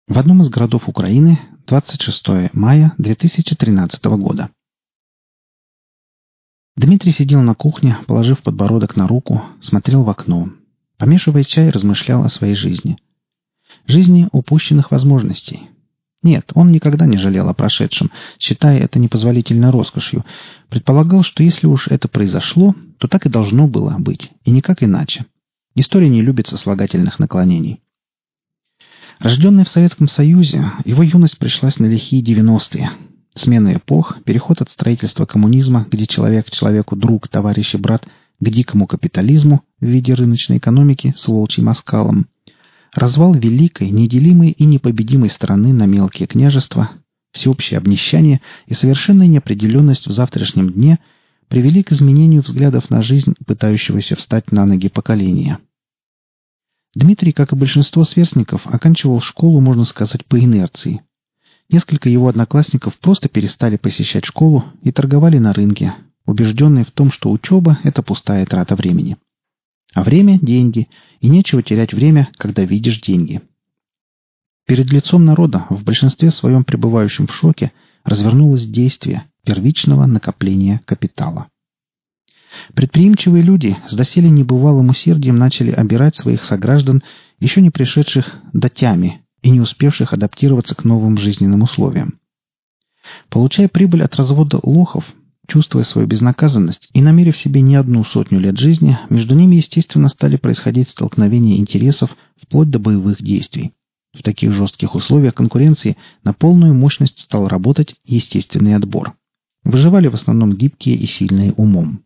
В одном из городов Украины, 26 мая 2013 года. Дмитрий сидел на кухне, положив подбородок на руку, смотрел в окно. Помешивая чай, размышлял о своей жизни. Жизни упущенных возможностей. Нет, он никогда не жалел о прошедшем, считая это непозволительной роскошью. Предполагал, что если уж это произошло, то так и должно было быть, и никак иначе. История не любит сослагательных наклонений. Рожденный в Советском Союзе, его юность пришлась на лихие 90-е. Смена эпох, переход от строительства коммунизма, где человек человеку друг, товарищ и брат, к дикому капитализму в виде рыночной экономики с волчьим оскалом. Развал великой, неделимой и непобедимой страны на мелкие княжества, всеобщее обнищание и совершенная неопределенность в завтрашнем дне привели к изменению взглядов на жизнь, пытающегося встать на ноги поколения. Дмитрий, как и большинство сверстников, оканчивал школу, можно сказать, по инерции. Несколько его одноклассников просто перестали посещать школу и торговали на рынке, убежденные в том, что учеба – это пустая трата времени. А время – деньги, и нечего терять время, когда видишь деньги. Перед лицом народа, в большинстве своем пребывающем в шоке, развернулось действие первичного накопления капитала. Предприимчивые люди с доселе небывалым усердием начали обирать своих сограждан, еще не пришедших дотями и не успевших адаптироваться к новым жизненным условиям. Получая прибыль от развода лохов, чувствуя свою безнаказанность и намерив себе не одну сотню лет жизни, между ними, естественно, стали происходить столкновения интересов вплоть до боевых действий. В таких жестких условиях конкуренции на полную мощность стал работать естественный отбор. Выживали в основном гибкие и сильные умом.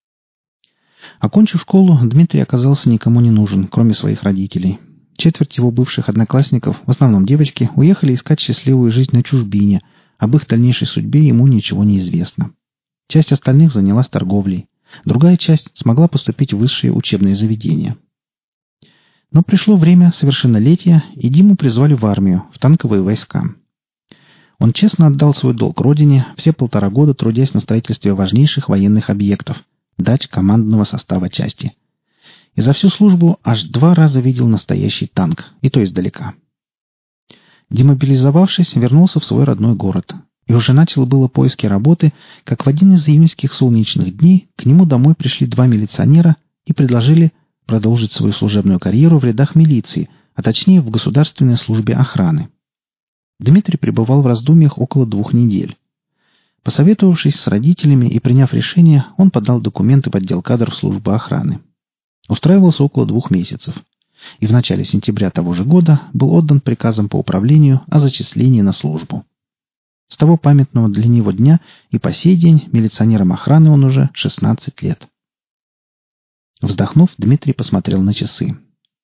Окончив школу, Дмитрий оказался никому не нужен, кроме своих родителей. Четверть его бывших одноклассников, в основном девочки, уехали искать счастливую жизнь на чужбине. Об их дальнейшей судьбе ему ничего не известно. Часть остальных занялась торговлей. Другая часть смогла поступить в высшие учебные заведения. Но пришло время совершеннолетия, и Диму призвали в армию, в танковые войска. Он честно отдал свой долг родине, все 1,5 года трудясь на строительстве важнейших военных объектов, дач командного состава части. И за всю службу аж 2 раза видел настоящий танк, и то издалека. Демобилизовавшись, вернулся в свой родной город. И уже начал было поиски работы, как в один из июньских солнечных дней к нему домой пришли 2 милиционера и предложили продолжить свою служебную карьеру в рядах милиции, а точнее в государственной службе охраны. Дмитрий пребывал в раздумьях около 2 недель. Посоветовавшись с родителями и приняв решение, он подал документы в отдел кадров службы охраны. Устраивался около 2 месяцев. И в начале сентября того же года был отдан приказом по управлению о зачислении на службу. С того памятного для него дня и по сей день милиционером охраны он уже 16 лет. Вздохнув, Дмитрий посмотрел на часы.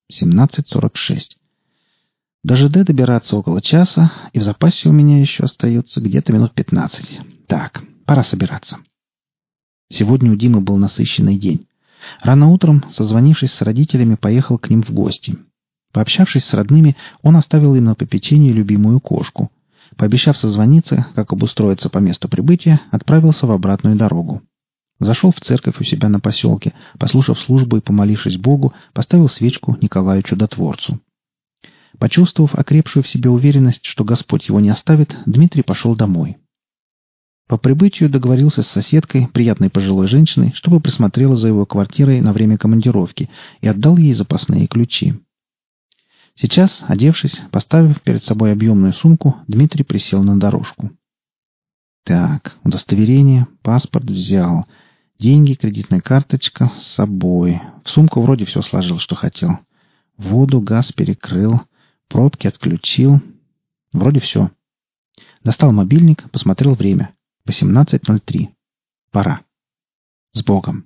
17:46. До ЖД добираться около часа, и в запасе у меня еще остается где-то минут 15. Так, пора собираться. Сегодня у Димы был насыщенный день. Рано утром, созвонившись с родителями, поехал к ним в гости. Пообщавшись с родными, он оставил им на попечение любимую кошку. Пообещав созвониться, как обустроиться по месту прибытия, отправился в обратную дорогу. Зашел в церковь у себя на поселке, послушав службу и помолившись Богу, поставил свечку Николаю Чудотворцу. Почувствовав окрепшую в себе уверенность, что Господь его не оставит, Дмитрий пошел домой. По прибытию договорился с соседкой, приятной пожилой женщиной, чтобы присмотрела за его квартирой на время командировки и отдал ей запасные ключи. Сейчас, одевшись, поставив перед собой объемную сумку, Дмитрий присел на дорожку. Так, удостоверение, паспорт взял, деньги, кредитная карточка с собой. В сумку вроде все сложил, что хотел. Воду, газ перекрыл, пробки отключил. Вроде все. Достал мобильник, посмотрел время. 18:03. Пора. С Богом.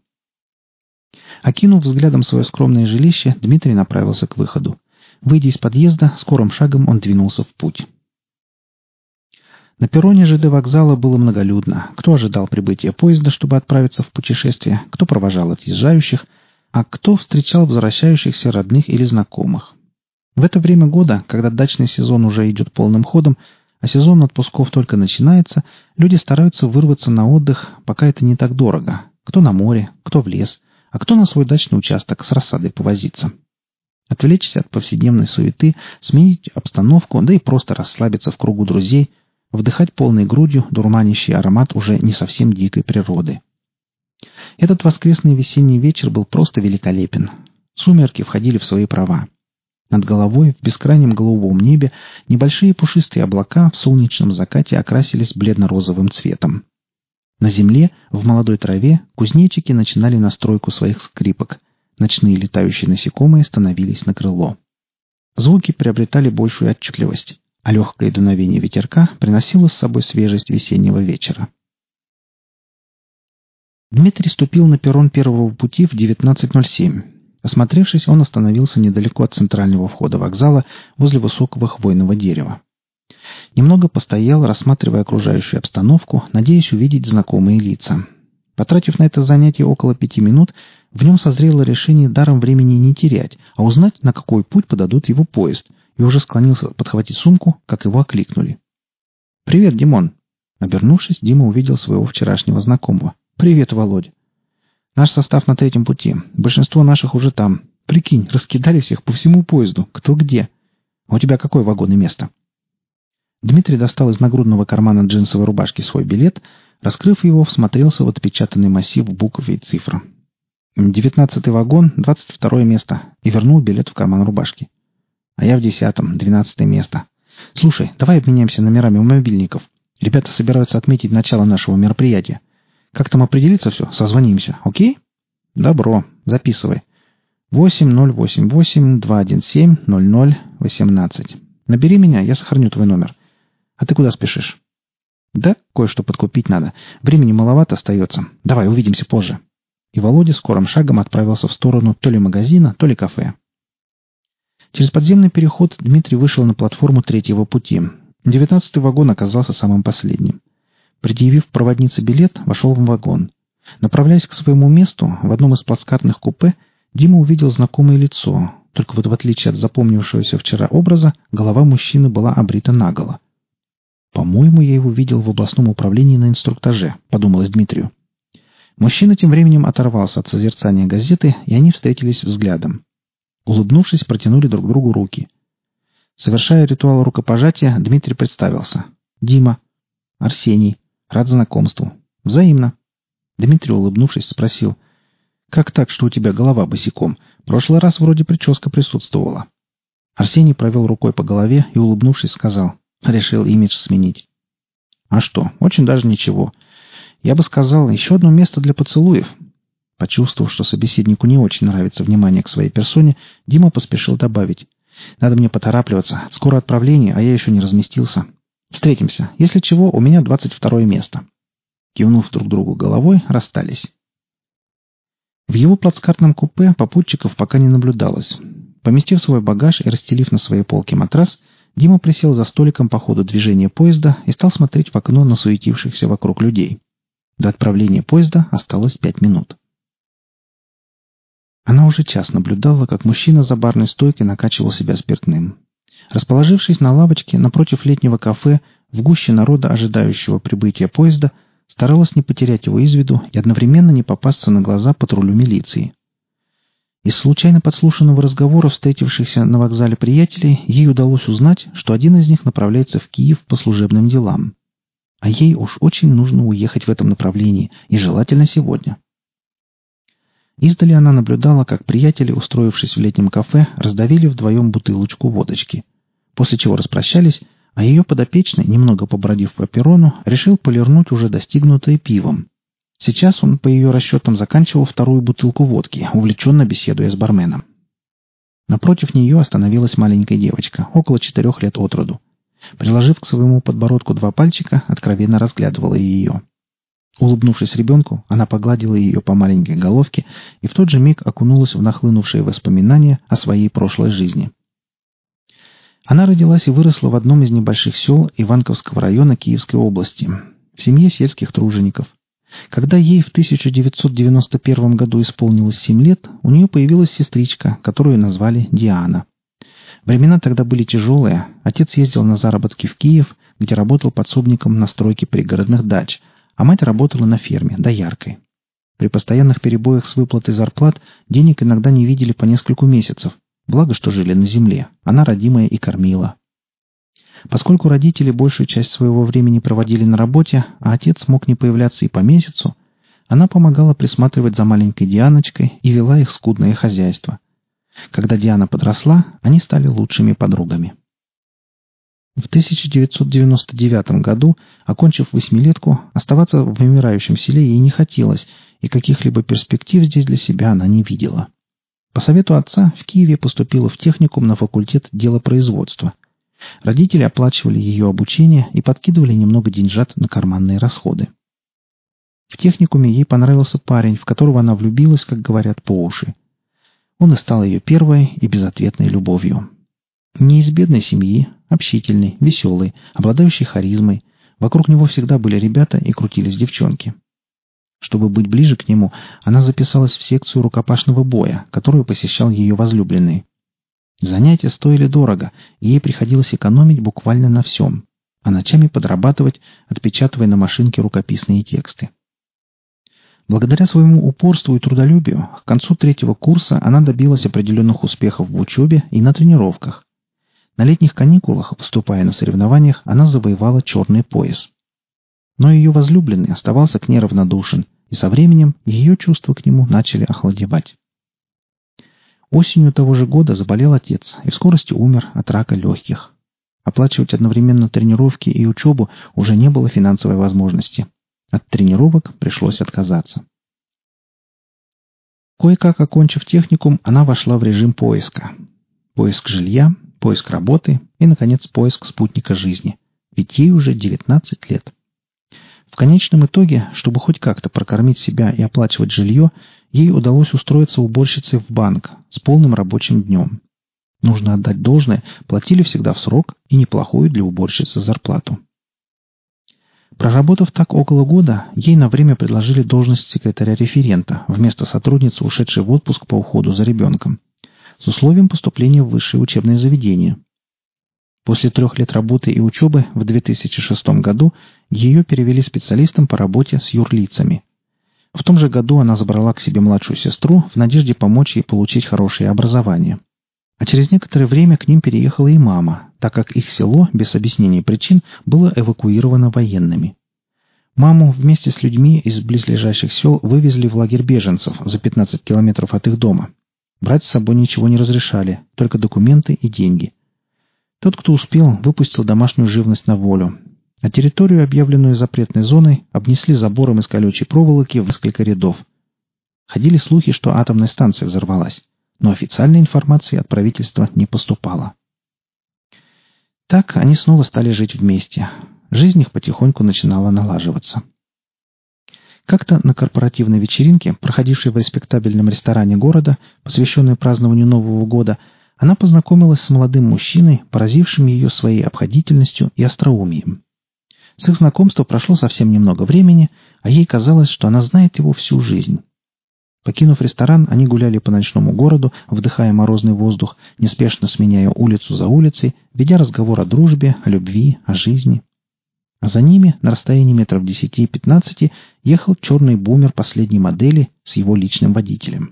Окинув взглядом свое скромное жилище, Дмитрий направился к выходу. Выйдя из подъезда, скорым шагом он двинулся в путь. На перроне ЖД вокзала было многолюдно. Кто ожидал прибытия поезда, чтобы отправиться в путешествие, кто провожал отъезжающих, а кто встречал возвращающихся родных или знакомых. В это время года, когда дачный сезон уже идет полным ходом, а сезон отпусков только начинается, люди стараются вырваться на отдых, пока это не так дорого. Кто на море, кто в лес, а кто на свой дачный участок с рассадой повозиться. Отвлечься от повседневной суеты, сменить обстановку, да и просто расслабиться в кругу друзей, вдыхать полной грудью дурманящий аромат уже не совсем дикой природы. Этот воскресный весенний вечер был просто великолепен. Сумерки входили в свои права. Над головой в бескрайнем голубом небе небольшие пушистые облака в солнечном закате окрасились бледно-розовым цветом. На земле, в молодой траве, кузнечики начинали настройку своих скрипок. Ночные летающие насекомые становились на крыло. Звуки приобретали большую отчетливость, а легкое дуновение ветерка приносило с собой свежесть весеннего вечера. Дмитрий ступил на перрон первого пути в 19:07. Осмотревшись, он остановился недалеко от центрального входа вокзала, возле высокого хвойного дерева. Немного постоял, рассматривая окружающую обстановку, надеясь увидеть знакомые лица. Потратив на это занятие около 5 минут, в нем созрело решение даром времени не терять, а узнать, на какой путь подадут его поезд, и уже склонился подхватить сумку, как его окликнули. «Привет, Димон!» Обернувшись, Дима увидел своего вчерашнего знакомого. «Привет, Володя!» «Наш состав на 3-м пути. Большинство наших уже там. Прикинь, раскидали всех по всему поезду. Кто где. А у тебя какое вагон и место?» Дмитрий достал из нагрудного кармана джинсовой рубашки свой билет, раскрыв его, всмотрелся в отпечатанный массив букв и цифр. 19-й вагон, 22-е место, и вернул билет в карман рубашки. «А я в 10-м, 12-е место. Слушай, давай обменяемся номерами мобильников. Ребята собираются отметить начало нашего мероприятия. Как там определится все, созвонимся, окей?» «Добро, записывай. 8088-217-00-18. Набери меня, я сохраню твой номер. А ты куда спешишь?» «Да, кое-что подкупить надо. Времени маловато остается. Давай, увидимся позже». И Володя скорым шагом отправился в сторону то ли магазина, то ли кафе. Через подземный переход Дмитрий вышел на платформу 3-го пути. 19-й вагон оказался самым последним. Предъявив проводнице билет, вошел в вагон. Направляясь к своему месту, в одном из плацкартных купе, Дима увидел знакомое лицо. Только вот в отличие от запомнившегося вчера образа, голова мужчины была обрита наголо. «По-моему, я его видел в областном управлении на инструктаже», — подумалось Дмитрию. Мужчина тем временем оторвался от созерцания газеты, и они встретились взглядом. Улыбнувшись, протянули друг другу руки. Совершая ритуал рукопожатия, Дмитрий представился. «Дима». «Арсений. Рад знакомству». «Взаимно». Дмитрий, улыбнувшись, спросил. «Как так, что у тебя голова босиком? Прошлый раз вроде прическа присутствовала». Арсений провел рукой по голове и, улыбнувшись, сказал. «Решил имидж сменить». «А что? Очень даже ничего. Я бы сказал, еще одно место для поцелуев». Почувствовав, что собеседнику не очень нравится внимание к своей персоне, Дима поспешил добавить. «Надо мне поторапливаться. Скоро отправление, а я еще не разместился. Встретимся. Если чего, у меня 22-е место». Кивнув друг другу головой, расстались. В его плацкартном купе попутчиков пока не наблюдалось. Поместив свой багаж и расстелив на своей полке матрас, Дима присел за столиком по ходу движения поезда и стал смотреть в окно на суетившихся вокруг людей. До отправления поезда осталось 5 минут. Она уже час наблюдала, как мужчина за барной стойкой накачивал себя спиртным. Расположившись на лавочке напротив летнего кафе, в гуще народа, ожидающего прибытия поезда, старалась не потерять его из виду и одновременно не попасться на глаза патрулю милиции. Из случайно подслушанного разговора встретившихся на вокзале приятелей ей удалось узнать, что один из них направляется в Киев по служебным делам. А ей уж очень нужно уехать в этом направлении, и желательно сегодня. Издали она наблюдала, как приятели, устроившись в летнем кафе, раздавили вдвоем бутылочку водочки, после чего распрощались, а ее подопечный, немного побродив по перрону, решил полирнуть уже достигнутое пивом. Сейчас он, по ее расчетам, заканчивал 2-ю бутылку водки, увлеченно беседуя с барменом. Напротив нее остановилась маленькая девочка, около 4 лет от роду. Приложив к своему подбородку 2 пальчика, откровенно разглядывала ее. Улыбнувшись ребенку, она погладила ее по маленькой головке и в тот же миг окунулась в нахлынувшие воспоминания о своей прошлой жизни. Она родилась и выросла в одном из небольших сел Иванковского района Киевской области, в семье сельских тружеников. Когда ей в 1991 году исполнилось 7 лет, у нее появилась сестричка, которую назвали Диана. Времена тогда были тяжелые. Отец ездил на заработки в Киев, где работал подсобником на стройке пригородных дач, а мать работала на ферме, дояркой. При постоянных перебоях с выплатой зарплат денег иногда не видели по нескольку месяцев, Благо, что жили на земле. Она родимая и кормила. Поскольку родители большую часть своего времени проводили на работе, а отец мог не появляться и по месяцу, она помогала присматривать за маленькой Дианочкой и вела их скудное хозяйство. Когда Диана подросла, они стали лучшими подругами. В 1999 году, окончив восьмилетку, оставаться в вымирающем селе ей не хотелось, и каких-либо перспектив здесь для себя она не видела. По совету отца в Киеве поступила в техникум на факультет делопроизводства. Родители оплачивали ее обучение и подкидывали немного деньжат на карманные расходы. В техникуме ей понравился парень, в которого она влюбилась, как говорят, по уши. Он и стал ее первой и безответной любовью. Не из бедной семьи, общительный, веселый, обладающий харизмой. Вокруг него всегда были ребята и крутились девчонки. Чтобы быть ближе к нему, она записалась в секцию рукопашного боя, которую посещал ее возлюбленный. Занятия стоили дорого, и ей приходилось экономить буквально на всем, а ночами подрабатывать, отпечатывая на машинке рукописные тексты. Благодаря своему упорству и трудолюбию, к концу 3-го курса она добилась определенных успехов в учебе и на тренировках. На летних каникулах, выступая на соревнованиях, она завоевала черный пояс. Но ее возлюбленный оставался к ней равнодушен, и со временем ее чувства к нему начали охладевать. Осенью того же года заболел отец и в скорости умер от рака легких. Оплачивать одновременно тренировки и учебу уже не было финансовой возможности. От тренировок пришлось отказаться. Кое-как окончив техникум, она вошла в режим поиска. Поиск жилья, поиск работы и, наконец, поиск спутника жизни. Ведь ей уже 19 лет. В конечном итоге, чтобы хоть как-то прокормить себя и оплачивать жилье, ей удалось устроиться уборщицей в банк с полным рабочим днем. Нужно отдать должное, платили всегда в срок и неплохую для уборщицы зарплату. Проработав так около года, ей на время предложили должность секретаря-референта вместо сотрудницы, ушедшей в отпуск по уходу за ребенком, с условием поступления в высшее учебное заведение. После 3 лет работы и учебы в 2006 году ее перевели специалистом по работе с юрлицами. В том же году она забрала к себе младшую сестру в надежде помочь ей получить хорошее образование. А через некоторое время к ним переехала и мама, так как их село, без объяснения причин, было эвакуировано военными. Маму вместе с людьми из близлежащих сел вывезли в лагерь беженцев за 15 километров от их дома. Брать с собой ничего не разрешали, только документы и деньги. Тот, кто успел, выпустил домашнюю живность на волю. А территорию, объявленную запретной зоной, обнесли забором из колючей проволоки в несколько рядов. Ходили слухи, что атомная станция взорвалась, но официальной информации от правительства не поступало. Так они снова стали жить вместе. Жизнь их потихоньку начинала налаживаться. Как-то на корпоративной вечеринке, проходившей в респектабельном ресторане города, посвященной празднованию Нового года, она познакомилась с молодым мужчиной, поразившим ее своей обходительностью и остроумием. С их знакомства прошло совсем немного времени, а ей казалось, что она знает его всю жизнь. Покинув ресторан, они гуляли по ночному городу, вдыхая морозный воздух, неспешно сменяя улицу за улицей, ведя разговор о дружбе, о любви, о жизни. А за ними, на расстоянии метров 10-15, ехал черный бумер последней модели с его личным водителем.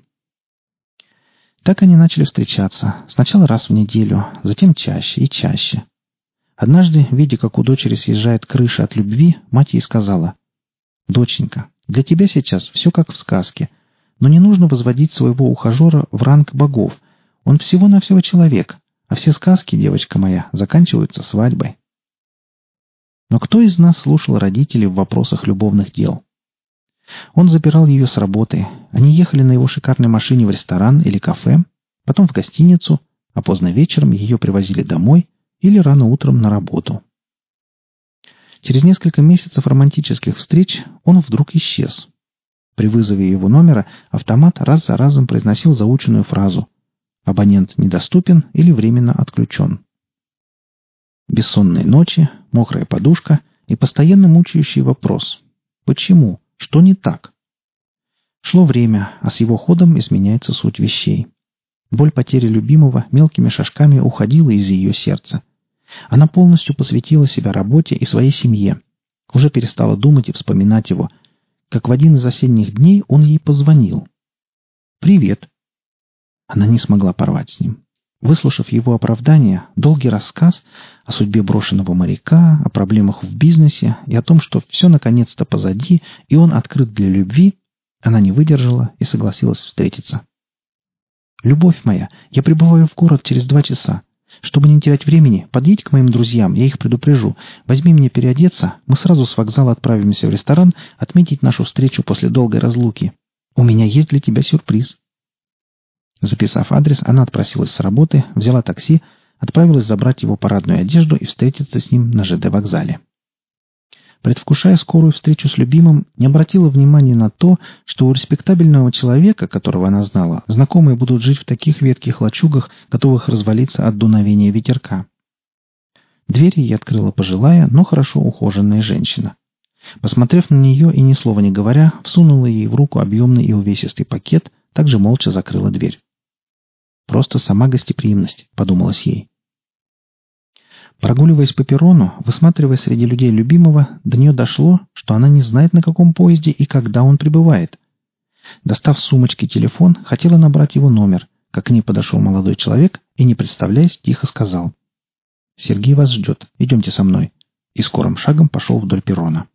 Так они начали встречаться, сначала раз в неделю, затем чаще и чаще. Однажды, видя, как у дочери съезжает крыша от любви, мать ей сказала: «Доченька, для тебя сейчас все как в сказке, но не нужно возводить своего ухажера в ранг богов. Он всего-навсего человек, а все сказки, девочка моя, заканчиваются свадьбой». Но кто из нас слушал родителей в вопросах любовных дел? Он забирал ее с работы, они ехали на его шикарной машине в ресторан или кафе, потом в гостиницу, а поздно вечером ее привозили домой или рано утром на работу. Через несколько месяцев романтических встреч он вдруг исчез. При вызове его номера автомат раз за разом произносил заученную фразу: «Абонент недоступен или временно отключен». Бессонные ночи, мокрая подушка и постоянно мучающий вопрос: почему? Что не так? Шло время, а с его ходом изменяется суть вещей. Боль потери любимого мелкими шажками уходила из ее сердца. Она полностью посвятила себя работе и своей семье. Уже перестала думать и вспоминать его. Как в один из осенних дней он ей позвонил. «Привет». Она не смогла порвать с ним. Выслушав его оправдание, долгий рассказ о судьбе брошенного моряка, о проблемах в бизнесе и о том, что все наконец-то позади, и он открыт для любви, она не выдержала и согласилась встретиться. «Любовь моя, я прибываю в город через 2 часа. Чтобы не терять времени, подъедь к моим друзьям, я их предупрежу. Возьми меня переодеться, мы сразу с вокзала отправимся в ресторан отметить нашу встречу после долгой разлуки. У меня есть для тебя сюрприз». Записав адрес, она отпросилась с работы, взяла такси, отправилась забрать его парадную одежду и встретиться с ним на ЖД вокзале. Предвкушая скорую встречу с любимым, не обратила внимания на то, что у респектабельного человека, которого она знала, знакомые будут жить в таких ветких лачугах, готовых развалиться от дуновения ветерка. Дверь ей открыла пожилая, но хорошо ухоженная женщина. Посмотрев на нее и ни слова не говоря, всунула ей в руку объемный и увесистый пакет, также молча закрыла дверь. «Просто сама гостеприимность», — подумалось ей. Прогуливаясь по перрону, высматривая среди людей любимого, до нее дошло, что она не знает, на каком поезде и когда он прибывает. Достав с сумочки телефон, хотела набрать его номер, как к ней подошел молодой человек и, не представляясь, тихо сказал: «Сергей вас ждет, идемте со мной», и скорым шагом пошел вдоль перрона.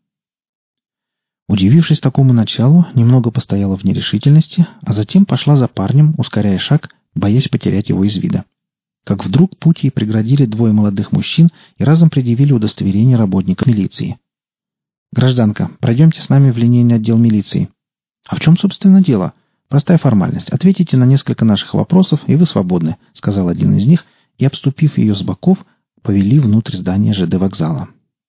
Удивившись такому началу, немного постояла в нерешительности, а затем пошла за парнем, ускоряя шаг, боясь потерять его из вида. Как вдруг путь ей преградили 2 молодых мужчин и разом предъявили удостоверение работника милиции. «Гражданка, пройдемте с нами в линейный отдел милиции». «А в чем, собственно, дело? Простая формальность. Ответите на несколько наших вопросов, и вы свободны», — сказал один из них, и, обступив ее с боков, повели внутрь здания ЖД вокзала.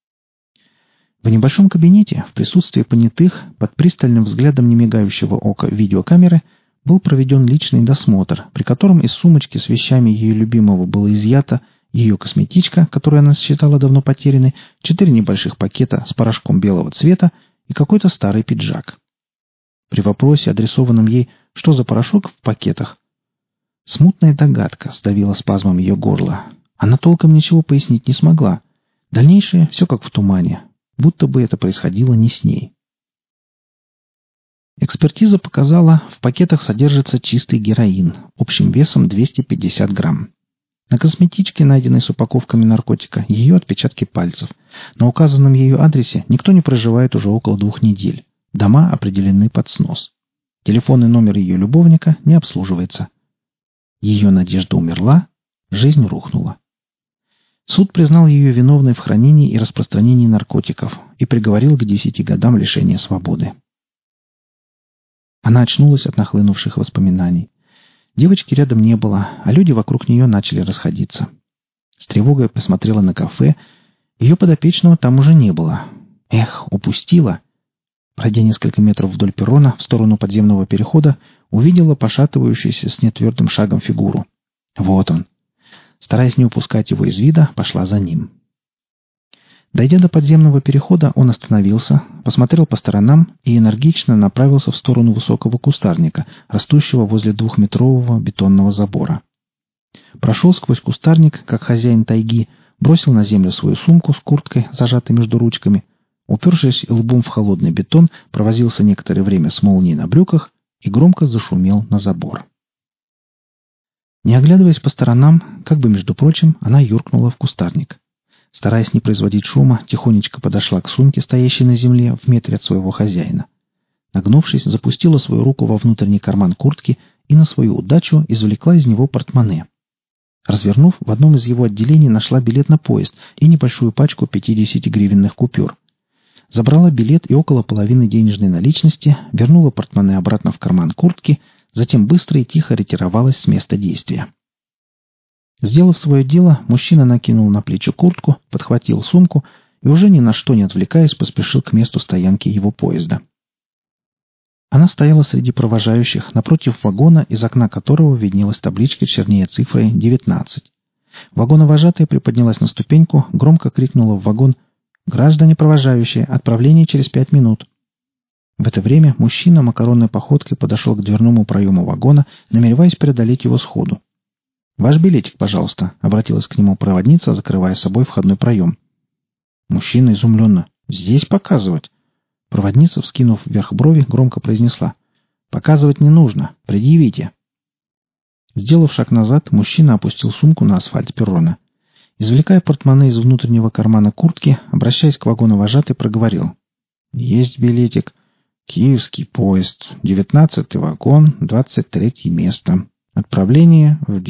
В небольшом кабинете, в присутствии понятых, под пристальным взглядом немигающего ока видеокамеры, был проведен личный досмотр, при котором из сумочки с вещами ее любимого было изъято ее косметичка, которую она считала давно потерянной, 4 небольших пакета с порошком белого цвета и какой-то старый пиджак. При вопросе, адресованном ей «что за порошок в пакетах?», смутная догадка сдавила спазмом ее горло. Она толком ничего пояснить не смогла. Дальнейшее все как в тумане, будто бы это происходило не с ней. Экспертиза показала, в пакетах содержится чистый героин, общим весом 250 грамм. На косметичке, найденной с упаковками наркотика, ее отпечатки пальцев. На указанном ее адресе никто не проживает уже около 2 недель. Дома определены под снос. Телефонный номер ее любовника не обслуживается. Ее надежда умерла, жизнь рухнула. Суд признал ее виновной в хранении и распространении наркотиков и приговорил к 10 годам лишения свободы. Она очнулась от нахлынувших воспоминаний. Девочки рядом не было, а люди вокруг нее начали расходиться. С тревогой посмотрела на кафе. Ее подопечного там уже не было. Эх, упустила. Пройдя несколько метров вдоль перрона в сторону подземного перехода, увидела пошатывающуюся с нетвердым шагом фигуру. Вот он. Стараясь не упускать его из вида, пошла за ним. Дойдя до подземного перехода, он остановился, посмотрел по сторонам и энергично направился в сторону высокого кустарника, растущего возле 2-метрового бетонного забора. Прошел сквозь кустарник, как хозяин тайги, бросил на землю свою сумку с курткой, зажатой между ручками, упершись лбом в холодный бетон, провозился некоторое время с молнией на брюках и громко зашумел на забор. Не оглядываясь по сторонам, как бы между прочим, она юркнула в кустарник. Стараясь не производить шума, тихонечко подошла к сумке, стоящей на земле в метре от своего хозяина. Нагнувшись, запустила свою руку во внутренний карман куртки и на свою удачу извлекла из него портмоне. Развернув, в одном из его отделений нашла билет на поезд и небольшую пачку 50-гривенных купюр. Забрала билет и около половины денежной наличности, вернула портмоне обратно в карман куртки, затем быстро и тихо ретировалась с места действия. Сделав свое дело, мужчина накинул на плечи куртку, подхватил сумку и, уже ни на что не отвлекаясь, поспешил к месту стоянки его поезда. Она стояла среди провожающих, напротив вагона, из окна которого виднелась табличка чернее цифрой 19. Вагоновожатая приподнялась на ступеньку, громко крикнула в вагон: «Граждане провожающие, отправление через 5 минут». В это время мужчина макаронной походкой подошел к дверному проему вагона, намереваясь преодолеть его сходу. «Ваш билетик, пожалуйста», — обратилась к нему проводница, закрывая собой входной проем. Мужчина изумленно: «Здесь показывать?» Проводница, вскинув вверх брови, громко произнесла: «Показывать не нужно. Предъявите». Сделав шаг назад, мужчина опустил сумку на асфальт перрона. Извлекая портмоне из внутреннего кармана куртки, обращаясь к вагоновожатой, проговорил. «Есть билетик. Киевский поезд. 19-й вагон, 23-е место. Отправление в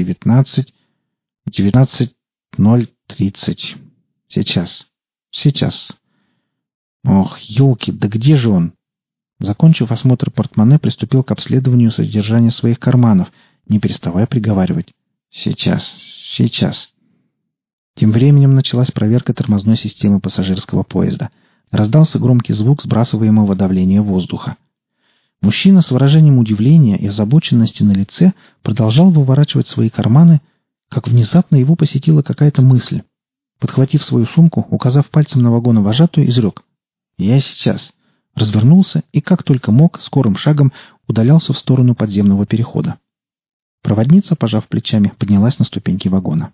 19:30. Сейчас. Сейчас. Ох, елки, да где же он?» Закончив осмотр портмоне, приступил к обследованию содержания своих карманов, не переставая приговаривать. «Сейчас. Сейчас». Тем временем началась проверка тормозной системы пассажирского поезда. Раздался громкий звук сбрасываемого давления воздуха. Мужчина с выражением удивления и озабоченности на лице продолжал выворачивать свои карманы, как внезапно его посетила какая-то мысль. Подхватив свою сумку, указав пальцем на вагоновожатую, изрек. «Я сейчас». Развернулся и, как только мог, скорым шагом удалялся в сторону подземного перехода. Проводница, пожав плечами, поднялась на ступеньки вагона.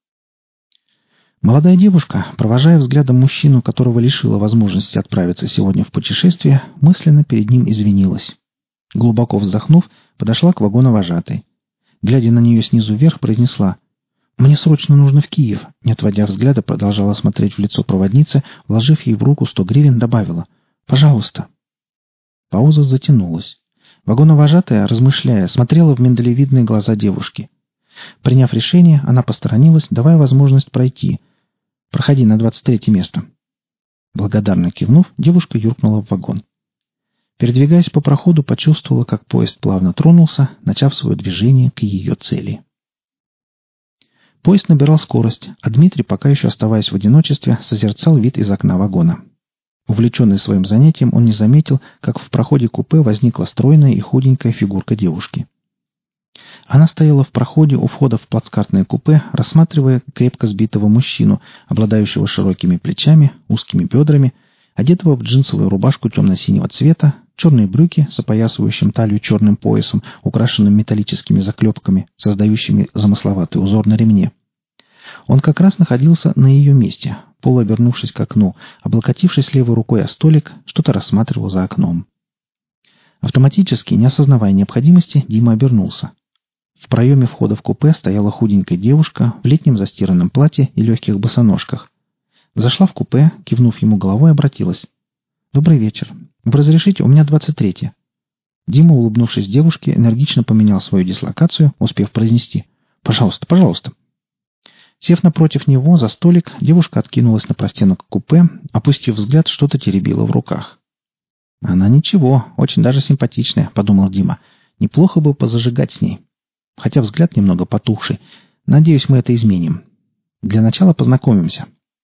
Молодая девушка, провожая взглядом мужчину, которого лишила возможности отправиться сегодня в путешествие, мысленно перед ним извинилась. Глубоко вздохнув, подошла к вагоновожатой. Глядя на нее снизу вверх, произнесла: «Мне срочно нужно в Киев», не отводя взгляда, продолжала смотреть в лицо проводницы, вложив ей в руку 100 гривен, добавила: «Пожалуйста». Пауза затянулась. Вагоновожатая, размышляя, смотрела в миндалевидные глаза девушки. Приняв решение, она посторонилась, давая возможность пройти. «Проходи на 23-е место». Благодарно кивнув, девушка юркнула в вагон. Передвигаясь по проходу, почувствовала, как поезд плавно тронулся, начав свое движение к ее цели. Поезд набирал скорость, а Дмитрий, пока еще оставаясь в одиночестве, созерцал вид из окна вагона. Увлеченный своим занятием, он не заметил, как в проходе купе возникла стройная и худенькая фигурка девушки. Она стояла в проходе у входа в плацкартное купе, рассматривая крепко сбитого мужчину, обладающего широкими плечами, узкими бедрами, одетого в джинсовую рубашку темно-синего цвета, черные брюки с опоясывающим талию черным поясом, украшенным металлическими заклепками, создающими замысловатый узор на ремне. Он как раз находился на ее месте, полуобернувшись к окну, облокотившись левой рукой о столик, что-то рассматривал за окном. Автоматически, не осознавая необходимости, Дима обернулся. В проеме входа в купе стояла худенькая девушка в летнем застиранном платье и легких босоножках. Зашла в купе, кивнув ему головой, обратилась. «Добрый вечер. Вы разрешите? У меня 23-е». Дима, улыбнувшись девушке, энергично поменял свою дислокацию, успев произнести: «Пожалуйста, пожалуйста». Сев напротив него за столик, девушка откинулась на простенок купе, опустив взгляд, что-то теребила в руках. «Она ничего, очень даже симпатичная», — подумал Дима. «Неплохо бы позажигать с ней. Хотя взгляд немного потухший. Надеюсь, мы это изменим. Для начала познакомимся».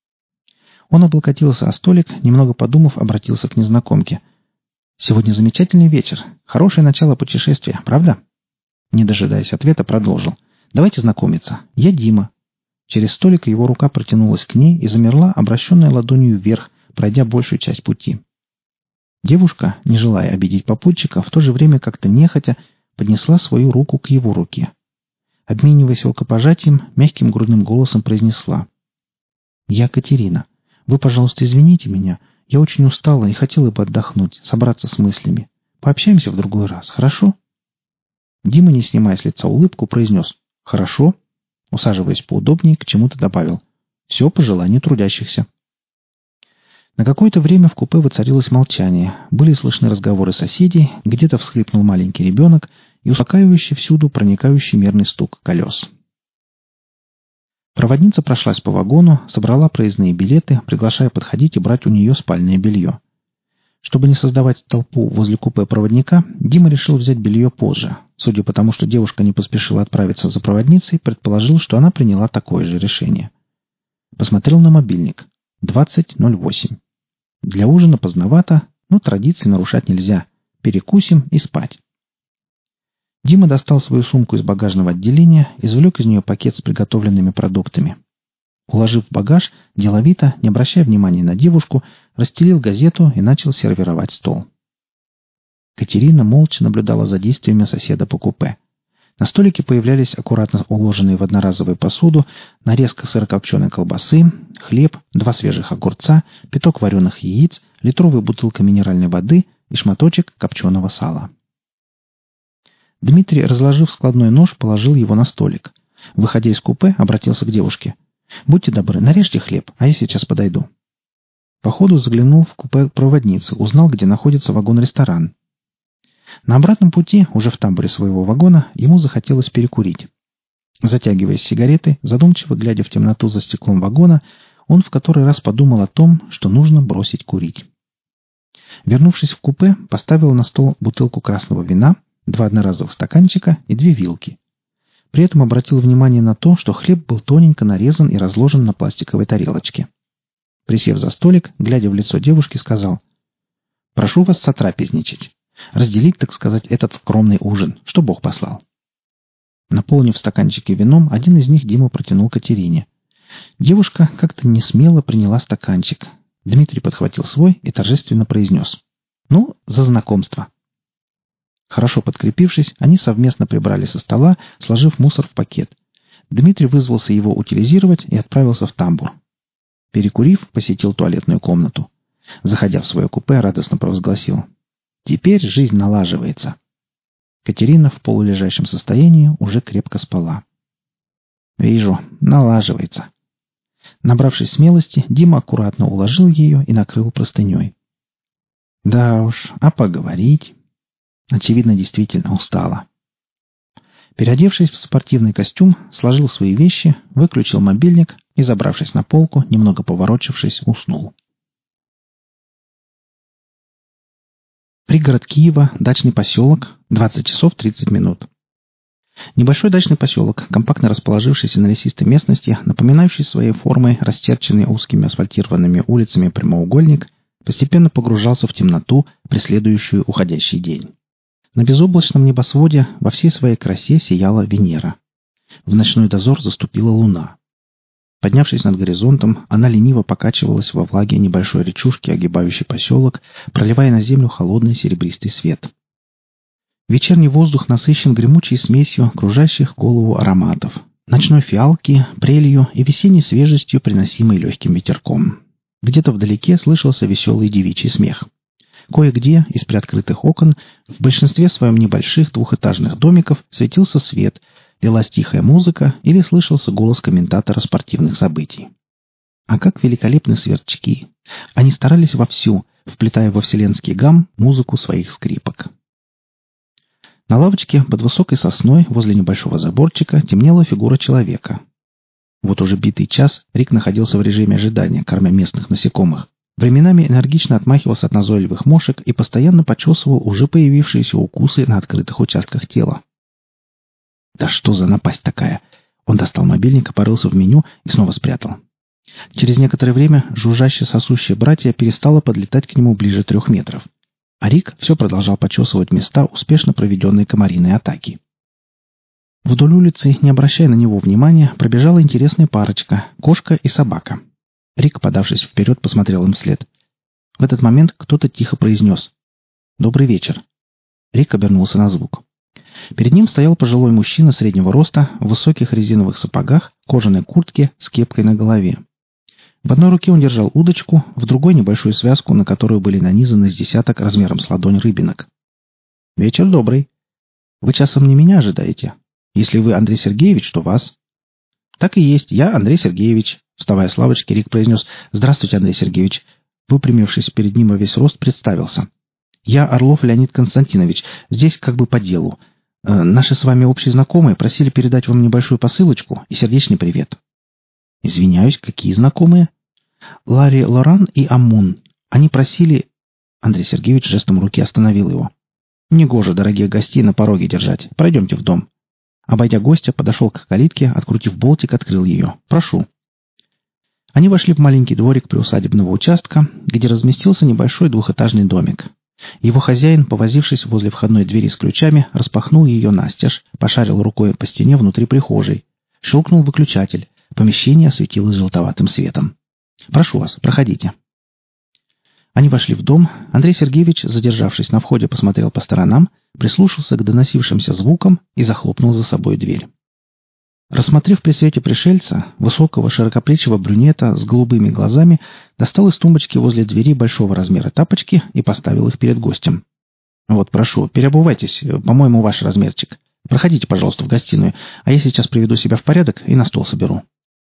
Он облокотился о столик, немного подумав, обратился к незнакомке. «Сегодня замечательный вечер. Хорошее начало путешествия, правда?» Не дожидаясь ответа, продолжил. «Давайте знакомиться. Я Дима». Через столик его рука протянулась к ней и замерла, обращенная ладонью вверх, пройдя большую часть пути. Девушка, не желая обидеть попутчика, в то же время как-то нехотя поднесла свою руку к его руке. Обмениваясь рукопожатием, мягким грудным голосом произнесла: «Я Катерина. Вы, пожалуйста, извините меня. Я очень устала и хотела бы отдохнуть, собраться с мыслями. Пообщаемся в другой раз, хорошо?» Дима, не снимая с лица улыбку, произнес: «Хорошо». Усаживаясь поудобнее, к чему-то добавил: «Все по желанию трудящихся». На какое-то время в купе воцарилось молчание, были слышны разговоры соседей, где-то всхлипнул маленький ребенок и успокаивающий всюду проникающий мерный стук колес. Проводница прошлась по вагону, собрала проездные билеты, приглашая подходить и брать у нее спальное белье. Чтобы не создавать толпу возле купе проводника, Дима решил взять белье позже. Судя по тому, что девушка не поспешила отправиться за проводницей, предположил, что она приняла такое же решение. Посмотрел на мобильник. 20:08. Для ужина поздновато, но традиции нарушать нельзя. Перекусим и спать. Дима достал свою сумку из багажного отделения, извлек из нее пакет с приготовленными продуктами. Уложив в багаж, деловито, не обращая внимания на девушку, расстелил газету и начал сервировать стол. Катерина молча наблюдала за действиями соседа по купе. На столике появлялись аккуратно уложенные в одноразовую посуду нарезка сырокопченой колбасы, хлеб, 2 свежих огурца, пяток вареных яиц, литровая бутылка минеральной воды и шматочек копченого сала. Дмитрий, разложив складной нож, положил его на столик. Выходя из купе, обратился к девушке. «Будьте добры, нарежьте хлеб, а я сейчас подойду». По ходу заглянул в купе проводницы, узнал, где находится вагон-ресторан. На обратном пути, уже в тамбуре своего вагона, ему захотелось перекурить. Затягивая сигареты, задумчиво глядя в темноту за стеклом вагона, он в который раз подумал о том, что нужно бросить курить. Вернувшись в купе, поставил на стол бутылку красного вина, 2 одноразовых стаканчика и 2 вилки. При этом обратил внимание на то, что хлеб был тоненько нарезан и разложен на пластиковой тарелочке. Присев за столик, глядя в лицо девушки, сказал: «Прошу вас сотрапезничать. Разделить, так сказать, этот скромный ужин, что Бог послал». Наполнив стаканчики вином, один из них Дима протянул Катерине. Девушка как-то несмело приняла стаканчик. Дмитрий подхватил свой и торжественно произнес: «Ну, за знакомство». Хорошо подкрепившись, они совместно прибрали со стола, сложив мусор в пакет. Дмитрий вызвался его утилизировать и отправился в тамбур. Перекурив, посетил туалетную комнату. Заходя в свое купе, радостно провозгласил: «Теперь жизнь налаживается». Катерина в полулежащем состоянии уже крепко спала. «Вижу, налаживается». Набравшись смелости, Дима аккуратно уложил ее и накрыл простыней. Да уж, а поговорить... Очевидно, действительно устала. Переодевшись в спортивный костюм, сложил свои вещи, выключил мобильник и, забравшись на полку, немного поворочившись, уснул. Пригород Киева, дачный поселок, 20 часов 30 минут. Небольшой дачный поселок, компактно расположившийся на лесистой местности, напоминающий своей формой расчерченный узкими асфальтированными улицами прямоугольник, постепенно погружался в темноту, преследующую уходящий день. На безоблачном небосводе во всей своей красе сияла Венера. В ночной дозор заступила луна. Поднявшись над горизонтом, она лениво покачивалась во влаге небольшой речушки, огибающей поселок, проливая на землю холодный серебристый свет. Вечерний воздух насыщен гремучей смесью кружащих голову ароматов, ночной фиалки, прелью и весенней свежестью, приносимой легким ветерком. Где-то вдалеке слышался веселый девичий смех. Кое-где из приоткрытых окон, в большинстве своем небольших двухэтажных домиков, светился свет, лилась тихая музыка или слышался голос комментатора спортивных событий. А как великолепны сверчки! Они старались вовсю, вплетая во вселенский гам музыку своих скрипок. На лавочке под высокой сосной возле небольшого заборчика темнела фигура человека. Вот уже битый час Рик находился в режиме ожидания, кормя местных насекомых. Временами энергично отмахивался от назойливых мошек и постоянно почесывал уже появившиеся укусы на открытых участках тела. Да что за напасть такая? Он достал мобильник, порылся в меню и снова спрятал. Через некоторое время жужжащее сосущее братья перестало подлетать к нему ближе 3 метров. А Рик все продолжал почесывать места успешно проведенной комариной атаки. Вдоль улицы, не обращая на него внимания, пробежала интересная парочка — кошка и собака. Рик, подавшись вперед, посмотрел им вслед. В этот момент кто-то тихо произнес: «Добрый вечер». Рик обернулся на звук. Перед ним стоял пожилой мужчина среднего роста, в высоких резиновых сапогах, кожаной куртке, с кепкой на голове. В одной руке он держал удочку, в другой — небольшую связку, на которую были нанизаны с десяток размером с ладонь рыбинок. «Вечер добрый. Вы часом не меня ожидаете? Если вы Андрей Сергеевич, то вас». «Так и есть, я Андрей Сергеевич». Вставая с лавочки, Рик произнес: «Здравствуйте, Андрей Сергеевич». Выпрямившись перед ним во весь рост, представился: «Я Орлов Леонид Константинович. Здесь как бы по делу. Наши с вами общие знакомые просили передать вам небольшую посылочку и сердечный привет». «Извиняюсь, какие знакомые?» «Ларри Лоран и Амун. Они просили...» Андрей Сергеевич жестом руки остановил его. «Негоже дорогих гостей на пороге держать. Пройдемте в дом». Обойдя гостя, подошел к калитке, открутив болтик, открыл ее. «Прошу». Они вошли в маленький дворик приусадебного участка, где разместился небольшой двухэтажный домик. Его хозяин, повозившись возле входной двери с ключами, распахнул ее настежь, пошарил рукой по стене внутри прихожей. Щелкнул выключатель. Помещение осветилось желтоватым светом. «Прошу вас, проходите». Они вошли в дом. Андрей Сергеевич, задержавшись на входе, посмотрел по сторонам, прислушался к доносившимся звукам и захлопнул за собой дверь. Рассмотрев при свете пришельца, высокого широкоплечего брюнета с голубыми глазами, достал из тумбочки возле двери большого размера тапочки и поставил их перед гостем. Вот, прошу, переобувайтесь, по-моему, ваш размерчик. Проходите, пожалуйста, в гостиную, а я сейчас приведу себя в порядок и на стол соберу».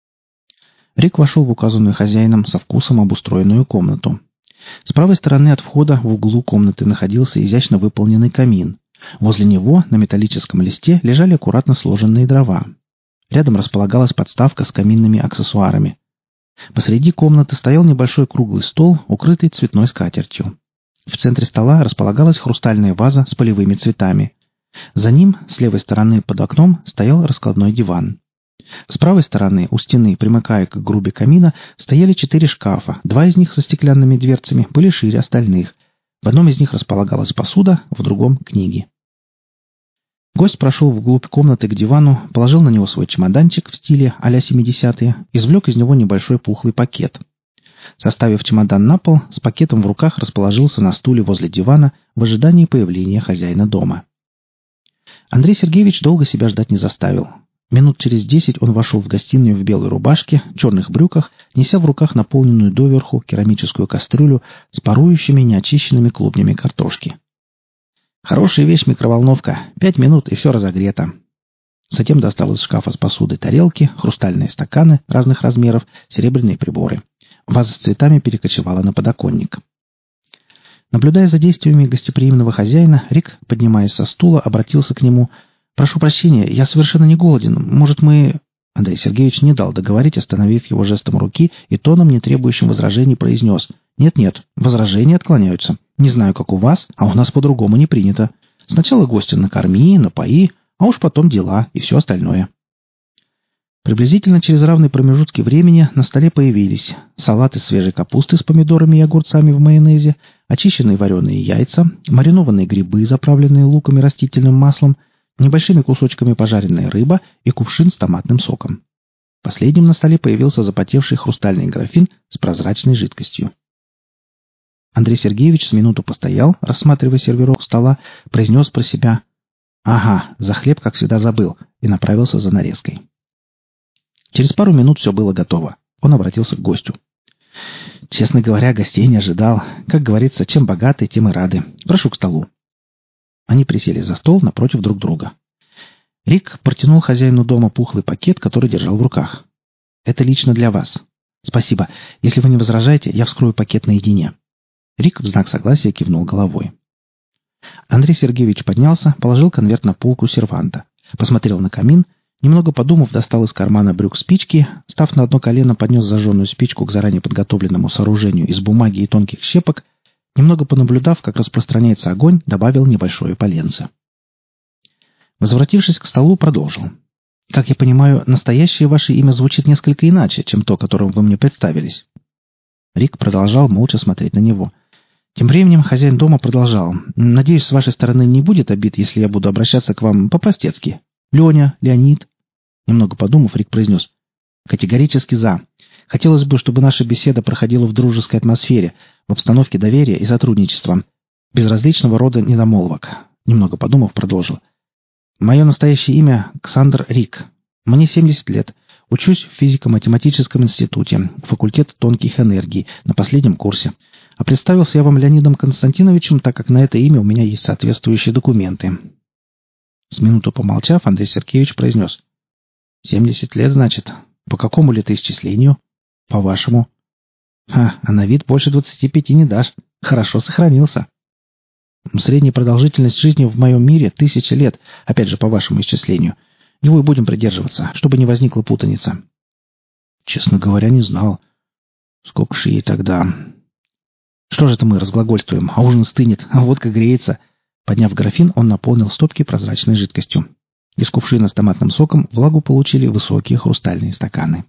Рик вошел в указанную хозяином со вкусом обустроенную комнату. С правой стороны от входа в углу комнаты находился изящно выполненный камин. Возле него на металлическом листе лежали аккуратно сложенные дрова. Рядом располагалась подставка с каминными аксессуарами. Посреди комнаты стоял небольшой круглый стол, укрытый цветной скатертью. В центре стола располагалась хрустальная ваза с полевыми цветами. За ним, с левой стороны под окном, стоял раскладной диван. С правой стороны, у стены, примыкая к грубе камина, стояли 4 шкафа. 2 из них со стеклянными дверцами были шире остальных. В одном из них располагалась посуда, в другом — книги. Гость прошел вглубь комнаты к дивану, положил на него свой чемоданчик в стиле а-ля 70-е, извлек из него небольшой пухлый пакет. Составив чемодан на пол, с пакетом в руках расположился на стуле возле дивана в ожидании появления хозяина дома. Андрей Сергеевич долго себя ждать не заставил. Минут через 10 он вошел в гостиную в белой рубашке, черных брюках, неся в руках наполненную доверху керамическую кастрюлю с парующими неочищенными клубнями картошки. «Хорошая вещь микроволновка. 5 минут, и все разогрето». Затем достал из шкафа с посудой тарелки, хрустальные стаканы разных размеров, серебряные приборы. Ваза с цветами перекочевала на подоконник. Наблюдая за действиями гостеприимного хозяина, Рик, поднимаясь со стула, обратился к нему: «Прошу прощения, я совершенно не голоден. Может, мы...» Андрей Сергеевич не дал договорить, остановив его жестом руки и тоном, не требующим возражений, произнес: «Нет-нет, возражения отклоняются. Не знаю, как у вас, а у нас по-другому не принято. Сначала гостя накорми, напои, а уж потом дела и все остальное». Приблизительно через равные промежутки времени на столе появились салат из свежей капусты с помидорами и огурцами в майонезе, очищенные вареные яйца, маринованные грибы, заправленные луком и растительным маслом, небольшими кусочками пожаренная рыба и кувшин с томатным соком. Последним на столе появился запотевший хрустальный графин с прозрачной жидкостью. Андрей Сергеевич с минуту постоял, рассматривая сервировку стола, произнес про себя: «Ага, за хлеб, как всегда, забыл», и направился за нарезкой. Через пару минут все было готово. Он обратился к гостю: «Честно говоря, гостей не ожидал. Как говорится, чем богаты, тем и рады. Прошу к столу». Они присели за стол напротив друг друга. Рик протянул хозяину дома пухлый пакет, который держал в руках. «Это лично для вас. Спасибо. Если вы не возражаете, я вскрою пакет наедине». Рик в знак согласия кивнул головой. Андрей Сергеевич поднялся, положил конверт на полку серванта, посмотрел на камин, немного подумав, достал из кармана брюк спички, став на одно колено, поднес зажженную спичку к заранее подготовленному сооружению из бумаги и тонких щепок, немного понаблюдав, как распространяется огонь, добавил небольшое поленце. Возвратившись к столу, продолжил: «Как я понимаю, настоящее ваше имя звучит несколько иначе, чем то, которым вы мне представились». Рик продолжал молча смотреть на него. Тем временем хозяин дома продолжал: «Надеюсь, с вашей стороны не будет обид, если я буду обращаться к вам по-простецки. Леня, Леонид». Немного подумав, Рик произнес: «Категорически за. Хотелось бы, чтобы наша беседа проходила в дружеской атмосфере, в обстановке доверия и сотрудничества, без различного рода недомолвок». Немного подумав, продолжил: «Мое настоящее имя — Ксандр Рик. Мне 70 лет. Учусь в физико-математическом институте, факультет тонких энергий, на последнем курсе. А представился я вам Леонидом Константиновичем, так как на это имя у меня есть соответствующие документы». С минуту помолчав, Андрей Сергеевич произнес: «70 лет, значит. По какому летоисчислению?» «По вашему». «А на вид больше 25 не дашь. Хорошо сохранился». «Средняя продолжительность жизни в моем мире 1000 лет, опять же, по вашему исчислению. Его и будем придерживаться, чтобы не возникла путаница». «Честно говоря, не знал. Сколько ж ей тогда?» «Что же это мы разглагольствуем, а ужин стынет, а водка греется». Подняв графин, он наполнил стопки прозрачной жидкостью. Из кувшина с томатным соком влагу получили высокие хрустальные стаканы.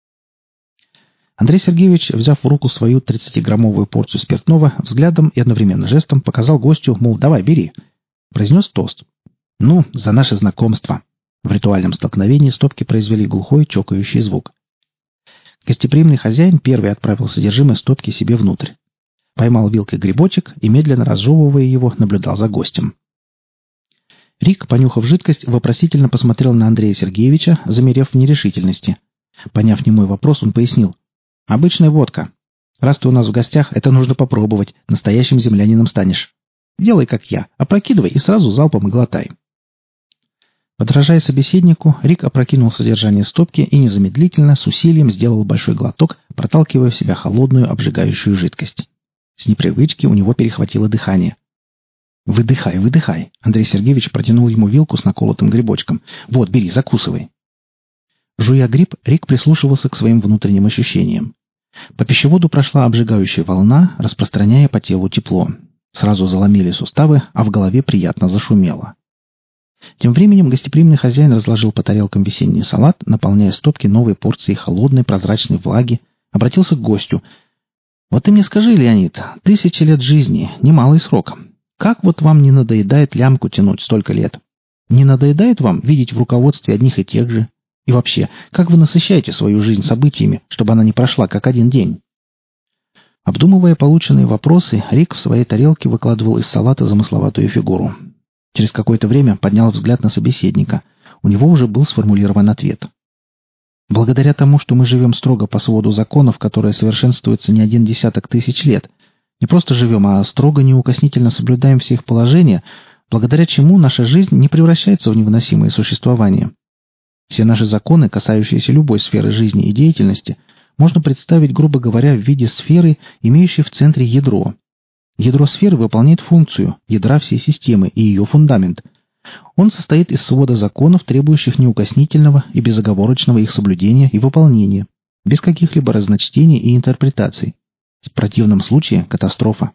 Андрей Сергеевич, взяв в руку свою 30-граммовую порцию спиртного, взглядом и одновременно жестом показал гостю, мол, давай, бери. Произнес тост. «Ну, за наше знакомство». В ритуальном столкновении стопки произвели глухой чокающий звук. Гостеприимный хозяин первый отправил содержимое стопки себе внутрь. Поймал вилкой грибочек и, медленно разжевывая его, наблюдал за гостем. Рик, понюхав жидкость, вопросительно посмотрел на Андрея Сергеевича, замерев в нерешительности. Поняв немой вопрос, он пояснил: «Обычная водка. Раз ты у нас в гостях, это нужно попробовать. Настоящим землянином станешь». Делай, как я. Опрокидывай и сразу залпом глотай». Подражая собеседнику, Рик опрокинул содержание стопки и незамедлительно, с усилием сделал большой глоток, проталкивая в себя холодную, обжигающую жидкость. С непривычки у него перехватило дыхание. «Выдыхай, выдыхай!» Андрей Сергеевич протянул ему вилку с наколотым грибочком. «Вот, бери, закусывай!» Жуя гриб, Рик прислушивался к своим внутренним ощущениям. По пищеводу прошла обжигающая волна, распространяя по телу тепло. Сразу заломили суставы, а в голове приятно зашумело. Тем временем гостеприимный хозяин разложил по тарелкам весенний салат, наполняя стопки новой порцией холодной прозрачной влаги, обратился к гостю. «Вот ты мне скажи, Леонид, 1000 лет жизни, немалый срок. Как вот вам не надоедает лямку тянуть столько лет? Не надоедает вам видеть в руководстве одних и тех же? И вообще, как вы насыщаете свою жизнь событиями, чтобы она не прошла как один день?» Обдумывая полученные вопросы, Рик в своей тарелке выкладывал из салата замысловатую фигуру. Через какое-то время поднял взгляд на собеседника. У него уже был сформулирован ответ. «Благодаря тому, что мы живем строго по своду законов, которые совершенствуются не 10 тысяч лет, не просто живем, а строго неукоснительно соблюдаем все их положения, благодаря чему наша жизнь не превращается в невыносимое существование. Все наши законы, касающиеся любой сферы жизни и деятельности, можно представить, грубо говоря, в виде сферы, имеющей в центре ядро. Ядро сферы выполняет функцию ядра всей системы и ее фундамент. Он состоит из свода законов, требующих неукоснительного и безоговорочного их соблюдения и выполнения, без каких-либо разночтений и интерпретаций. В противном случае катастрофа.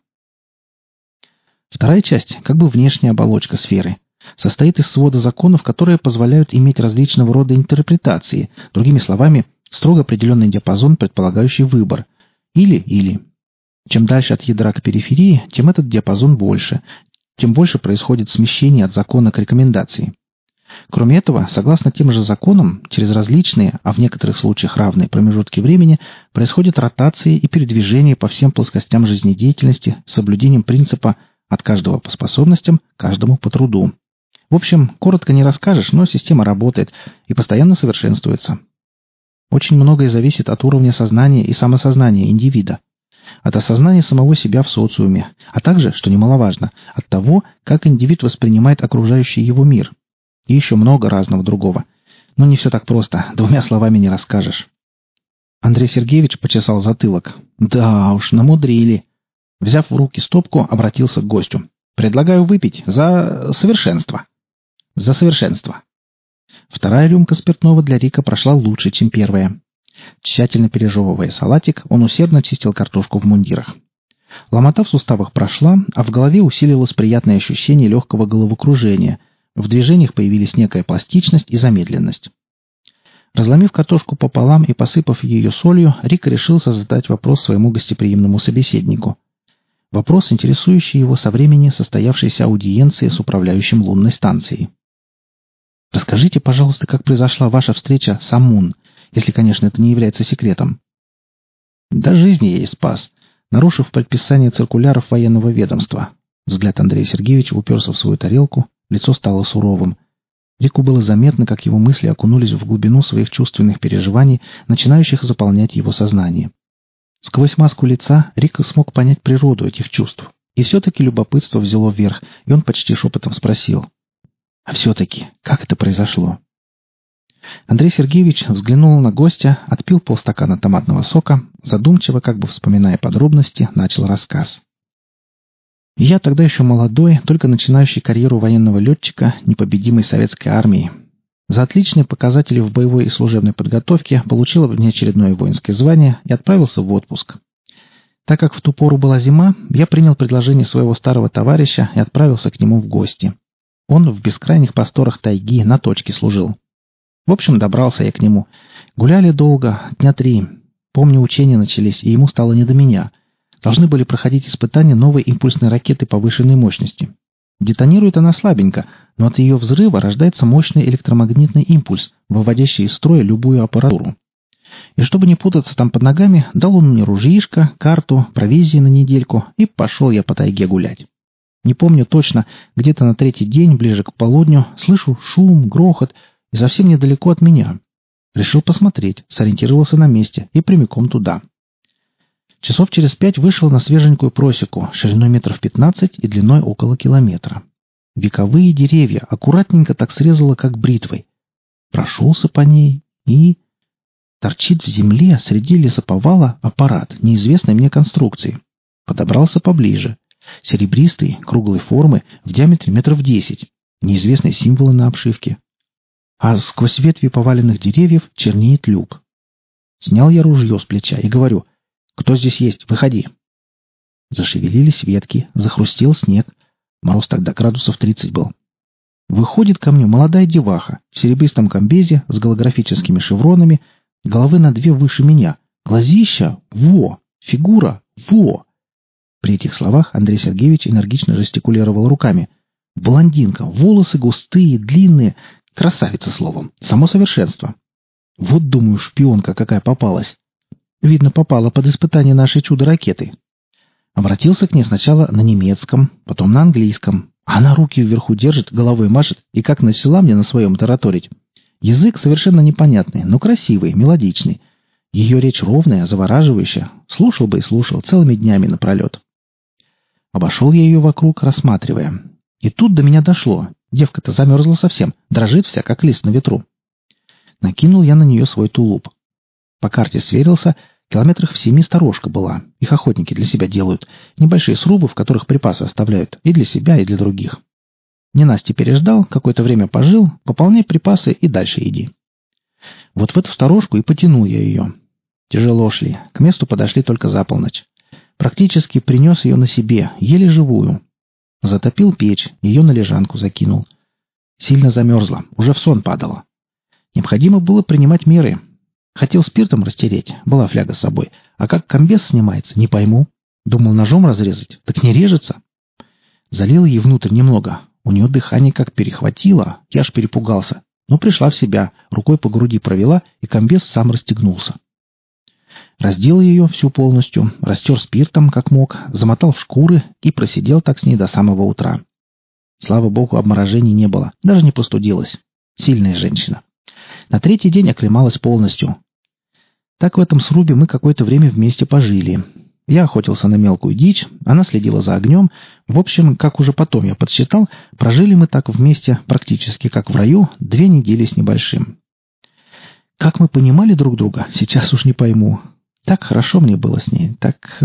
Вторая часть, как бы внешняя оболочка сферы, состоит из свода законов, которые позволяют иметь различного рода интерпретации, другими словами, строго определенный диапазон, предполагающий выбор. Или. Чем дальше от ядра к периферии, тем этот диапазон больше, тем больше происходит смещение от закона к рекомендации. Кроме этого, согласно тем же законам, через различные, а в некоторых случаях равные промежутки времени, происходят ротации и передвижения по всем плоскостям жизнедеятельности с соблюдением принципа «от каждого по способностям, каждому по труду». В общем, коротко не расскажешь, но система работает и постоянно совершенствуется. Очень многое зависит от уровня сознания и самосознания индивида, от осознания самого себя в социуме, а также, что немаловажно, от того, как индивид воспринимает окружающий его мир. И еще много разного другого. Но не все так просто, двумя словами не расскажешь. Андрей Сергеевич почесал затылок. Да уж, намудрили. Взяв в руки стопку, обратился к гостю. «Предлагаю выпить за совершенство». «За совершенство». Вторая рюмка спиртного для Рика прошла лучше, чем первая. Тщательно пережевывая салатик, он усердно чистил картошку в мундирах. Ломота в суставах прошла, а в голове усилилось приятное ощущение легкого головокружения. В движениях появились некая пластичность и замедленность. Разломив картошку пополам и посыпав ее солью, Рик решился задать вопрос своему гостеприимному собеседнику. Вопрос, интересующий его со времени состоявшейся аудиенции с управляющим лунной станцией. «Расскажите, пожалуйста, как произошла ваша встреча с Амун, если, конечно, это не является секретом». «Да жизни я и спас, нарушив предписание циркуляров военного ведомства». Взгляд Андрея Сергеевича уперся в свою тарелку, лицо стало суровым. Рику было заметно, как его мысли окунулись в глубину своих чувственных переживаний, начинающих заполнять его сознание. Сквозь маску лица Рик смог понять природу этих чувств. И все-таки любопытство взяло вверх, и он почти шепотом спросил. «А все-таки, как это произошло?» Андрей Сергеевич взглянул на гостя, отпил полстакана томатного сока, задумчиво, как бы вспоминая подробности, начал рассказ. «Я тогда еще молодой, только начинающий карьеру военного летчика непобедимой советской армии. За отличные показатели в боевой и служебной подготовке получил внеочередное воинское звание и отправился в отпуск. Так как в ту пору была зима, я принял предложение своего старого товарища и отправился к нему в гости. Он в бескрайних просторах тайги на точке служил. В общем, добрался я к нему. Гуляли долго, дня 3. Помню, учения начались, и ему стало не до меня. Должны были проходить испытания новой импульсной ракеты повышенной мощности. Детонирует она слабенько, но от ее взрыва рождается мощный электромагнитный импульс, выводящий из строя любую аппаратуру. И чтобы не путаться там под ногами, дал он мне ружьишко, карту, провизии на недельку, и пошел я по тайге гулять. Не помню точно, где-то на 3-й день, ближе к полудню, слышу шум, грохот, и совсем недалеко от меня. Решил посмотреть, сориентировался на месте и прямиком туда. Часов через 5 вышел на свеженькую просеку, шириной метров 15 и длиной около километра. Вековые деревья аккуратненько так срезало, как бритвой. Прошелся по ней и... Торчит в земле среди лесоповала аппарат неизвестной мне конструкции. Подобрался поближе. Серебристый, круглой формы, в диаметре метров 10. Неизвестные символы на обшивке. А сквозь ветви поваленных деревьев чернеет люк. Снял я ружье с плеча и говорю: «Кто здесь есть? Выходи!» Зашевелились ветки, захрустел снег. Мороз тогда градусов 30 был. Выходит ко мне молодая деваха в серебристом комбезе с голографическими шевронами, головы на 2 выше меня, глазища — во, фигура — во. При этих словах Андрей Сергеевич энергично жестикулировал руками. Блондинка, волосы густые, длинные, красавица словом, само совершенство. Вот, думаю, шпионка какая попалась. Видно, попала под испытание нашей чудо-ракеты. Обратился к ней сначала на немецком, потом на английском. Она руки вверху держит, головой машет и как начала мне на своем тараторить. Язык совершенно непонятный, но красивый, мелодичный. Ее речь ровная, завораживающая. Слушал бы и слушал целыми днями напролет. Обошел я ее вокруг, рассматривая. И тут до меня дошло. Девка-то замерзла совсем, дрожит вся, как лист на ветру. Накинул я на нее свой тулуп. По карте сверился, километрах в 7 сторожка была. Их охотники для себя делают. Небольшие срубы, в которых припасы оставляют. И для себя, и для других. Ненастье переждал, какое-то время пожил, пополняй припасы и дальше иди. Вот в эту сторожку и потянул я ее. Тяжело шли. К месту подошли только за полночь. Практически принес ее на себе, еле живую. Затопил печь, ее на лежанку закинул. Сильно замерзла, уже в сон падала. Необходимо было принимать меры. Хотел спиртом растереть, была фляга с собой. А как комбез снимается, не пойму. Думал ножом разрезать, так не режется. Залил ей внутрь немного. У нее дыхание как перехватило, я аж перепугался. Но пришла в себя, рукой по груди провела, и комбез сам расстегнулся. Раздел ее всю полностью, растер спиртом, как мог, замотал в шкуры и просидел так с ней до самого утра. Слава богу, обморожений не было, даже не простудилась. Сильная женщина. На 3-й день оклемалась полностью. Так в этом срубе мы какое-то время вместе пожили. Я охотился на мелкую дичь, она следила за огнем. В общем, как уже потом я подсчитал, прожили мы так вместе практически как в раю 2 недели с небольшим. Как мы понимали друг друга, сейчас уж не пойму. Так хорошо мне было с ней, так...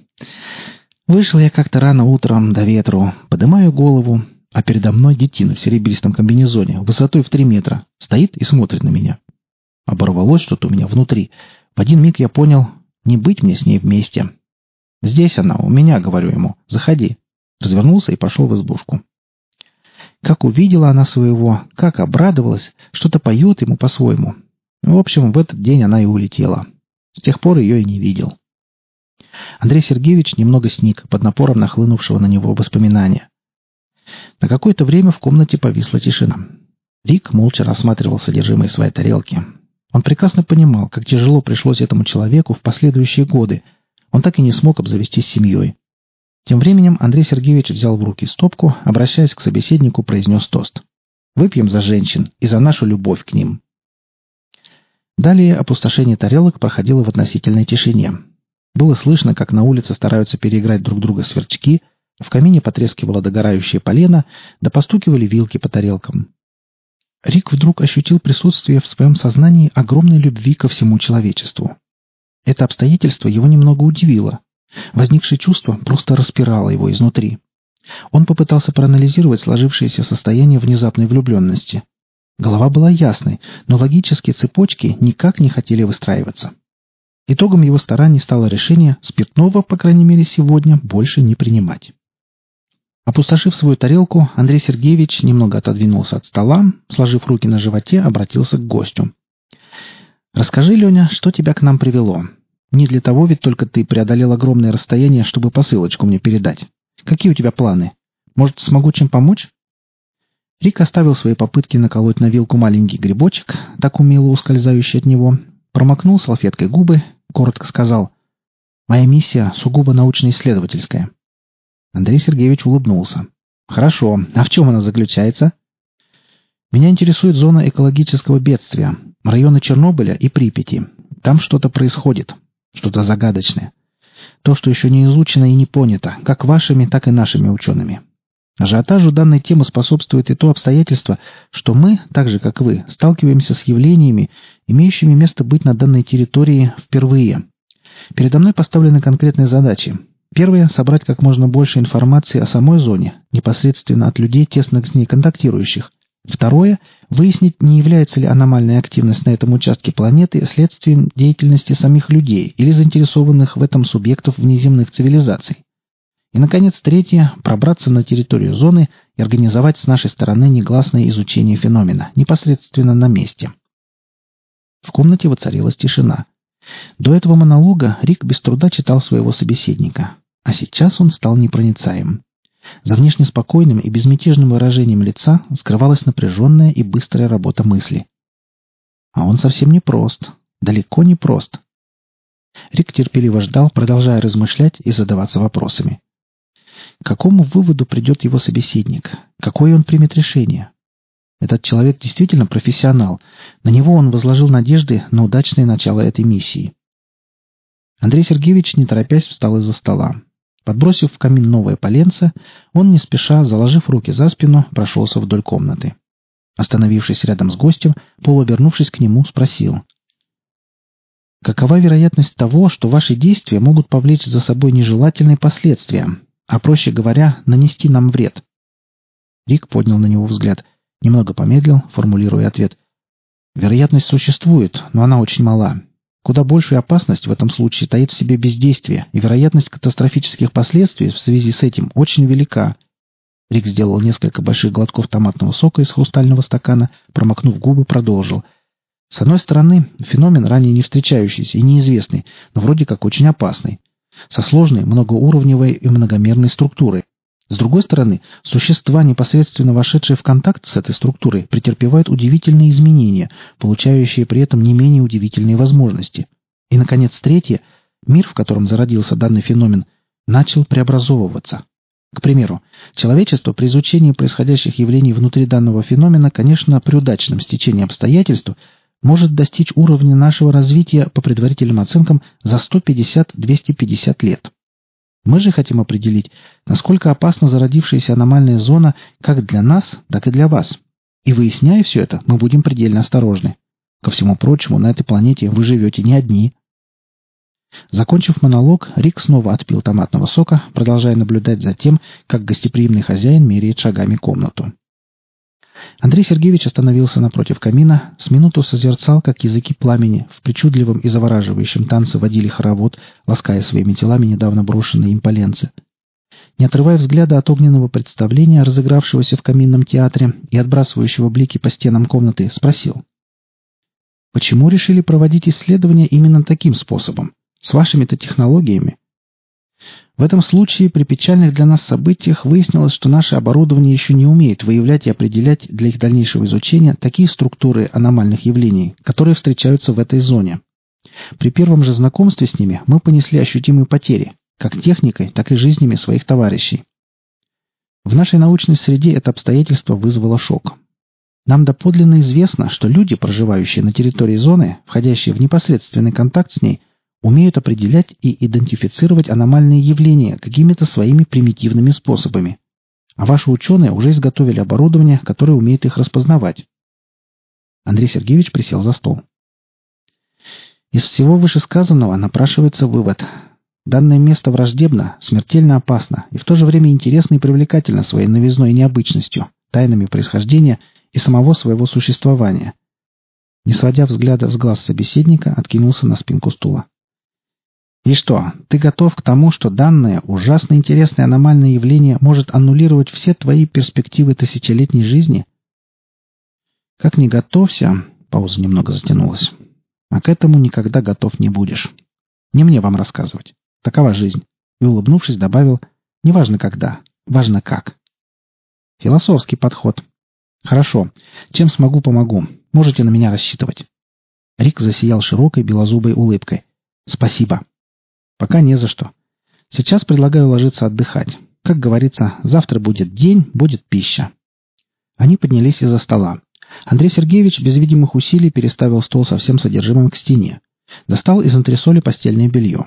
Вышел я как-то рано утром до ветру, поднимаю голову, а передо мной детина в серебристом комбинезоне, высотой в 3 метра, стоит и смотрит на меня. Оборвалось что-то у меня внутри. В один миг я понял, не быть мне с ней вместе. «Здесь она, у меня», — говорю ему, — «заходи». Развернулся и пошел в избушку. Как увидела она своего, как обрадовалась, что-то поет ему по-своему. В общем, в этот день она и улетела. С тех пор ее и не видел. Андрей Сергеевич немного сник под напором нахлынувшего на него воспоминания. На какое-то время в комнате повисла тишина. Рик молча рассматривал содержимое своей тарелки. Он прекрасно понимал, как тяжело пришлось этому человеку в последующие годы. Он так и не смог обзавестись семьей. Тем временем Андрей Сергеевич взял в руки стопку, обращаясь к собеседнику, произнес тост. «Выпьем за женщин и за нашу любовь к ним». Далее опустошение тарелок проходило в относительной тишине. Было слышно, как на улице стараются переиграть друг друга сверчки, в камине потрескивало догорающее полено, да постукивали вилки по тарелкам. Рик вдруг ощутил присутствие в своем сознании огромной любви ко всему человечеству. Это обстоятельство его немного удивило. Возникшее чувство просто распирало его изнутри. Он попытался проанализировать сложившееся состояние внезапной влюбленности. Голова была ясной, но логические цепочки никак не хотели выстраиваться. Итогом его стараний стало решение спиртного, по крайней мере сегодня, больше не принимать. Опустошив свою тарелку, Андрей Сергеевич немного отодвинулся от стола, сложив руки на животе, обратился к гостю. «Расскажи, Леня, что тебя к нам привело? Не для того ведь только ты преодолел огромное расстояние, чтобы посылочку мне передать. Какие у тебя планы? Может, смогу чем помочь?» Рик оставил свои попытки наколоть на вилку маленький грибочек, так умело ускользающий от него, промокнул салфеткой губы, коротко сказал: «Моя миссия сугубо научно-исследовательская». Андрей Сергеевич улыбнулся. «Хорошо. А в чем она заключается?» «Меня интересует зона экологического бедствия, районы Чернобыля и Припяти. Там что-то происходит, что-то загадочное. То, что еще не изучено и не понято, как вашими, так и нашими учеными. Ажиотажу данной темы способствует и то обстоятельство, что мы, так же как вы, сталкиваемся с явлениями, имеющими место быть на данной территории впервые. Передо мной поставлены конкретные задачи. Первое – собрать как можно больше информации о самой зоне, непосредственно от людей, тесно с ней контактирующих. Второе – выяснить, не является ли аномальная активность на этом участке планеты следствием деятельности самих людей или заинтересованных в этом субъектов внеземных цивилизаций. И, наконец, третье – пробраться на территорию зоны и организовать с нашей стороны негласное изучение феномена, непосредственно на месте. В комнате воцарилась тишина. До этого монолога Рик без труда читал своего собеседника, а сейчас он стал непроницаем. За внешне спокойным и безмятежным выражением лица скрывалась напряженная и быстрая работа мысли. А он совсем не прост, далеко не прост. Рик терпеливо ждал, продолжая размышлять и задаваться вопросами. К какому выводу придет его собеседник? Какое он примет решение? Этот человек действительно профессионал. На него он возложил надежды на удачное начало этой миссии. Андрей Сергеевич, не торопясь, встал из-за стола. Подбросив в камин новое поленце, он не спеша, заложив руки за спину, прошелся вдоль комнаты. Остановившись рядом с гостем, полуобернувшись к нему, спросил. «Какова вероятность того, что ваши действия могут повлечь за собой нежелательные последствия, а, проще говоря, нанести нам вред?» Рик поднял на него взгляд. Немного помедлил, формулируя ответ. «Вероятность существует, но она очень мала. Куда большую опасность в этом случае таит в себе бездействие, и вероятность катастрофических последствий в связи с этим очень велика». Рик сделал несколько больших глотков томатного сока из хрустального стакана, промокнув губы, продолжил. «С одной стороны, феномен, ранее не встречающийся и неизвестный, но вроде как очень опасный, со сложной, многоуровневой и многомерной структурой. С другой стороны, существа, непосредственно вошедшие в контакт с этой структурой, претерпевают удивительные изменения, получающие при этом не менее удивительные возможности. И, наконец, третье, мир, в котором зародился данный феномен, начал преобразовываться. К примеру, человечество при изучении происходящих явлений внутри данного феномена, конечно, при удачном стечении обстоятельств, может достичь уровня нашего развития, по предварительным оценкам, за 150-250 лет. Мы же хотим определить, насколько опасна зародившаяся аномальная зона как для нас, так и для вас. И выясняя все это, мы будем предельно осторожны. Ко всему прочему, на этой планете вы живете не одни». Закончив монолог, Рик снова отпил томатного сока, продолжая наблюдать за тем, как гостеприимный хозяин меряет шагами комнату. Андрей Сергеевич остановился напротив камина, с минуту созерцал, как языки пламени в причудливом и завораживающем танце водили хоровод, лаская своими телами недавно брошенные им поленцы. Не отрывая взгляда от огненного представления, разыгравшегося в каминном театре и отбрасывающего блики по стенам комнаты, спросил. «Почему решили проводить исследования именно таким способом? С вашими-то технологиями?» В этом случае при печальных для нас событиях выяснилось, что наше оборудование еще не умеет выявлять и определять для их дальнейшего изучения такие структуры аномальных явлений, которые встречаются в этой зоне. При первом же знакомстве с ними мы понесли ощутимые потери, как техникой, так и жизнями своих товарищей. В нашей научной среде это обстоятельство вызвало шок. Нам доподлинно известно, что люди, проживающие на территории зоны, входящие в непосредственный контакт с ней, умеют определять и идентифицировать аномальные явления какими-то своими примитивными способами. А ваши ученые уже изготовили оборудование, которое умеет их распознавать. Андрей Сергеевич присел за стол. Из всего вышесказанного напрашивается вывод. Данное место враждебно, смертельно опасно и в то же время интересно и привлекательно своей новизной и необычностью, тайнами происхождения и самого своего существования. Не сводя взгляда с глаз собеседника, откинулся на спинку стула. «И что, ты готов к тому, что данное ужасно интересное аномальное явление может аннулировать все твои перспективы тысячелетней жизни?» «Как ни готовься», — пауза немного затянулась, «а к этому никогда готов не будешь. Не мне вам рассказывать. Такова жизнь». И, улыбнувшись, добавил, «неважно когда, важно как». «Философский подход. Хорошо. Чем смогу, помогу. Можете на меня рассчитывать». Рик засиял широкой белозубой улыбкой. «Спасибо». «Пока не за что. Сейчас предлагаю ложиться отдыхать. Как говорится, завтра будет день, будет пища». Они поднялись из-за стола. Андрей Сергеевич без видимых усилий переставил стол со всем содержимым к стене. Достал из антресоли постельное белье.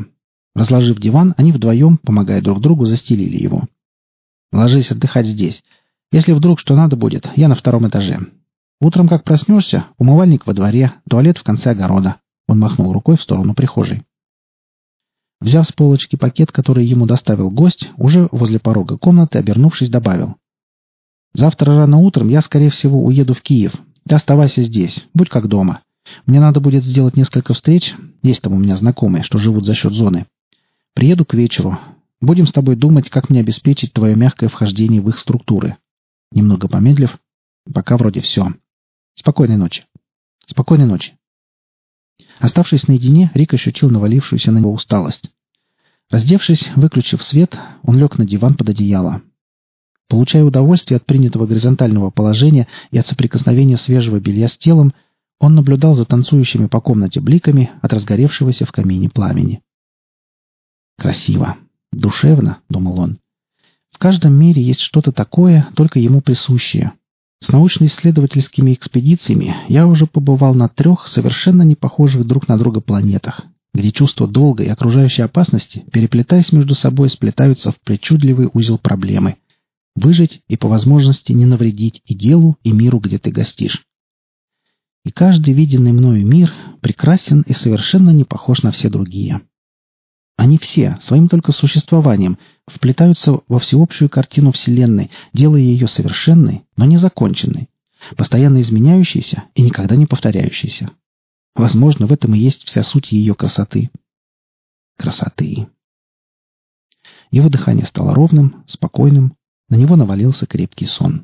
Разложив диван, они вдвоем, помогая друг другу, застелили его. «Ложись отдыхать здесь. Если вдруг что надо будет, я на 2-м этаже. Утром, как проснешься, умывальник во дворе, туалет в конце огорода». Он махнул рукой в сторону прихожей. Взяв с полочки пакет, который ему доставил гость, уже возле порога комнаты, обернувшись, добавил: «Завтра рано утром я, скорее всего, уеду в Киев. Ты оставайся здесь, будь как дома. Мне надо будет сделать несколько встреч, есть там у меня знакомые, что живут за счет зоны. Приеду к вечеру. Будем с тобой думать, как мне обеспечить твое мягкое вхождение в их структуры». Немного помедлив: «Пока вроде все. Спокойной ночи». «Спокойной ночи». Оставшись наедине, Рик ощутил навалившуюся на него усталость. Раздевшись, выключив свет, он лег на диван под одеяло. Получая удовольствие от принятого горизонтального положения и от соприкосновения свежего белья с телом, он наблюдал за танцующими по комнате бликами от разгоревшегося в камине пламени. «Красиво. Душевно», — думал он. «В каждом мире есть что-то такое, только ему присущее. С научно-исследовательскими экспедициями я уже побывал на 3 совершенно не похожих друг на друга планетах, где чувство долга и окружающей опасности, переплетаясь между собой, сплетаются в причудливый узел проблемы — выжить и по возможности не навредить и делу, и миру, где ты гостишь. И каждый виденный мною мир прекрасен и совершенно не похож на все другие. Они все, своим только существованием, вплетаются во всеобщую картину Вселенной, делая ее совершенной, но не законченной, постоянно изменяющейся и никогда не повторяющейся. Возможно, в этом и есть вся суть ее красоты. Красоты. Его дыхание стало ровным, спокойным, на него навалился крепкий сон.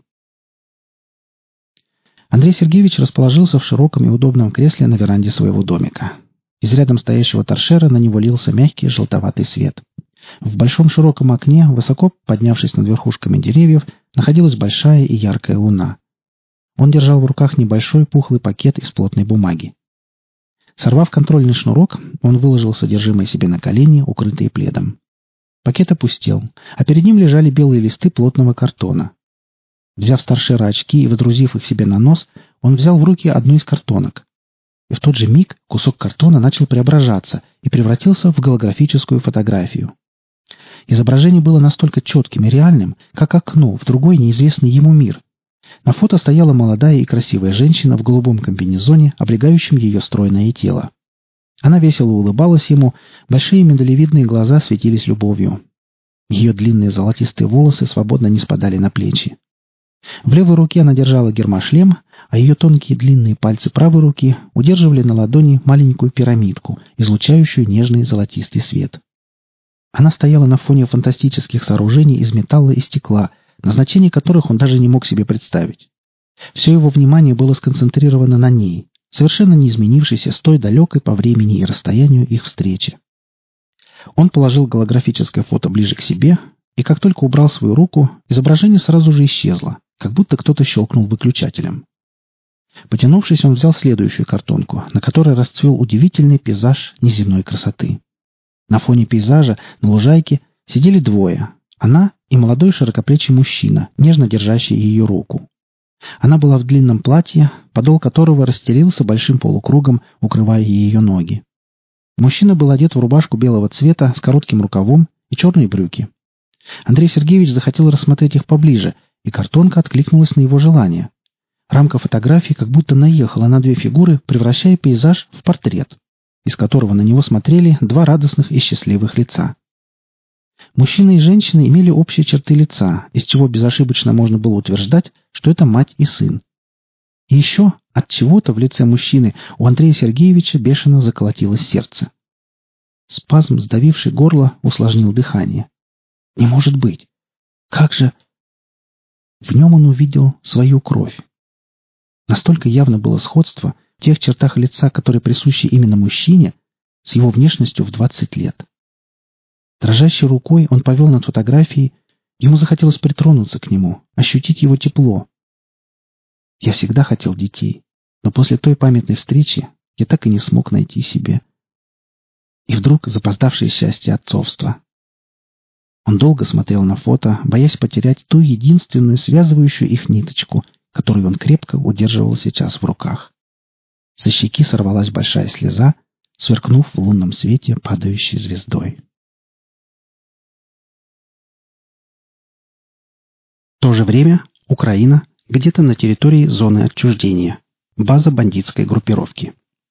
Андрей Сергеевич расположился в широком и удобном кресле на веранде своего домика. Из рядом стоящего торшера на него лился мягкий желтоватый свет. В большом широком окне, высоко поднявшись над верхушками деревьев, находилась большая и яркая луна. Он держал в руках небольшой пухлый пакет из плотной бумаги. Сорвав контрольный шнурок, он выложил содержимое себе на колени, укрытые пледом. Пакет опустел, а перед ним лежали белые листы плотного картона. Взяв с торшера очки и водрузив их себе на нос, он взял в руки одну из картонок. И в тот же миг кусок картона начал преображаться и превратился в голографическую фотографию. Изображение было настолько четким и реальным, как окно в другой неизвестный ему мир. На фото стояла молодая и красивая женщина в голубом комбинезоне, облегающем ее стройное тело. Она весело улыбалась ему, большие миндалевидные глаза светились любовью. Ее длинные золотистые волосы свободно не спадали на плечи. В левой руке она держала гермошлем, а ее тонкие длинные пальцы правой руки удерживали на ладони маленькую пирамидку, излучающую нежный золотистый свет. Она стояла на фоне фантастических сооружений из металла и стекла, назначение которых он даже не мог себе представить. Все его внимание было сконцентрировано на ней, совершенно не изменившейся с той далекой по времени и расстоянию их встречи. Он положил голографическое фото ближе к себе, и как только убрал свою руку, изображение сразу же исчезло, как будто кто-то щелкнул выключателем. Потянувшись, он взял следующую картонку, на которой расцвел удивительный пейзаж неземной красоты. На фоне пейзажа на лужайке сидели двое — она и молодой широкоплечий мужчина, нежно держащий ее руку. Она была в длинном платье, подол которого расстелился большим полукругом, укрывая ее ноги. Мужчина был одет в рубашку белого цвета с коротким рукавом и черные брюки. Андрей Сергеевич захотел рассмотреть их поближе, и картонка откликнулась на его желание. Рамка фотографии как будто наехала на 2 фигуры, превращая пейзаж в портрет, из которого на него смотрели 2 радостных и счастливых лица. Мужчина и женщина имели общие черты лица, из чего безошибочно можно было утверждать, что это мать и сын. И еще от чего-то в лице мужчины у Андрея Сергеевича бешено заколотилось сердце. Спазм, сдавивший горло, усложнил дыхание. Не может быть! Как же... В нем он увидел свою кровь. Настолько явно было сходство в тех чертах лица, которые присущи именно мужчине, с его внешностью в 20 лет. Дрожащей рукой он повел над фотографией, ему захотелось притронуться к нему, ощутить его тепло. Я всегда хотел детей, но после той памятной встречи я так и не смог найти себе. И вдруг запоздавшее счастье отцовства. Он долго смотрел на фото, боясь потерять ту единственную связывающую их ниточку, которую он крепко удерживал сейчас в руках. Со щеки сорвалась большая слеза, сверкнув в лунном свете падающей звездой. же время Украина, где-то на территории зоны отчуждения. База бандитской группировки.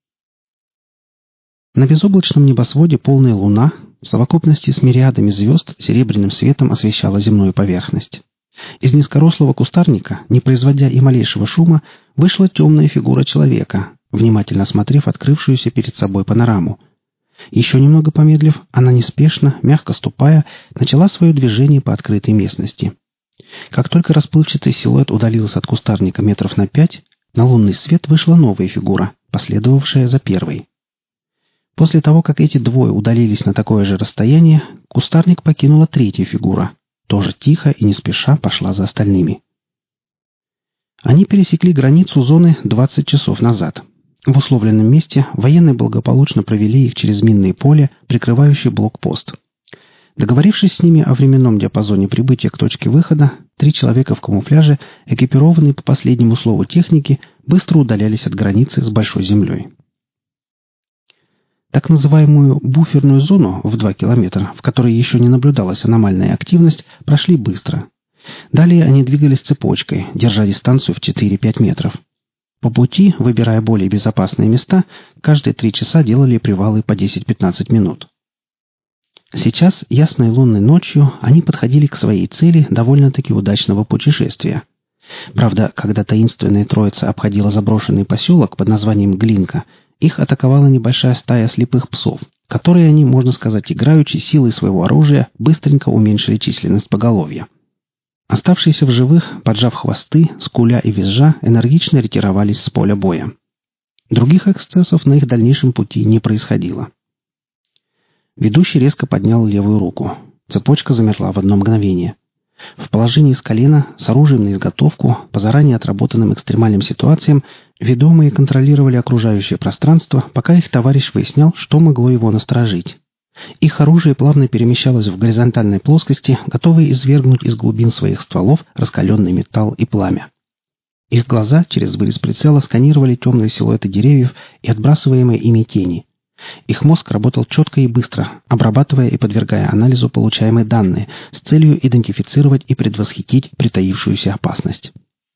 На безоблачном небосводе полная луна в совокупности с мириадами звезд серебряным светом освещала земную поверхность. Из низкорослого кустарника, не производя и малейшего шума, вышла темная фигура человека, внимательно осмотрев открывшуюся перед собой панораму. Еще немного помедлив, она неспешно, мягко ступая, начала свое движение по открытой местности. Как только расплывчатый силуэт удалился от кустарника метров на 5, на лунный свет вышла новая фигура, последовавшая за первой. После того, как эти двое удалились на такое же расстояние, кустарник покинула третья фигура, тоже тихо и не спеша пошла за остальными. Они пересекли границу зоны 20 часов назад. В условленном месте военные благополучно провели их через минное поле, прикрывающее блокпост. Договорившись с ними о временном диапазоне прибытия к точке выхода, 3 человека в камуфляже, экипированные по последнему слову техники, быстро удалялись от границы с Большой землей. Так называемую буферную зону в 2 километра, в которой еще не наблюдалась аномальная активность, прошли быстро. Далее они двигались цепочкой, держа дистанцию в 4-5 метров. По пути, выбирая более безопасные места, каждые 3 часа делали привалы по 10-15 минут. Сейчас, ясной лунной ночью, они подходили к своей цели довольно-таки удачного путешествия. Правда, когда таинственная троица обходила заброшенный поселок под названием Глинка, их атаковала небольшая стая слепых псов, которые они, можно сказать, играючи силой своего оружия, быстренько уменьшили численность поголовья. Оставшиеся в живых, поджав хвосты, скуля и визжа, энергично ретировались с поля боя. Других эксцессов на их дальнейшем пути не происходило. Ведущий резко поднял левую руку. Цепочка замерла в одно мгновение. В положении с колена, с оружием на изготовку, по заранее отработанным экстремальным ситуациям, ведомые контролировали окружающее пространство, пока их товарищ выяснял, что могло его насторожить. Их оружие плавно перемещалось в горизонтальной плоскости, готовые извергнуть из глубин своих стволов раскаленный металл и пламя. Их глаза через вырез прицела сканировали темные силуэты деревьев и отбрасываемые ими тени. Их мозг работал четко и быстро, обрабатывая и подвергая анализу получаемые данные с целью идентифицировать и предвосхитить притаившуюся опасность.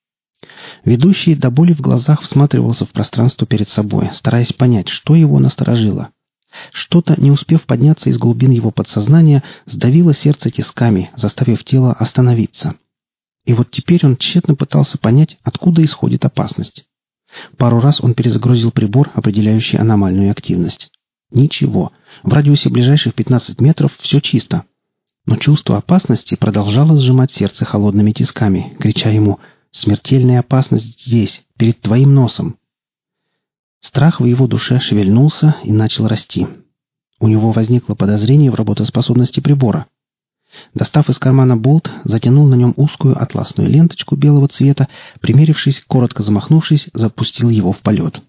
Ведущий до боли в глазах всматривался в пространство перед собой, стараясь понять, что его насторожило. Что-то, не успев подняться из глубин его подсознания, сдавило сердце тисками, заставив тело остановиться. И вот теперь он тщетно пытался понять, откуда исходит опасность. Пару раз он перезагрузил прибор, определяющий аномальную активность. Ничего. В радиусе ближайших 15 метров все чисто. Но чувство опасности продолжало сжимать сердце холодными тисками, крича ему «Смертельная опасность здесь, перед твоим носом!». Страх в его душе шевельнулся и начал расти. У него возникло подозрение в работоспособности прибора. Достав из кармана болт, затянул на нем узкую атласную ленточку белого цвета, примерившись, коротко замахнувшись, запустил его в полет.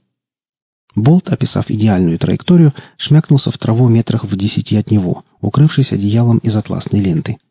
Болт, описав идеальную траекторию, шмякнулся в траву метрах в 10 от него, укрывшись одеялом из атласной ленты.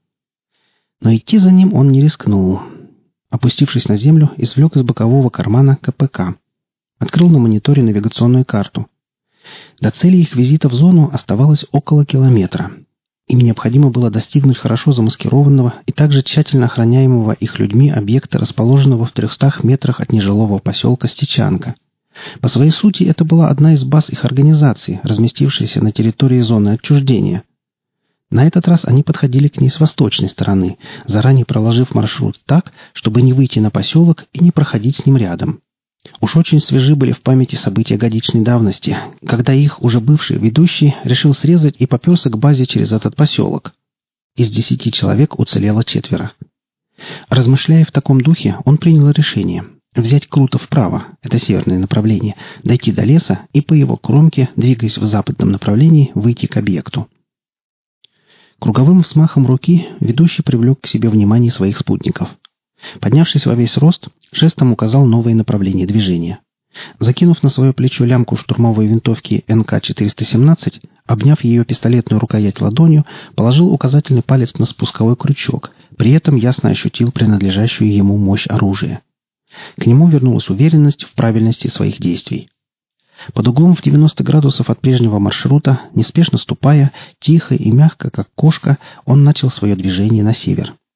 Но идти за ним он не рискнул. Опустившись на землю, извлек из бокового кармана КПК. Открыл на мониторе навигационную карту. До цели их визита в зону оставалось около километра. Им необходимо было достигнуть хорошо замаскированного и также тщательно охраняемого их людьми объекта, расположенного в 300 метрах от нежилого поселка Стечанка. По своей сути, это была одна из баз их организации, разместившаяся на территории зоны отчуждения. На этот раз они подходили к ней с восточной стороны, заранее проложив маршрут так, чтобы не выйти на поселок и не проходить с ним рядом. Уж очень свежи были в памяти события годичной давности, когда их, уже бывший ведущий, решил срезать и попёрся к базе через этот поселок. Из 10 человек уцелело 4. Размышляя в таком духе, он принял решение взять круто вправо, это северное направление, дойти до леса и по его кромке, двигаясь в западном направлении, выйти к объекту. Круговым взмахом руки ведущий привлек к себе внимание своих спутников. Поднявшись во весь рост, жестом указал новое направление движения. Закинув на свое плечо лямку штурмовой винтовки НК-417, обняв ее пистолетную рукоять ладонью, положил указательный палец на спусковой крючок, при этом ясно ощутил принадлежащую ему мощь оружия. К нему вернулась уверенность в правильности своих действий. Под углом в 90 градусов от прежнего маршрута, неспешно ступая, тихо и мягко, как кошка, он начал свое движение на север.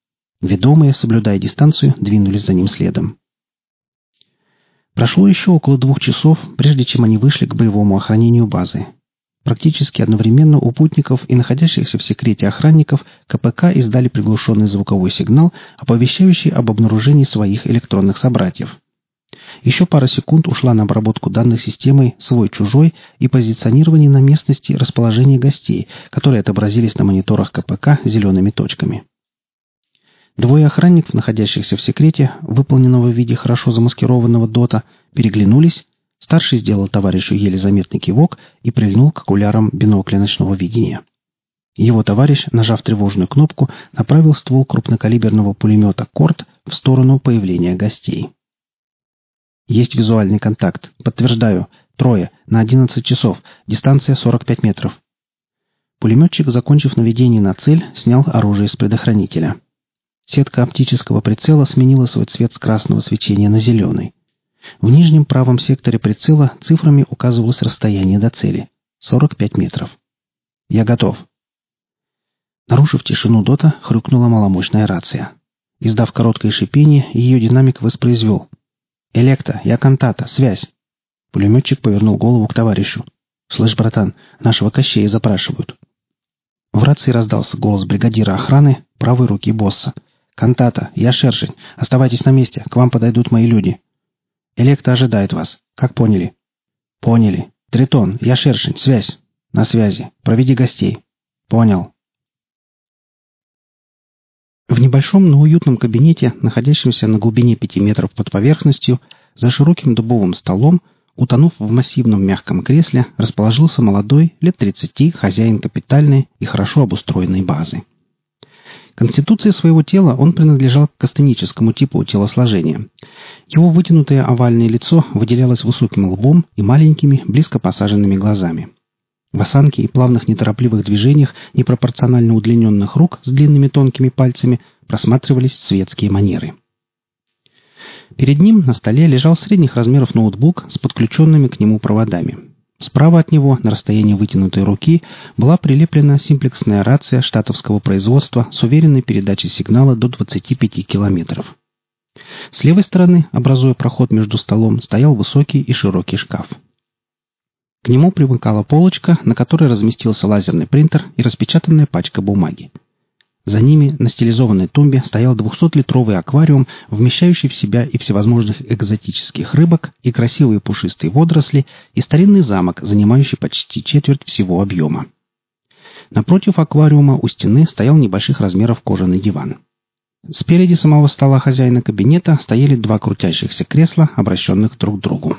Ведомые, соблюдая дистанцию, двинулись за ним следом. Прошло еще около 2 часов, прежде чем они вышли к боевому охранению базы. Практически одновременно у путников и находящихся в секрете охранников КПК издали приглушенный звуковой сигнал, оповещающий об обнаружении своих электронных собратьев. Еще пара секунд ушла на обработку данных системой «свой-чужой» и позиционирование на местности расположения гостей, которые отобразились на мониторах КПК зелеными точками. 2 охранников, находящихся в секрете, выполненного в виде хорошо замаскированного дота, переглянулись. Старший сделал товарищу еле заметный кивок и прильнул к окулярам бинокля ночного видения. Его товарищ, нажав тревожную кнопку, направил ствол крупнокалиберного пулемета «Корт» в сторону появления гостей. «Есть визуальный контакт. Подтверждаю. 3. На 11 часов. Дистанция 45 метров». Пулеметчик, закончив наведение на цель, снял оружие с предохранителя. Сетка оптического прицела сменила свой цвет с красного свечения на зеленый. В нижнем правом секторе прицела цифрами указывалось расстояние до цели — 45 метров. «Я готов». Нарушив тишину дота, хрюкнула маломощная рация. Издав короткое шипение, ее динамик воспроизвел. «Электа, я Кантата, связь». Пулеметчик повернул голову к товарищу. «Слышь, братан, нашего Кощея запрашивают». В рации раздался голос бригадира охраны правой руки босса. «Кантата, я Шершень. Оставайтесь на месте, к вам подойдут мои люди». «Электа ожидает вас. Как поняли?» «Поняли. Тритон, я Шершень. Связь». «На связи. Проведи гостей». «Понял». В небольшом, но уютном кабинете, находящемся на глубине 5 метров под поверхностью, за широким дубовым столом, утонув в массивном мягком кресле, расположился молодой, лет 30, хозяин капитальной и хорошо обустроенной базы. Конституцией своего тела он принадлежал к астеническому типу телосложения. Его вытянутое овальное лицо выделялось высоким лбом и маленькими, близко посаженными глазами. В осанке и плавных неторопливых движениях непропорционально удлиненных рук с длинными тонкими пальцами просматривались светские манеры. Перед ним на столе лежал средних размеров ноутбук с подключенными к нему проводами. Справа от него, на расстоянии вытянутой руки, была прилеплена симплексная рация штатовского производства с уверенной передачей сигнала до 25 километров. С левой стороны, образуя проход между столом, стоял высокий и широкий шкаф. К нему примыкала полочка, на которой разместился лазерный принтер и распечатанная пачка бумаги. За ними на стилизованной тумбе стоял 200-литровый аквариум, вмещающий в себя и всевозможных экзотических рыбок, и красивые пушистые водоросли, и старинный замок, занимающий почти четверть всего объема. Напротив аквариума у стены стоял небольших размеров кожаный диван. Спереди самого стола хозяина кабинета стояли 2 крутящихся кресла, обращенных друг к другу.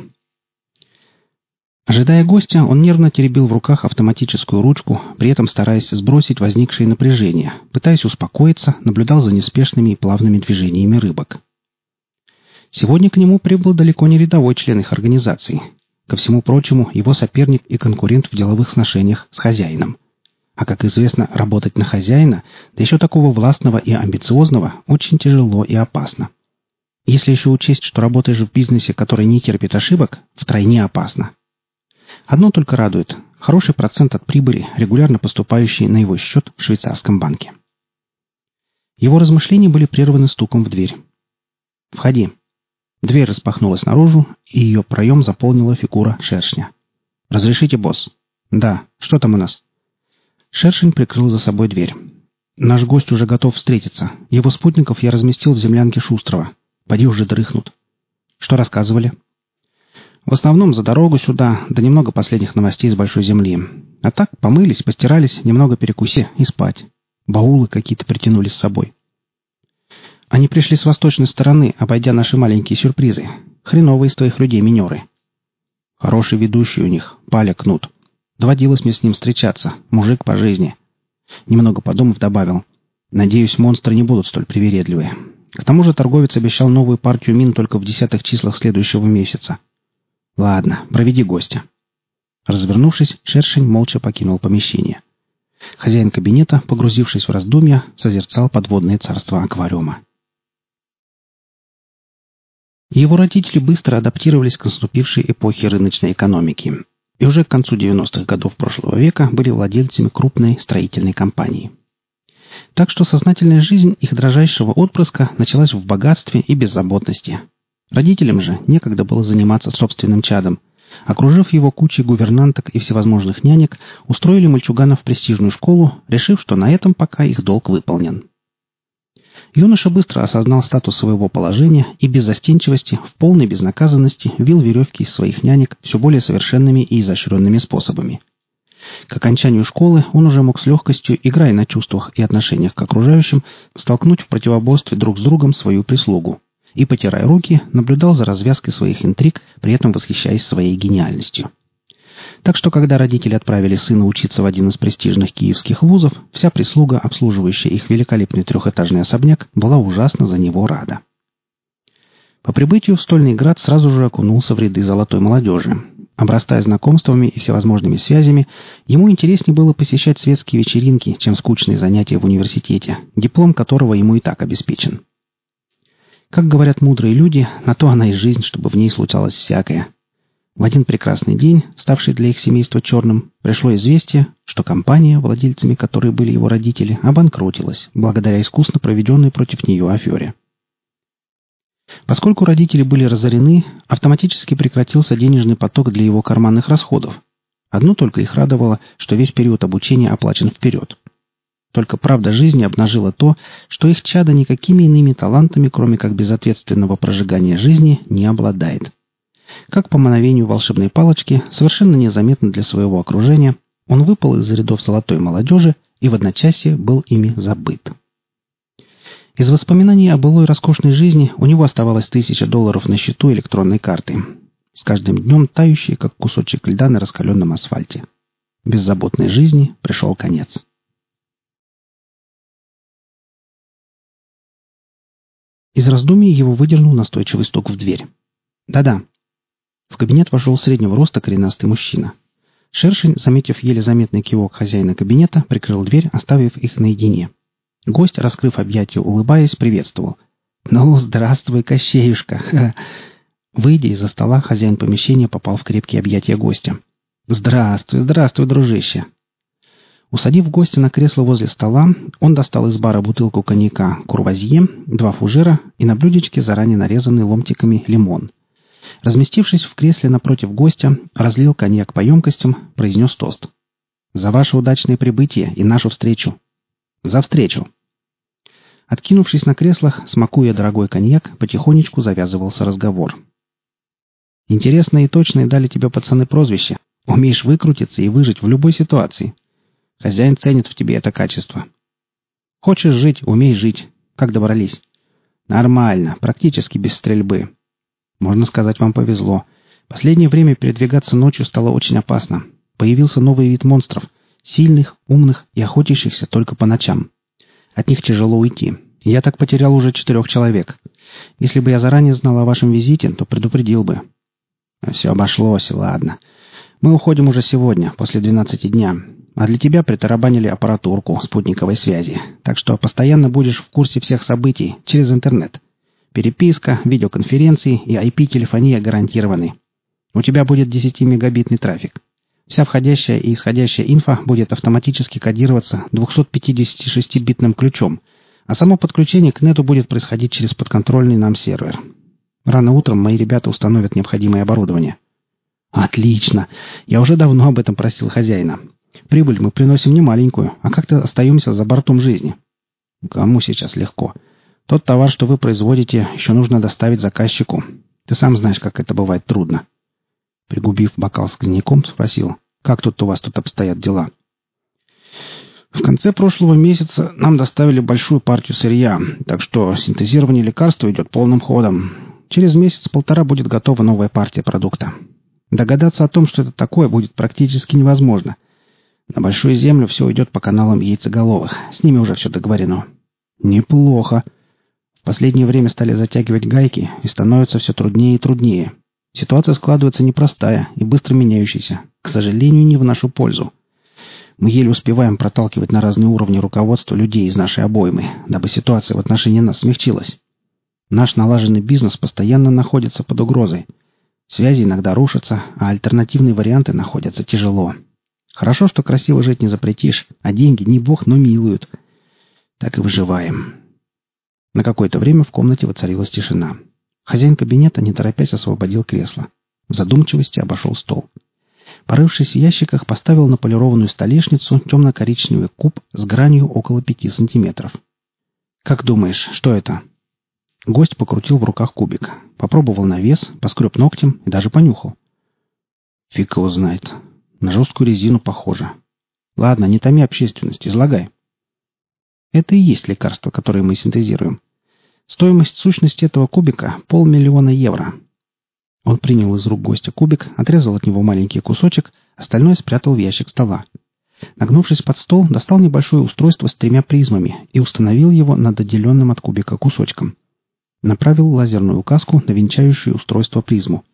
Ожидая гостя, он нервно теребил в руках автоматическую ручку, при этом стараясь сбросить возникшее напряжение, пытаясь успокоиться, наблюдал за неспешными и плавными движениями рыбок. Сегодня к нему прибыл далеко не рядовой член их организации. Ко всему прочему, его соперник и конкурент в деловых сношениях с хозяином. А, как известно, работать на хозяина, да еще такого властного и амбициозного, очень тяжело и опасно. Если еще учесть, что работаешь в бизнесе, который не терпит ошибок, втройне опасно. Одно только радует – хороший процент от прибыли, регулярно поступающий на его счет в швейцарском банке. Его размышления были прерваны стуком в дверь. «Входи». Дверь распахнулась наружу, и ее проем заполнила фигура Шершня. «Разрешите, босс?» «Да. Что там у нас?» Шершень прикрыл за собой дверь. «Наш гость уже готов встретиться. Его спутников я разместил в землянке Шустрова. Поди уже дрыхнут». «Что рассказывали?» «В основном за дорогу сюда, да немного последних новостей с Большой Земли. А так помылись, постирались, немного перекуси и спать. Баулы какие-то притянули с собой». «Они пришли с восточной стороны, обойдя наши маленькие сюрпризы. Хреновые из твоих людей минеры». «Хороший ведущий у них, Паля Кнут. Доводилось мне с ним встречаться, мужик по жизни». Немного подумав, добавил: «Надеюсь, монстры не будут столь привередливые. К тому же торговец обещал новую партию мин только в 10-х числах следующего месяца». «Ладно, проведи гостя». Развернувшись, Шершень молча покинул помещение. Хозяин кабинета, погрузившись в раздумья, созерцал подводное царство аквариума. Его родители быстро адаптировались к наступившей эпохе рыночной экономики и уже к концу 90-х годов прошлого века были владельцами крупной строительной компании. Так что сознательная жизнь их дрожайшего отпрыска началась в богатстве и беззаботности. Родителям же некогда было заниматься собственным чадом. Окружив его кучей гувернанток и всевозможных нянек, устроили мальчугана в престижную школу, решив, что на этом пока их долг выполнен. Юноша быстро осознал статус своего положения и без застенчивости, в полной безнаказанности, вил веревки из своих нянек все более совершенными и изощренными способами. К окончанию школы он уже мог с легкостью, играя на чувствах и отношениях к окружающим, столкнуть в противоборстве друг с другом свою прислугу и, потирая руки, наблюдал за развязкой своих интриг, при этом восхищаясь своей гениальностью. Так что, когда родители отправили сына учиться в один из престижных киевских вузов, вся прислуга, обслуживающая их великолепный трехэтажный особняк, была ужасно за него рада. По прибытию в Стольный Град сразу же окунулся в ряды золотой молодежи. Обрастая знакомствами и всевозможными связями, ему интереснее было посещать светские вечеринки, чем скучные занятия в университете, диплом которого ему и так обеспечен. Как говорят мудрые люди, на то она и жизнь, чтобы в ней случалось всякое. В один прекрасный день, ставший для их семейства черным, пришло известие, что компания, владельцами которой были его родители, обанкротилась, благодаря искусно проведенной против нее афере. Поскольку родители были разорены, автоматически прекратился денежный поток для его карманных расходов. Одно только их радовало, что весь период обучения оплачен вперед. Только правда жизни обнажила то, что их чадо никакими иными талантами, кроме как безответственного прожигания жизни, не обладает. Как по мановению волшебной палочки, совершенно незаметно для своего окружения, он выпал из рядов золотой молодежи и в одночасье был ими забыт. Из воспоминаний о былой роскошной жизни у него оставалось $1000 на счету электронной карты, с каждым днем тающие, как кусочек льда на раскаленном асфальте. Беззаботной жизни пришел конец. Из раздумий его выдернул настойчивый стук в дверь. «Да-да». В кабинет вошел среднего роста коренастый мужчина. Шершень, заметив еле заметный кивок хозяина кабинета, прикрыл дверь, оставив их наедине. Гость, раскрыв объятия, улыбаясь, приветствовал. «Ну, здравствуй, Кощеюшка!» Выйдя из-за стола, хозяин помещения попал в крепкие объятия гостя. «Здравствуй, здравствуй, дружище!» Усадив гостя на кресло возле стола, он достал из бара бутылку коньяка «Курвазье», 2 фужера и на блюдечке заранее нарезанный ломтиками лимон. Разместившись в кресле напротив гостя, разлил коньяк по емкостям, произнес тост. «За ваше удачное прибытие и нашу встречу!» «За встречу!» Откинувшись на креслах, смакуя дорогой коньяк, потихонечку завязывался разговор. «Интересное и точное дали тебе пацаны прозвище. Умеешь выкрутиться и выжить в любой ситуации. Хозяин ценит в тебе это качество. Хочешь жить — умей жить. Как добрались?» «Нормально, практически без стрельбы. Можно сказать, вам повезло. Последнее время передвигаться ночью стало очень опасно. Появился новый вид монстров. Сильных, умных и охотящихся только по ночам. От них тяжело уйти. Я так потерял уже 4 человек. Если бы я заранее знал о вашем визите, то предупредил бы. Все обошлось, ладно. Мы уходим уже сегодня, после 12 дня. А для тебя притарабанили аппаратурку спутниковой связи. Так что постоянно будешь в курсе всех событий через интернет. Переписка, видеоконференции и IP-телефония гарантированы. У тебя будет 10-мегабитный трафик. Вся входящая и исходящая инфа будет автоматически кодироваться 256-битным ключом, а само подключение к нету будет происходить через подконтрольный нам сервер. Рано утром мои ребята установят необходимое оборудование. Отлично! Я уже давно об этом просил хозяина. Прибыль мы приносим немаленькую, а как-то остаемся за бортом жизни. Кому сейчас легко? Тот товар, что вы производите, еще нужно доставить заказчику. Ты сам знаешь, как это бывает трудно. Пригубив бокал с коньяком, спросил, как тут у вас обстоят дела? В конце прошлого месяца нам доставили большую партию сырья, так что синтезирование лекарства идет полным ходом. Через месяц-полтора будет готова новая партия продукта. Догадаться о том, что это такое, будет практически невозможно. На Большую Землю все идет по каналам яйцеголовых. С ними уже все договорено. Неплохо. В последнее время стали затягивать гайки, и становится все труднее и труднее. Ситуация складывается непростая и быстро меняющаяся. К сожалению, не в нашу пользу. Мы еле успеваем проталкивать на разные уровни руководства людей из нашей обоймы, дабы ситуация в отношении нас смягчилась. Наш налаженный бизнес постоянно находится под угрозой. Связи иногда рушатся, а альтернативные варианты находятся тяжело. Хорошо, что красиво жить не запретишь, а деньги не бог, но милуют. Так и выживаем. На какое-то время в комнате воцарилась тишина. Хозяин кабинета, не торопясь, освободил кресло. В задумчивости обошел стол. Порывшись в ящиках, поставил на полированную столешницу темно-коричневый куб с гранью около 5 сантиметров. «Как думаешь, что это?» Гость покрутил в руках кубик. Попробовал на вес, поскреб ногтем и даже понюхал. «Фиг его знает. На жесткую резину похоже. Ладно, не томи общественность, излагай». Это и есть лекарство, которое мы синтезируем. Стоимость сущности этого кубика — 500 000 евро. Он принял из рук гостя кубик, отрезал от него маленький кусочек, остальное спрятал в ящик стола. Нагнувшись под стол, достал небольшое устройство с 3 призмами и установил его над отделенным от кубика кусочком. Направил лазерную указку на венчающее устройство призму.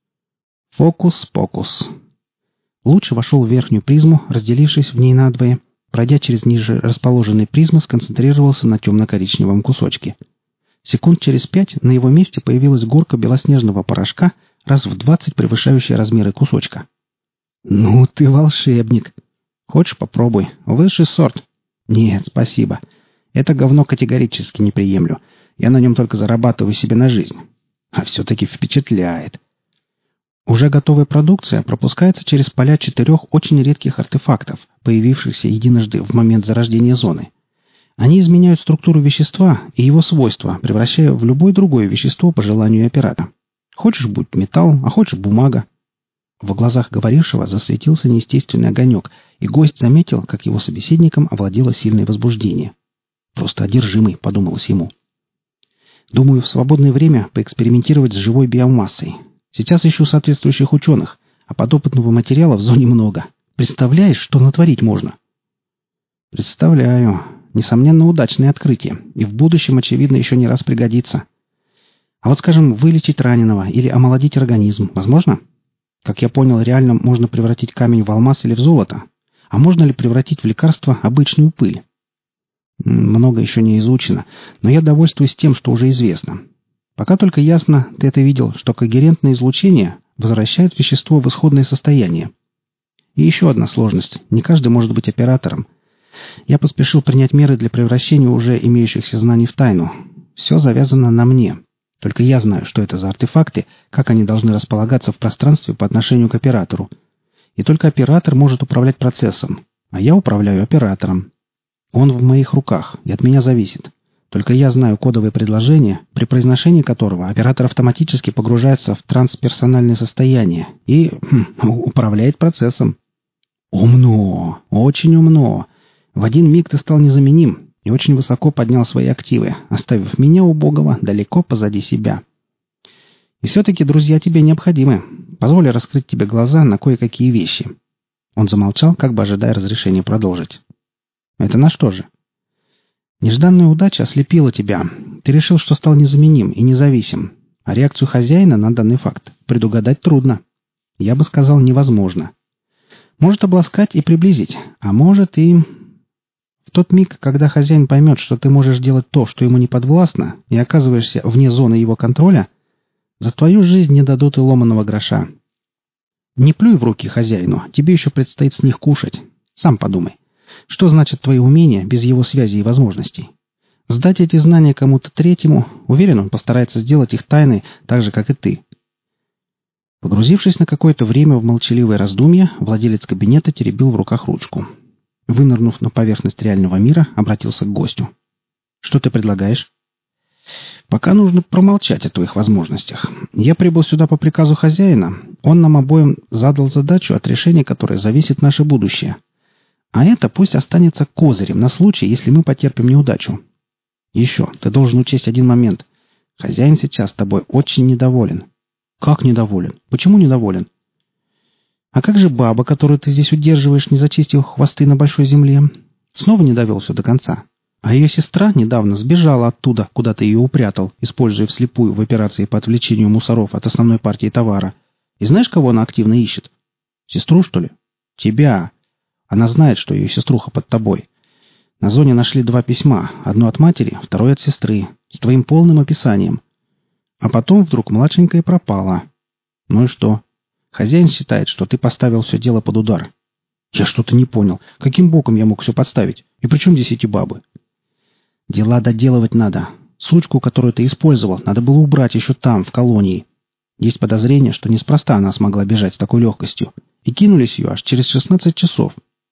Фокус-покус. Луч вошел в верхнюю призму, разделившись в ней надвое. Пройдя через ниже расположенные призмы, сконцентрировался на темно-коричневом кусочке. Секунд через 5 на его месте появилась горка белоснежного порошка, раз в 20 превышающая размеры кусочка. «Ну ты волшебник! Хочешь, попробуй. Высший сорт». «Нет, спасибо. Это говно категорически не приемлю. Я на нем только зарабатываю себе на жизнь. А все-таки впечатляет». Уже готовая продукция пропускается через поля 4 очень редких артефактов, появившихся единожды в момент зарождения зоны. Они изменяют структуру вещества и его свойства, превращая в любое другое вещество по желанию оператора. Хочешь, будь металл, а хочешь, бумага. В глазах говорившего засветился неестественный огонек, и гость заметил, как его собеседником овладело сильное возбуждение. «Просто одержимый», — подумалось ему. «Думаю, в свободное время поэкспериментировать с живой биомассой. Сейчас ищу соответствующих ученых, а подопытного материала в зоне много. Представляешь, что натворить можно?» «Представляю. Несомненно, удачное открытие, и в будущем, очевидно, еще не раз пригодится. А вот, скажем, вылечить раненого или омолодить организм возможно? Как я понял, реально можно превратить камень в алмаз или в золото. А можно ли превратить в лекарство обычную пыль? Много еще не изучено, но я довольствуюсь тем, что уже известно. Пока только ясно, ты это видел, что когерентное излучение возвращает вещество в исходное состояние. И еще одна сложность. Не каждый может быть оператором. Я поспешил принять меры для превращения уже имеющихся знаний в тайну. Все завязано на мне. Только я знаю, что это за артефакты, как они должны располагаться в пространстве по отношению к оператору. И только оператор может управлять процессом, а я управляю оператором. Он в моих руках, и от меня зависит. Только я знаю кодовое предложение, при произношении которого оператор автоматически погружается в трансперсональное состояние и управляет процессом. Умно, очень умно. В один миг ты стал незаменим и очень высоко поднял свои активы, оставив меня, убогого, далеко позади себя. И все-таки, друзья, тебе необходимы. Позволь раскрыть тебе глаза на кое-какие вещи. Он замолчал, как бы ожидая разрешения продолжить. Это на что же? Нежданная удача ослепила тебя. Ты решил, что стал незаменим и независим. А реакцию хозяина на данный факт предугадать трудно. Я бы сказал, невозможно. Может обласкать и приблизить, а может и... В тот миг, когда хозяин поймет, что ты можешь делать то, что ему не подвластно, и оказываешься вне зоны его контроля, за твою жизнь не дадут и ломаного гроша. Не плюй в руки хозяину, тебе еще предстоит с них кушать. Сам подумай. Что значит твои умения без его связи и возможностей? Сдать эти знания кому-то третьему, уверен, он постарается сделать их тайной так же, как и ты. Погрузившись на какое-то время в молчаливое раздумье, владелец кабинета теребил в руках ручку. Вынырнув на поверхность реального мира, обратился к гостю. «Что ты предлагаешь?» «Пока нужно промолчать о твоих возможностях. Я прибыл сюда по приказу хозяина. Он нам обоим задал задачу, от решения которой зависит наше будущее. А это пусть останется козырем на случай, если мы потерпим неудачу. Еще, ты должен учесть один момент. Хозяин сейчас с тобой очень недоволен». «Как недоволен? Почему недоволен?» «А как же баба, которую ты здесь удерживаешь, не зачистив хвосты на большой земле? Снова не довел все до конца. А ее сестра недавно сбежала оттуда, куда ты ее упрятал, используя вслепую в операции по отвлечению мусоров от основной партии товара. И знаешь, кого она активно ищет? Сестру, что ли? Тебя. Она знает, что ее сеструха под тобой. На зоне нашли 2 письма. Одно от матери, второе от сестры. С твоим полным описанием. А потом вдруг младшенькая пропала. Ну и что? Хозяин считает, что ты поставил все дело под удар. Я что-то не понял. Каким боком я мог все подставить? И при чем здесь эти бабы?» Дела доделывать надо. Сучку, которую ты использовал, надо было убрать еще там, в колонии. Есть подозрение, что неспроста она смогла бежать с такой легкостью. И кинулись ее аж через 16 часов.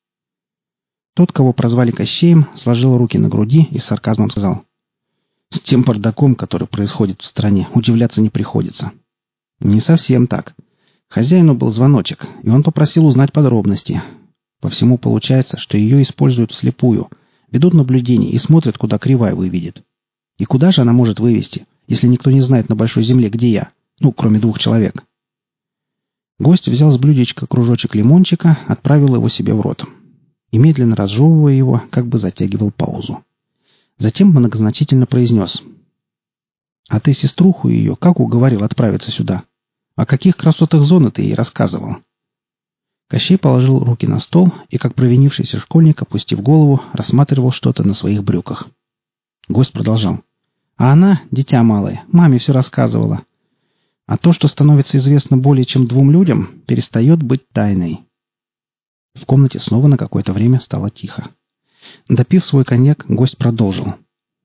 Тот, кого прозвали Кощеем, сложил руки на груди и с сарказмом сказал: «С тем бардаком, который происходит в стране, удивляться не приходится». Не совсем так. Хозяину был звоночек, и он попросил узнать подробности. По всему получается, что ее используют вслепую, ведут наблюдение и смотрят, куда кривая выведет. И куда же она может вывести, если никто не знает на большой земле, где я? Ну, кроме 2 человек. Гость взял с блюдечка кружочек лимончика, отправил его себе в рот. И, медленно разжевывая его, как бы затягивал паузу. Затем многозначительно произнес: «А ты сеструху ее как уговорил отправиться сюда? О каких красотах зоны ты ей рассказывал?» Кощей положил руки на стол и, как провинившийся школьник, опустив голову, рассматривал что-то на своих брюках. Гость продолжал: «А она, дитя малое, маме все рассказывала. А то, что становится известно более чем 2 людям, перестает быть тайной». В комнате снова на какое-то время стало тихо. Допив свой коньяк, гость продолжил: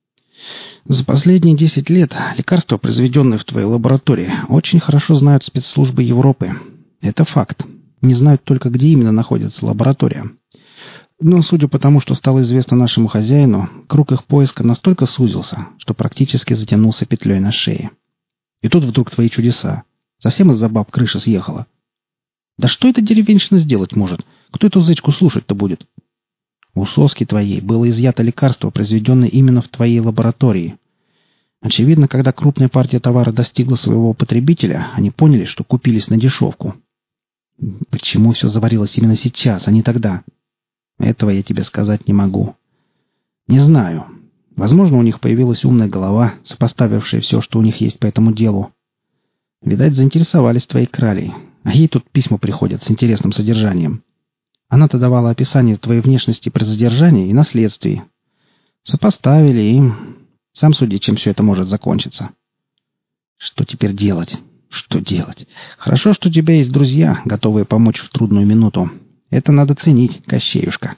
«За последние 10 лет лекарства, произведенные в твоей лаборатории, очень хорошо знают спецслужбы Европы. Это факт. Не знают только, где именно находится лаборатория. Но, судя по тому, что стало известно нашему хозяину, круг их поиска настолько сузился, что практически затянулся петлей на шее. И тут вдруг твои чудеса. Совсем из-за баб крыша съехала. Да что эта деревенщина сделать может? Кто эту зычку слушать-то будет? У соски твоей было изъято лекарство, произведенное именно в твоей лаборатории. Очевидно, когда крупная партия товара достигла своего потребителя, они поняли, что купились на дешевку. Почему все заварилось именно сейчас, а не тогда? Этого я тебе сказать не могу. Не знаю. Возможно, у них появилась умная голова, сопоставившая все, что у них есть по этому делу. Видать, заинтересовались твоей кралей, а ей тут письма приходят с интересным содержанием. Она-то давала описание твоей внешности при задержании и на следствии. Сопоставили и... Сам суди, чем все это может закончиться. Что теперь делать? Что делать? Хорошо, что у тебя есть друзья, готовые помочь в трудную минуту. Это надо ценить, Кощеюшка».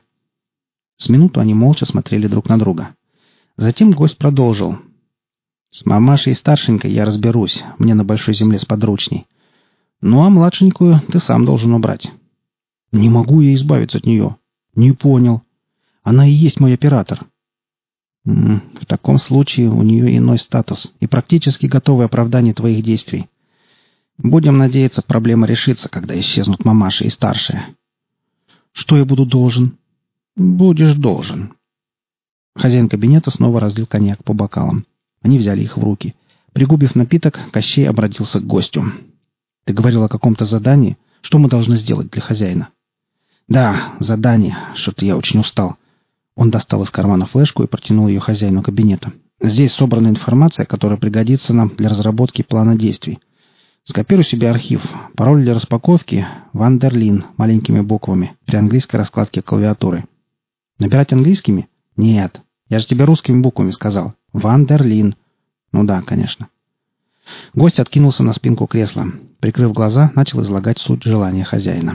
С минуту они молча смотрели друг на друга. Затем гость продолжил: «С мамашей и старшенькой я разберусь, мне на большой земле сподручней. Ну а младшенькую ты сам должен убрать». «Не могу я избавиться от нее». «Не понял. Она и есть мой оператор». В таком случае у нее иной статус и практически готовое оправдание твоих действий. Будем надеяться, проблема решится, когда исчезнут мамаша и старшая». «Что я буду должен?» «Будешь должен». Хозяин кабинета снова разлил коньяк по бокалам. Они взяли их в руки. Пригубив напиток, Кощей обратился к гостю. «Ты говорил о каком-то задании? Что мы должны сделать для хозяина?» «Да, задание. Что-то я очень устал». Он достал из кармана флешку и протянул ее хозяину кабинета. «Здесь собрана информация, которая пригодится нам для разработки плана действий. Скопируй себе архив. Пароль для распаковки — Вандерлин маленькими буквами при английской раскладке клавиатуры». «Набирать английскими?» «Нет. Я же тебе русскими буквами сказал. Вандерлин». «Ну да, конечно». Гость откинулся на спинку кресла. Прикрыв глаза, начал излагать суть желания хозяина.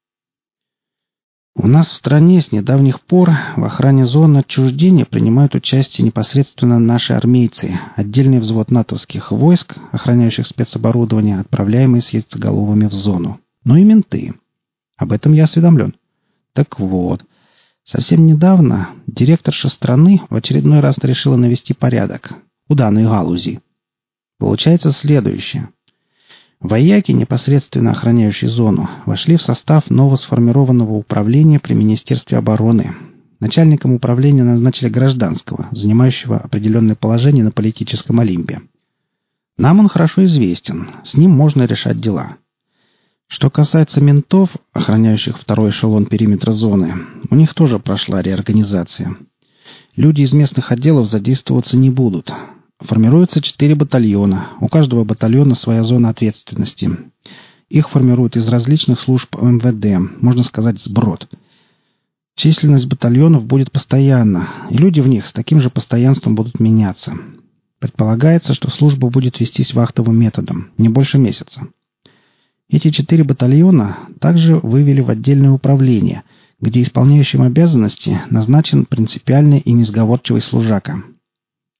«У нас в стране с недавних пор в охране зоны отчуждения принимают участие непосредственно наши армейцы, отдельный взвод натовских войск, охраняющих спецоборудование, отправляемые с яйцеголовыми в зону. Но и менты. Об этом я осведомлен. Так вот, совсем недавно директорша страны в очередной раз решила навести порядок у данной галузи. Получается следующее. Вояки, непосредственно охраняющие зону, вошли в состав новосформированного управления при Министерстве обороны. Начальником управления назначили гражданского, занимающего определенное положение на политическом Олимпе. Нам он хорошо известен, с ним можно решать дела. Что касается ментов, охраняющих второй эшелон периметра зоны, у них тоже прошла реорганизация. Люди из местных отделов задействоваться не будут. Формируется 4 батальона. У каждого батальона своя зона ответственности. Их формируют из различных служб МВД, можно сказать, сброд. Численность батальонов будет постоянна, и люди в них с таким же постоянством будут меняться. Предполагается, что служба будет вестись вахтовым методом, не больше месяца. Эти 4 батальона также вывели в отдельное управление, где исполняющим обязанности назначен принципиальный и несговорчивый служака.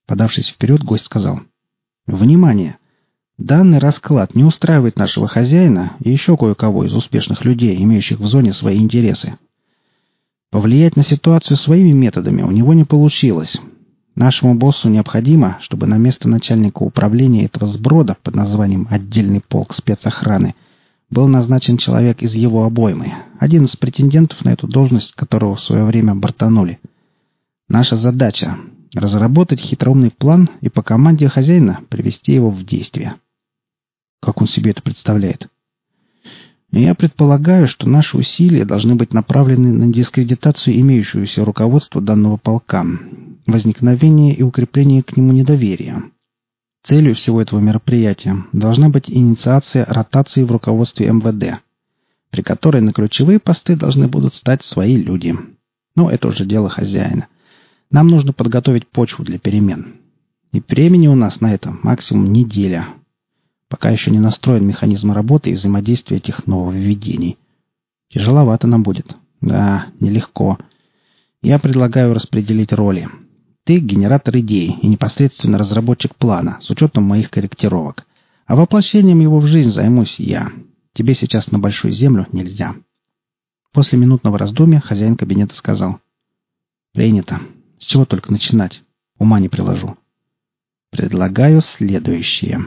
Подавшись вперед, гость сказал: «Внимание! Данный расклад не устраивает нашего хозяина и еще кое-кого из успешных людей, имеющих в зоне свои интересы. Повлиять на ситуацию своими методами у него не получилось. Нашему боссу необходимо, чтобы на место начальника управления этого сброда под названием «Отдельный полк спецохраны» был назначен человек из его обоймы, один из претендентов на эту должность, которого в свое время бортанули. Наша задача — разработать хитроумный план и по команде хозяина привести его в действие». Как он себе это представляет? Я предполагаю, что наши усилия должны быть направлены на дискредитацию имеющегося руководства данного полка, возникновение и укрепление к нему недоверия. Целью всего этого мероприятия должна быть инициация ротации в руководстве МВД, при которой на ключевые посты должны будут стать свои люди. Но это уже дело хозяина. Нам нужно подготовить почву для перемен. И времени у нас на это максимум неделя. Пока еще не настроен механизм работы и взаимодействия этих нововведений. Тяжеловато нам будет. Да, нелегко. Я предлагаю распределить роли. Ты — генератор идей и непосредственно разработчик плана с учетом моих корректировок. А воплощением его в жизнь займусь я. Тебе сейчас на Большую Землю нельзя. После минутного раздумья хозяин кабинета сказал: «Принято. С чего только начинать? Ума не приложу. Предлагаю следующее».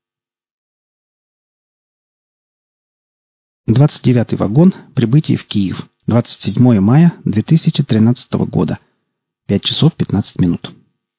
29-й вагон. Прибытие в Киев. 27 мая 2013 года. 5 часов 15 минут.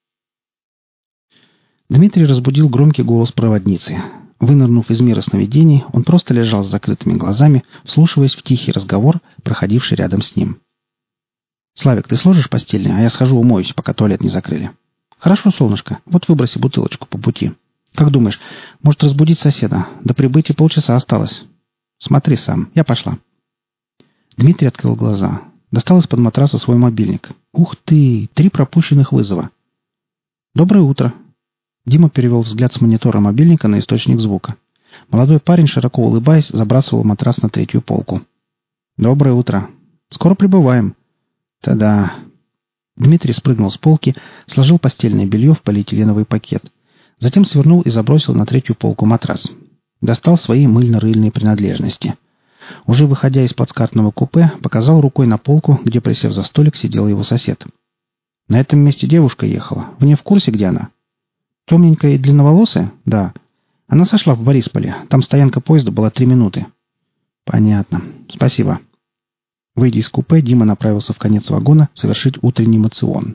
Дмитрий разбудил громкий голос проводницы. Вынырнув из мира сновидений, он просто лежал с закрытыми глазами, вслушиваясь в тихий разговор, проходивший рядом с ним. «Славик, ты сложишь постельное, а я схожу умоюсь, пока туалет не закрыли». «Хорошо, солнышко. Вот выброси бутылочку по пути. Как думаешь, может разбудить соседа? До прибытия полчаса осталось». «Смотри сам. Я пошла». Дмитрий открыл глаза. Достал из-под матраса свой мобильник. «Ух ты! 3 пропущенных вызова». «Доброе утро». Дима перевел взгляд с монитора мобильника на источник звука. Молодой парень, широко улыбаясь, забрасывал матрас на 3-ю полку. «Доброе утро. Скоро прибываем». «Та-да». Дмитрий спрыгнул с полки, сложил постельное белье в полиэтиленовый пакет. Затем свернул и забросил на 3-ю полку матрас. Достал свои мыльно-рыльные принадлежности. Уже выходя из плацкартного купе, показал рукой на полку, где, присев за столик, сидел его сосед. «На этом месте девушка ехала. Вы не в курсе, где она?» «Темненькая и длинноволосая?» «Да. Она сошла в Борисполе. Там стоянка поезда была 3 минуты». «Понятно. Спасибо». Выйдя из купе, Дима направился в конец вагона совершить утренний моцион.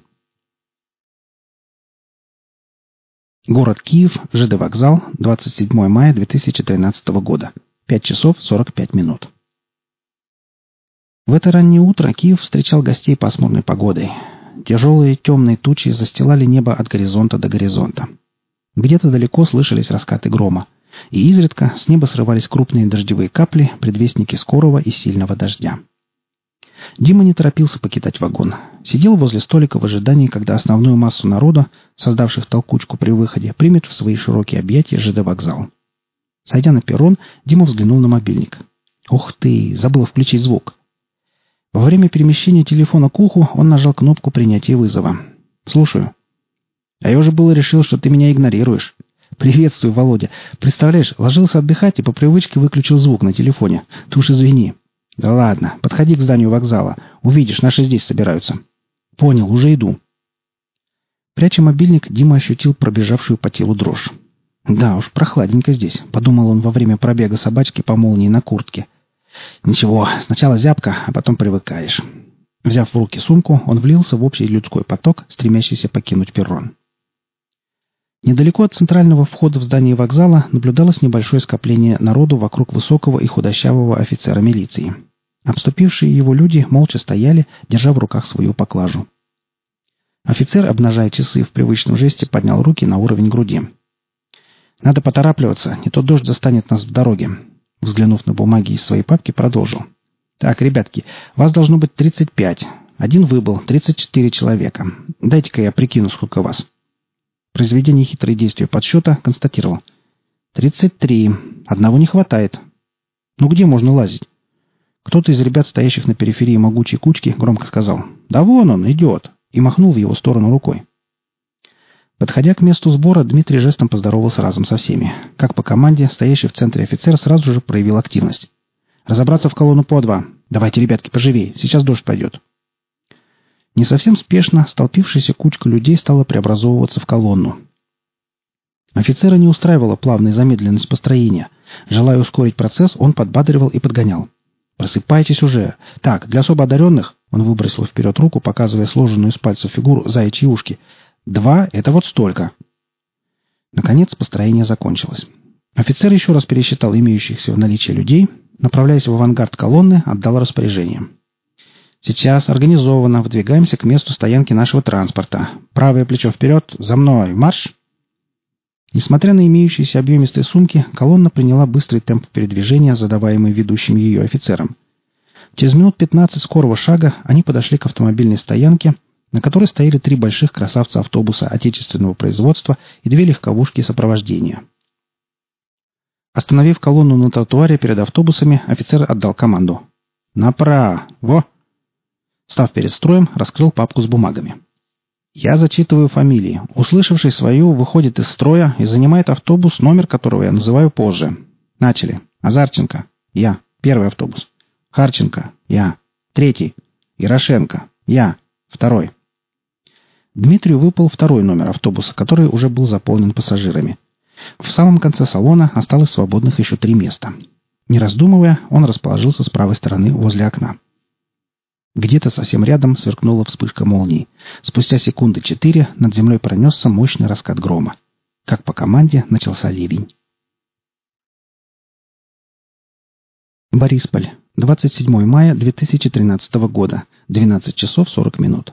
Город Киев, ЖД вокзал, 27 мая 2013 года. 5 часов 45 минут. В это раннее утро Киев встречал гостей пасмурной погодой. Тяжелые темные тучи застилали небо от горизонта до горизонта. Где-то далеко слышались раскаты грома, и изредка с неба срывались крупные дождевые капли, предвестники скорого и сильного дождя. Дима не торопился покидать вагон. Сидел возле столика в ожидании, когда основную массу народа, создавших толкучку при выходе, примет в свои широкие объятия ЖД вокзал. Сойдя на перрон, Дима взглянул на мобильник. «Ух ты! Забыл включить звук!» Во время перемещения телефона к уху он нажал кнопку принятия вызова. «Слушаю». «А я уже было решил, что ты меня игнорируешь». «Приветствую, Володя. Представляешь, ложился отдыхать и по привычке выключил звук на телефоне. Ты уж извини». «Да ладно, подходи к зданию вокзала. Увидишь, наши здесь собираются». «Понял, уже иду». Пряча мобильник, Дима ощутил пробежавшую по телу дрожь. «Да уж, прохладненько здесь», — подумал он во время пробега собачки по молнии на куртке. «Ничего, сначала зябко, а потом привыкаешь». Взяв в руки сумку, он влился в общий людской поток, стремящийся покинуть перрон. Недалеко от центрального входа в здание вокзала наблюдалось небольшое скопление народу вокруг высокого и худощавого офицера милиции. Обступившие его люди молча стояли, держа в руках свою поклажу. Офицер, обнажая часы в привычном жесте, поднял руки на уровень груди. «Надо поторапливаться, не то дождь застанет нас в дороге». Взглянув на бумаги из своей папки, продолжил. «Так, ребятки, вас должно быть 35. Один выбыл, 34 человека. Дайте-ка я прикину, сколько вас». Произведя нехитрые действия подсчета, констатировал. 33. Одного не хватает. Ну где можно лазить? Кто-то из ребят, стоящих на периферии могучей кучки, громко сказал. «Да вон он, идет!» и махнул в его сторону рукой. Подходя к месту сбора, Дмитрий жестом поздоровался разом со всеми. Как по команде, стоящий в центре офицер сразу же проявил активность. «Разобраться в колонну по два. Давайте, ребятки, поживее. Сейчас дождь пойдет». Не совсем спешно столпившаяся кучка людей стала преобразовываться в колонну. Офицера не устраивала плавная замедленность построения. Желая ускорить процесс, он подбадривал и подгонял. «Просыпайтесь уже! Так, для особо одаренных...» Он выбросил вперед руку, показывая сложенную из пальцев фигуру заячьи ушки. 2 — это вот столько. Наконец построение закончилось. Офицер еще раз пересчитал имеющихся в наличии людей, направляясь в авангард колонны, отдал распоряжение. «Сейчас организованно выдвигаемся к месту стоянки нашего транспорта. Правое плечо вперед, за мной, марш!» Несмотря на имеющиеся объемистые сумки, колонна приняла быстрый темп передвижения, задаваемый ведущим ее офицером. Через минут 15 скорого шага они подошли к автомобильной стоянке, на которой стояли 3 больших красавца автобуса отечественного производства и 2 легковушки сопровождения. Остановив колонну на тротуаре перед автобусами, офицер отдал команду. «Направо!» Став перед строем, раскрыл папку с бумагами. «Я зачитываю фамилии. Услышавший свою, выходит из строя и занимает автобус, номер которого я называю позже. Начали. Азарченко. Я. Первый автобус. Харченко. Я. Третий. Ярошенко. Я. Второй». Дмитрию выпал второй номер автобуса, который уже был заполнен пассажирами. В самом конце салона осталось свободных еще 3 места. Не раздумывая, он расположился с правой стороны возле окна. Где-то совсем рядом сверкнула вспышка молнии. Спустя секунды 4 над землей пронесся мощный раскат грома. Как по команде начался ливень. Борисполь. 27 мая 2013 года. 12 часов 40 минут.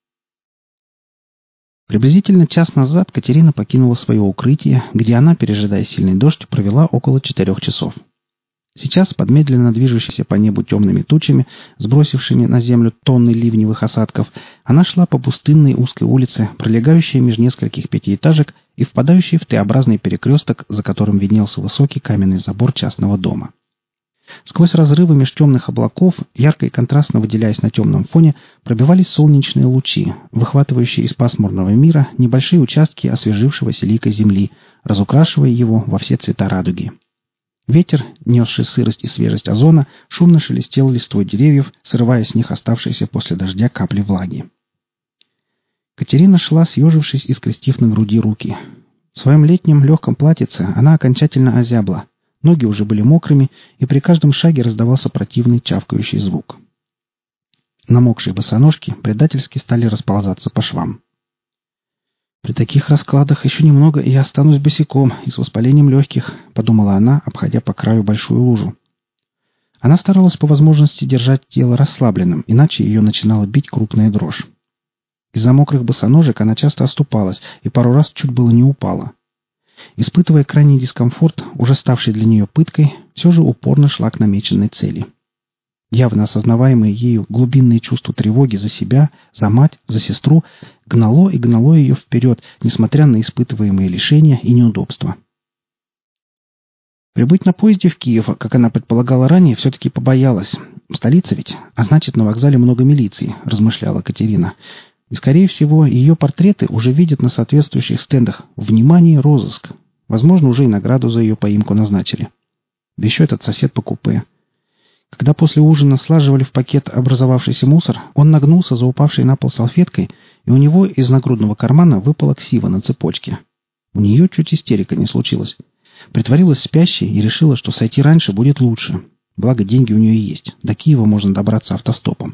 Приблизительно час назад Катерина покинула свое укрытие, где она, пережидая сильный дождь, провела около 4 часов. Сейчас, под медленно движущейся по небу темными тучами, сбросившими на землю тонны ливневых осадков, она шла по пустынной узкой улице, пролегающей между нескольких пятиэтажек и впадающей в Т-образный перекресток, за которым виднелся высокий каменный забор частного дома. Сквозь разрывы меж темных облаков, ярко и контрастно выделяясь на темном фоне, пробивались солнечные лучи, выхватывающие из пасмурного мира небольшие участки освежившегося лика земли, разукрашивая его во все цвета радуги. Ветер, несший сырость и свежесть озона, шумно шелестел листвой деревьев, срывая с них оставшиеся после дождя капли влаги. Катерина шла, съежившись и скрестив на груди руки. В своем летнем легком платьице она окончательно озябла. Ноги уже были мокрыми, и при каждом шаге раздавался противный чавкающий звук. Намокшие босоножки предательски стали расползаться по швам. «При таких раскладах еще немного, и я останусь босиком и с воспалением легких», — подумала она, обходя по краю большую лужу. Она старалась по возможности держать тело расслабленным, иначе ее начинала бить крупная дрожь. Из-за мокрых босоножек она часто оступалась и пару раз чуть было не упала. Испытывая крайний дискомфорт, уже ставший для нее пыткой, все же упорно шла к намеченной цели. Явно осознаваемое ею глубинное чувство тревоги за себя, за мать, за сестру гнало и гнало ее вперед, несмотря на испытываемые лишения и неудобства. Прибыть на поезде в Киев, как она предполагала ранее, все-таки побоялась. Столица ведь, а значит, на вокзале много милиции, размышляла Катерина. И, скорее всего, ее портреты уже видят на соответствующих стендах. Внимание, розыск. Возможно, уже и награду за ее поимку назначили. Да еще этот сосед по купе. Когда после ужина слаживали в пакет образовавшийся мусор, он нагнулся за упавшей на пол салфеткой, и у него из нагрудного кармана выпала ксива на цепочке. У нее чуть истерика не случилась. Притворилась спящей и решила, что сойти раньше будет лучше. Благо, деньги у нее есть. До Киева можно добраться автостопом.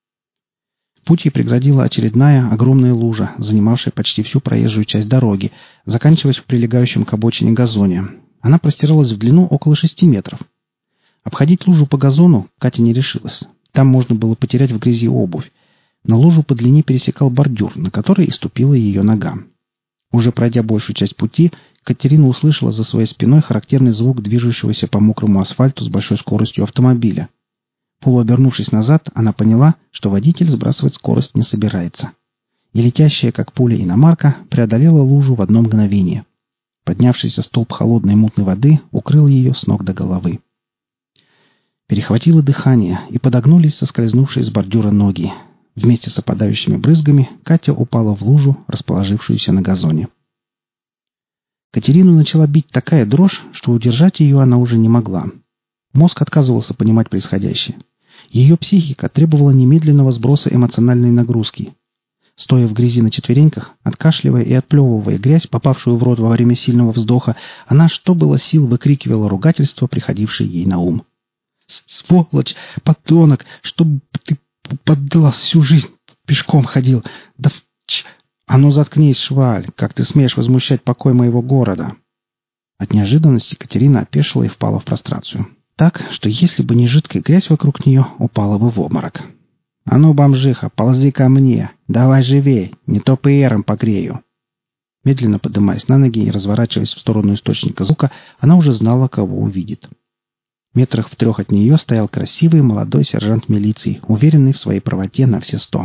Путь ей преградила очередная огромная лужа, занимавшая почти всю проезжую часть дороги, заканчиваясь в прилегающем к обочине газоне. Она простиралась в длину около 6 метров. Обходить лужу по газону Катя не решилась. Там можно было потерять в грязи обувь. Но лужу по длине пересекал бордюр, на который и ступила ее нога. Уже пройдя большую часть пути, Катерина услышала за своей спиной характерный звук движущегося по мокрому асфальту с большой скоростью автомобиля. Полуобернувшись назад, она поняла, что водитель сбрасывать скорость не собирается. И летящая, как пуля, иномарка преодолела лужу в одно мгновение. Поднявшийся столб холодной мутной воды укрыл ее с ног до головы. Перехватило дыхание, и подогнулись соскользнувшие с бордюра ноги. Вместе с опадающими брызгами Катя упала в лужу, расположившуюся на газоне. Катерину начала бить такая дрожь, что удержать ее она уже не могла. Мозг отказывался понимать происходящее. Ее психика требовала немедленного сброса эмоциональной нагрузки. Стоя в грязи на четвереньках, откашливая и отплевывая грязь, попавшую в рот во время сильного вздоха, она, что было сил, выкрикивала ругательства, приходившие ей на ум. «Сволочь! Подонок! Чтоб ты поддалась всю жизнь! Пешком ходил! Да А ну заткнись, шваль! Как ты смеешь возмущать покой моего города?» От неожиданности Катерина опешила и впала в прострацию. Так, что если бы не жидкая грязь вокруг нее, упала бы в обморок. «А ну, бомжиха, ползи ко мне! Давай живей! Не то ПРом погрею!» Медленно поднимаясь на ноги и разворачиваясь в сторону источника звука, она уже знала, кого увидит. Метрах в 3 от нее стоял красивый молодой сержант милиции, уверенный в своей правоте на все 100.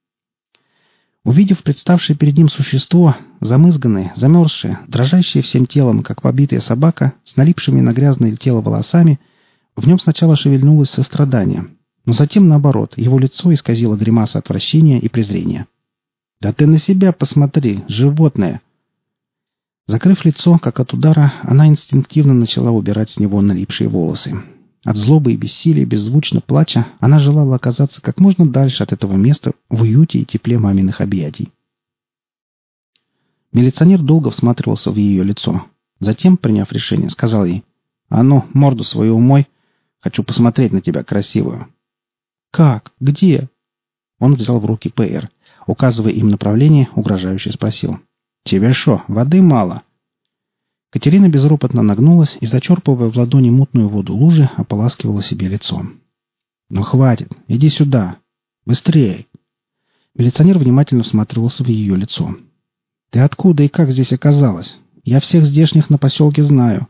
Увидев представшее перед ним существо, замызганное, замерзшее, дрожащее всем телом, как побитая собака, с налипшими на грязное тело волосами, в нем сначала шевельнулось сострадание, но затем, наоборот, его лицо исказило гримаса отвращения и презрения. «Да ты на себя посмотри, животное!» Закрыв лицо, как от удара, она инстинктивно начала убирать с него налипшие волосы. От злобы и бессилия, беззвучно плача, она желала оказаться как можно дальше от этого места, в уюте и тепле маминых объятий. Милиционер долго всматривался в ее лицо. Затем, приняв решение, сказал ей: «А ну, морду свою умой. Хочу посмотреть на тебя красивую». «Как? Где?» Он взял в руки ПР. Указывая им направление, угрожающе спросил: «Тебе шо, воды мало?» Катерина безропотно нагнулась и, зачерпывая в ладони мутную воду лужи, ополаскивала себе лицо. «Ну хватит, иди сюда. Быстрее!» Милиционер внимательно всматривался в ее лицо. «Ты откуда и как здесь оказалась? Я всех здешних на поселке знаю».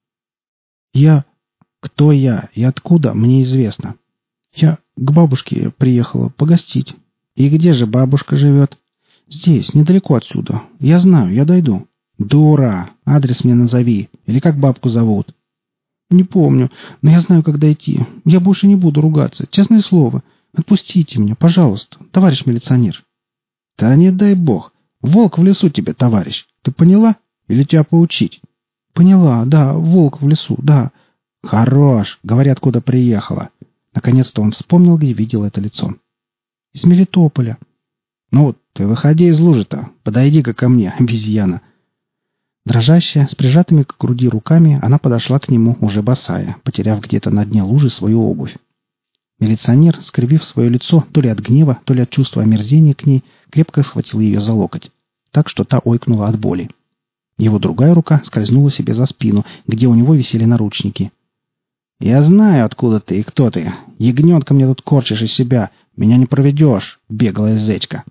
«Я... Кто я и откуда, мне известно. Я к бабушке приехала погостить». «И где же бабушка живет?» «Здесь, недалеко отсюда. Я знаю, я дойду». «Дура! Адрес мне назови. Или как бабку зовут?» «Не помню, но я знаю, как дойти. Я больше не буду ругаться. Честное слово. Отпустите меня, пожалуйста, товарищ милиционер». «Да не дай бог. Волк в лесу тебе, товарищ. Ты поняла? Или тебя поучить?» «Поняла, да. Волк в лесу, да». «Хорош. Говори, откуда приехала». Наконец-то он вспомнил, где видел это лицо. «Из Мелитополя». «Ну, ты выходи из лужи-то. Подойди-ка ко мне, обезьяна». Дрожащая, с прижатыми к груди руками, она подошла к нему, уже босая, потеряв где-то на дне лужи свою обувь. Милиционер, скривив свое лицо то ли от гнева, то ли от чувства омерзения к ней, крепко схватил ее за локоть, так что та ойкнула от боли. Его другая рука скользнула себе за спину, где у него висели наручники. «Я знаю, откуда ты и кто ты. Ягненка мне тут корчишь из себя. Меня не проведешь, беглая зечка».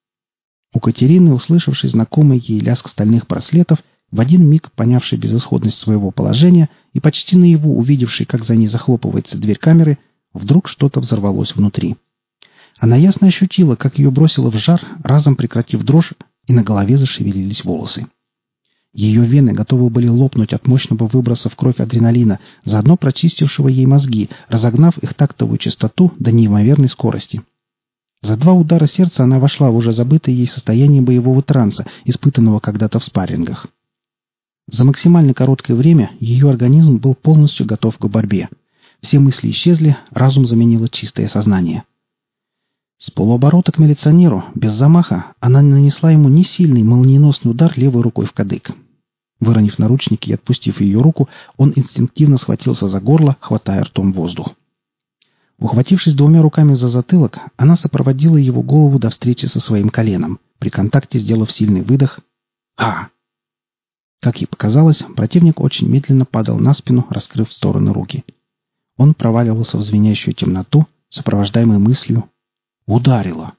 У Катерины, услышавшей знакомый ей лязг стальных браслетов, в один миг понявший безысходность своего положения и почти наяву увидевший, как за ней захлопывается дверь камеры, вдруг что-то взорвалось внутри. Она ясно ощутила, как ее бросило в жар, разом прекратив дрожь, и на голове зашевелились волосы. Ее вены готовы были лопнуть от мощного выброса в кровь адреналина, заодно прочистившего ей мозги, разогнав их тактовую частоту до неимоверной скорости. За 2 удара сердца она вошла в уже забытое ей состояние боевого транса, испытанного когда-то в спаррингах. За максимально короткое время ее организм был полностью готов к борьбе. Все мысли исчезли, разум заменило чистое сознание. С полуоборота к милиционеру, без замаха, она нанесла ему несильный молниеносный удар левой рукой в кадык. Выронив наручники и отпустив ее руку, он инстинктивно схватился за горло, хватая ртом воздух. Ухватившись 2 руками за затылок, она сопроводила его голову до встречи со своим коленом, при контакте сделав сильный выдох. «А!» Как ей показалось, противник очень медленно падал на спину, раскрыв в стороны руки. Он проваливался в звенящую темноту, сопровождаемой мыслью «Ударило!».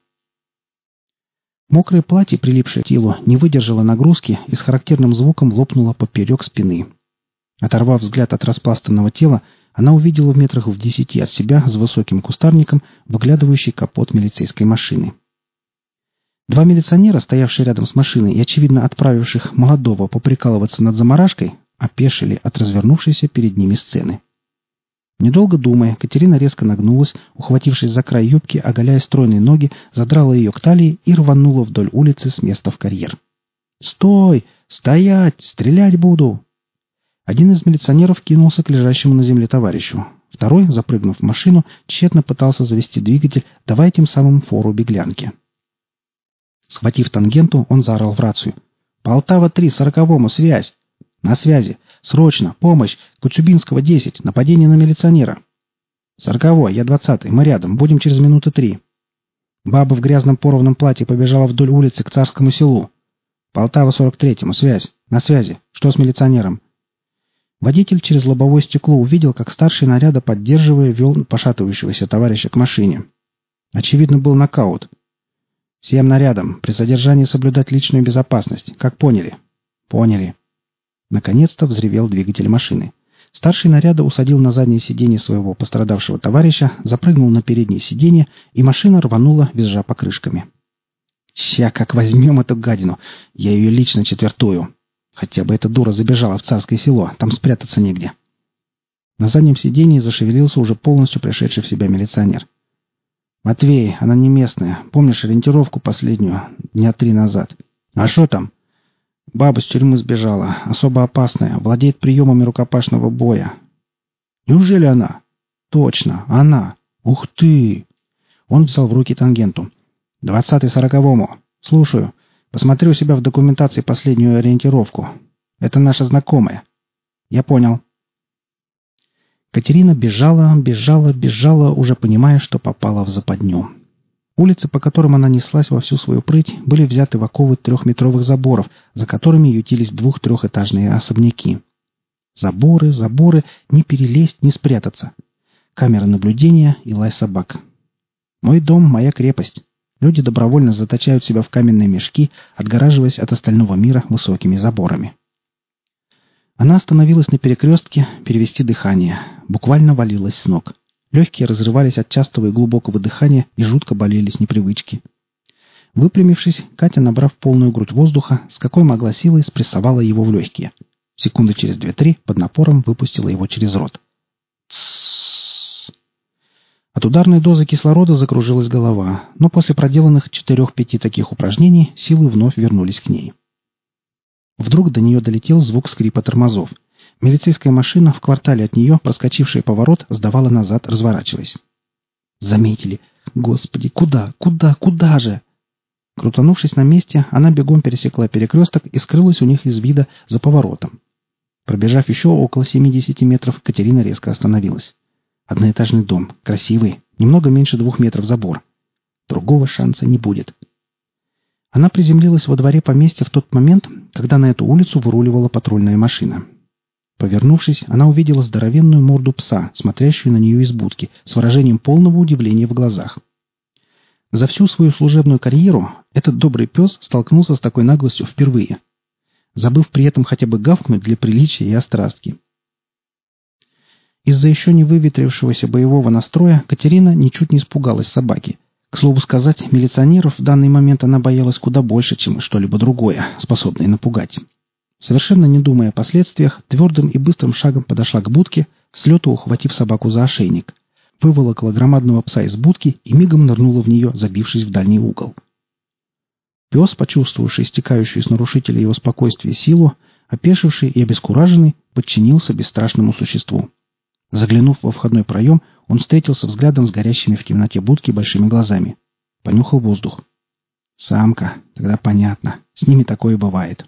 Мокрое платье, прилипшее к телу, не выдержало нагрузки и с характерным звуком лопнуло поперек спины. Оторвав взгляд от распластанного тела, она увидела в метрах в 10 от себя за высоким кустарником выглядывающий капот милицейской машины. 2 милиционера, стоявшие рядом с машиной и, очевидно, отправивших молодого поприкалываться над заморашкой, опешили от развернувшейся перед ними сцены. Недолго думая, Катерина резко нагнулась, ухватившись за край юбки, оголяя стройные ноги, задрала ее к талии и рванула вдоль улицы с места в карьер. «Стой! Стоять! Стрелять буду!» Один из милиционеров кинулся к лежащему на земле товарищу. Второй, запрыгнув в машину, тщетно пытался завести двигатель, давая тем самым фору беглянке. Схватив тангенту, он заорал в рацию. «Полтава-3, 40-му, связь!» «На связи! Срочно! Помощь! Коцюбинского, 10! Нападение на милиционера!» «40-й, я 20-й, мы рядом, будем через минуты 3!» Баба в грязном порванном платье побежала вдоль улицы к Царскому селу. «Полтава, 43-му, связь! На связи! Что с милиционером?» Водитель через лобовое стекло увидел, как старший наряда, поддерживая, вел пошатывающегося товарища к машине. Очевидно, был нокаут. «Всем нарядам. При задержании соблюдать личную безопасность. Как поняли?» «Поняли». Наконец-то взревел двигатель машины. Старший наряда усадил на заднее сиденье своего пострадавшего товарища, запрыгнул на переднее сиденье, и машина рванула, визжа покрышками. «Ща как возьмем эту гадину! Я ее лично четвертую! Хотя бы эта дура забежала в Царское село, там спрятаться негде!» На заднем сиденье зашевелился уже полностью пришедший в себя милиционер. «Матвей, она не местная. Помнишь ориентировку последнюю, дня 3 назад?» «А что там?» «Баба с тюрьмы сбежала. Особо опасная. Владеет приемами рукопашного боя». «Неужели она?» «Точно, она. Ух ты!» Он взял в руки тангенту. 20-й 40-му. Слушаю. Посмотри у себя в документации последнюю ориентировку. Это наша знакомая». «Я понял». Катерина бежала, уже понимая, что попала в западню. Улицы, по которым она неслась во всю свою прыть, были взяты в оковы 3-метровых заборов, за которыми ютились 2-3-этажные особняки. Заборы, не перелезть, не спрятаться. Камеры наблюдения и лай собак. «Мой дом, моя крепость». Люди добровольно заточают себя в каменные мешки, отгораживаясь от остального мира высокими заборами. Она остановилась на перекрестке, перевести дыхание. Буквально валилась с ног. Легкие разрывались от частого и глубокого дыхания и жутко болели с непривычки. Выпрямившись, Катя, набрав полную грудь воздуха, с какой могла силой спрессовала его в легкие. Секунды через 2-3 под напором выпустила его через рот. Тссс. От ударной дозы кислорода закружилась голова, но после проделанных 4-5 таких упражнений силы вновь вернулись к ней. Вдруг до нее долетел звук скрипа тормозов. Милицейская машина в квартале от нее, проскочившая поворот, сдавала назад, разворачиваясь. Заметили. Господи, куда же? Крутанувшись на месте, она бегом пересекла перекресток и скрылась у них из вида за поворотом. Пробежав еще около 70 метров, Катерина резко остановилась. Одноэтажный дом, красивый, немного меньше 2 метров забор. Другого шанса не будет. Она приземлилась во дворе поместья в тот момент, когда на эту улицу выруливала патрульная машина. Повернувшись, она увидела здоровенную морду пса, смотрящую на нее из будки, с выражением полного удивления в глазах. За всю свою служебную карьеру этот добрый пес столкнулся с такой наглостью впервые, забыв при этом хотя бы гавкнуть для приличия и острастки. Из-за еще не выветрившегося боевого настроя Катерина ничуть не испугалась собаки. К слову сказать, милиционеров в данный момент она боялась куда больше, чем что-либо другое, способное напугать. Совершенно не думая о последствиях, твердым и быстрым шагом подошла к будке, с лету ухватив собаку за ошейник. Выволокла громадного пса из будки и мигом нырнула в нее, забившись в дальний угол. Пес, почувствовавший стекающую с нарушителя его спокойствия силу, опешивший и обескураженный, подчинился бесстрашному существу. Заглянув во входной проем, он встретился взглядом с горящими в темноте будки большими глазами. Понюхал воздух. «Самка. Тогда понятно. С ними такое бывает».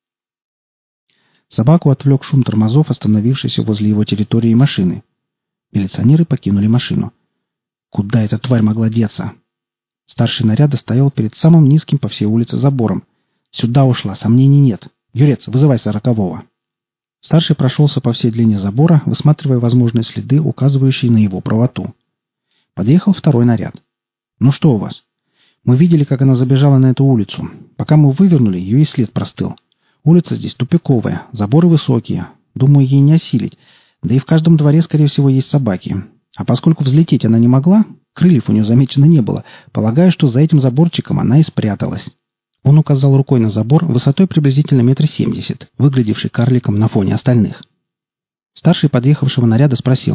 Собаку отвлек шум тормозов, остановившейся возле его территории машины. Милиционеры покинули машину. Куда эта тварь могла деться? Старший наряда стоял перед самым низким по всей улице забором. Сюда ушла, сомнений нет. Юрец, вызывай 40-го. Старший прошелся по всей длине забора, высматривая возможные следы, указывающие на его правоту. Подъехал второй наряд. «Ну что у вас?» «Мы видели, как она забежала на эту улицу. Пока мы вывернули, ее и след простыл. Улица здесь тупиковая, заборы высокие. Думаю, ей не осилить. Да и в каждом дворе, скорее всего, есть собаки. А поскольку взлететь она не могла, крыльев у нее замечено не было, полагаю, что за этим заборчиком она и спряталась». Он указал рукой на забор высотой приблизительно 1,70 м, выглядевший карликом на фоне остальных. Старший подъехавшего наряда спросил: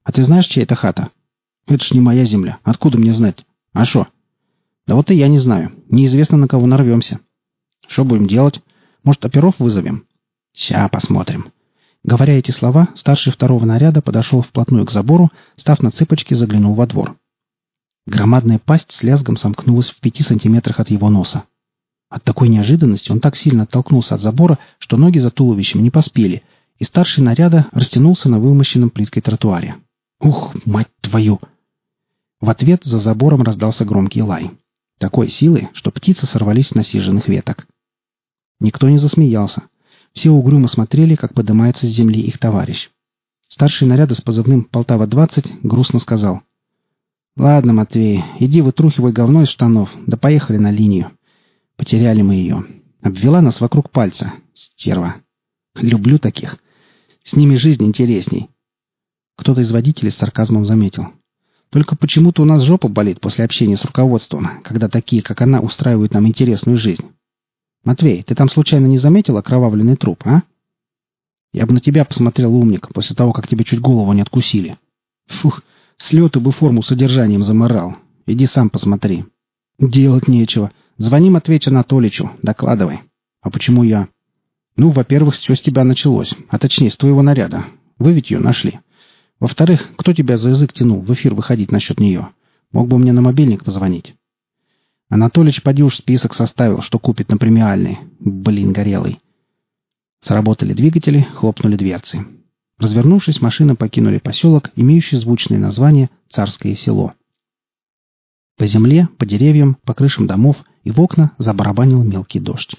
А ты знаешь, чья это хата? Это ж не моя земля. Откуда мне знать? А шо? Да вот и я не знаю. Неизвестно, на кого нарвемся. Что будем делать? Может, оперов вызовем? Ща посмотрим. Говоря эти слова, старший второго наряда подошел вплотную к забору, став на цыпочки, заглянул во двор. Громадная пасть с лязгом сомкнулась в 5 сантиметрах от его носа. От такой неожиданности он так сильно оттолкнулся от забора, что ноги за туловищем не поспели, и старший наряда растянулся на вымощенном плиткой тротуаре. «Ух, мать твою!» В ответ за забором раздался громкий лай. Такой силы, что птицы сорвались с насиженных веток. Никто не засмеялся. Все угрюмо смотрели, как поднимается с земли их товарищ. Старший наряда с позывным «Полтава-20» грустно сказал: «Ладно, Матвей, иди вытрухивай говно из штанов, да поехали на линию. Потеряли мы ее. Обвела нас вокруг пальца. Стерва. Люблю таких. С ними жизнь интересней». Кто-то из водителей с сарказмом заметил: «Только почему-то у нас жопа болит после общения с руководством, когда такие, как она, устраивают нам интересную жизнь. Матвей, ты там случайно не заметил окровавленный труп, а? Я бы на тебя посмотрел, умник, после того, как тебе чуть голову не откусили. Фух, с лету бы форму содержанием заморал. Иди сам посмотри». «Делать нечего. Звони Матвеичу Анатольевичу, докладывай». «А почему я?» «Ну, во-первых, все с тебя началось, а точнее, с твоего наряда. Вы ведь ее нашли. Во-вторых, кто тебя за язык тянул в эфир выходить насчет нее? Мог бы мне на мобильник позвонить». «Анатолич, поди уж список составил, что купит на премиальный. Блин, горелый». Сработали двигатели, хлопнули дверцы. Развернувшись, машины покинули поселок, имеющий звучное название «Царское село». По земле, по деревьям, по крышам домов и в окна забарабанил мелкий дождь.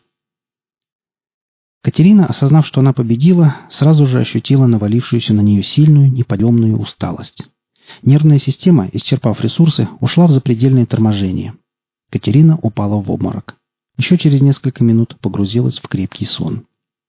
Катерина, осознав, что она победила, сразу же ощутила навалившуюся на нее сильную, неподъемную усталость. Нервная система, исчерпав ресурсы, ушла в запредельное торможение. Катерина упала в обморок. Еще через несколько минут погрузилась в крепкий сон.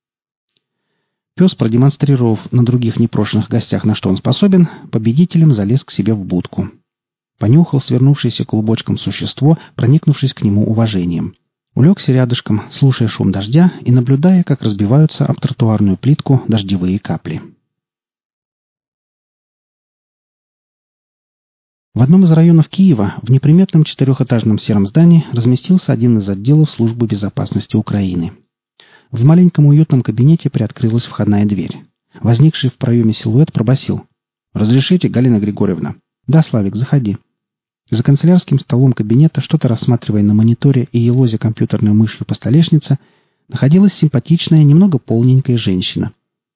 Пес, продемонстрировав на других непрошенных гостях, на что он способен, победителем залез к себе в будку. Понюхал свернувшееся клубочком существо, проникнувшись к нему уважением. Улегся рядышком, слушая шум дождя и наблюдая, как разбиваются об тротуарную плитку дождевые капли. В одном из районов Киева в неприметном 4-этажном сером здании разместился один из отделов Службы безопасности Украины. В маленьком уютном кабинете приоткрылась входная дверь. Возникший в проеме силуэт пробасил: «Разрешите, Галина Григорьевна?» «Да, Славик, заходи». За канцелярским столом кабинета, что-то рассматривая на мониторе и елозя компьютерной мышью по столешнице, находилась симпатичная, немного полненькая женщина.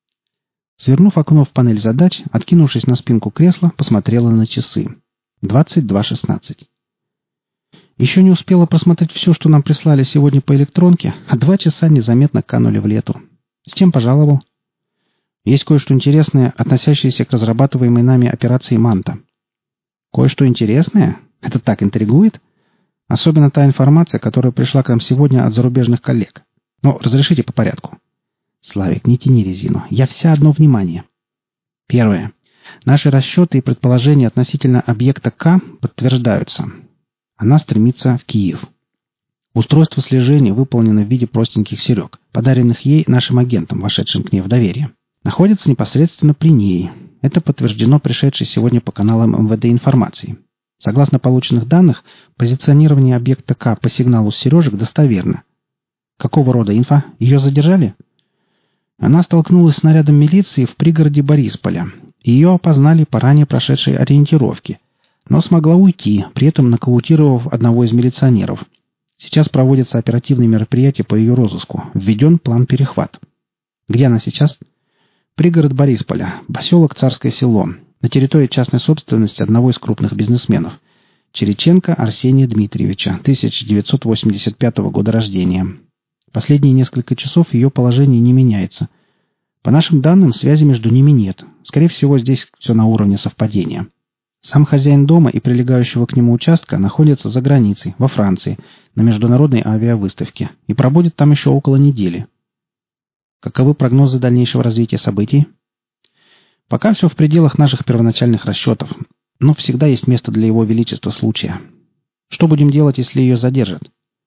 Свернув окно в панель задач, откинувшись на спинку кресла, посмотрела на часы. 22:16. Еще не успела просмотреть все, что нам прислали сегодня по электронке, а 2 часа незаметно канули в лету. С чем пожаловал? Есть кое-что интересное, относящееся к разрабатываемой нами операции «Манта». Кое-что интересное? Это так интригует? Особенно та информация, которая пришла к нам сегодня от зарубежных коллег. Но разрешите по порядку. Славик, не тяни резину. Я вся одно внимание. Первое. Наши расчеты и предположения относительно объекта К подтверждаются. Она стремится в Киев. Устройство слежения выполнено в виде простеньких серег, подаренных ей нашим агентам, вошедшим к ней в доверие. Находится непосредственно при ней. Это подтверждено пришедшей сегодня по каналам МВД информацией. Согласно полученных данных, позиционирование объекта К по сигналу с сережек достоверно. Какого рода инфа? Ее задержали? Она столкнулась с нарядом милиции в пригороде Борисполя. Ее опознали по ранее прошедшей ориентировке, но смогла уйти, при этом нокаутировав одного из милиционеров. Сейчас проводятся оперативные мероприятия по ее розыску. Введен план перехват. Где она сейчас? Пригород Борисполя, поселок Царское село, на территории частной собственности одного из крупных бизнесменов. Чириченко Арсения Дмитриевича, 1985 года рождения. Последние несколько часов ее положение не меняется. По нашим данным, связи между ними нет. Скорее всего, здесь все на уровне совпадения. Сам хозяин дома и прилегающего к нему участка находятся за границей, во Франции, на международной авиавыставке, и пробудет там еще около недели. Каковы прогнозы дальнейшего развития событий? Пока все в пределах наших первоначальных расчетов, но всегда есть место для его величества случая. Что будем делать, если ее задержат?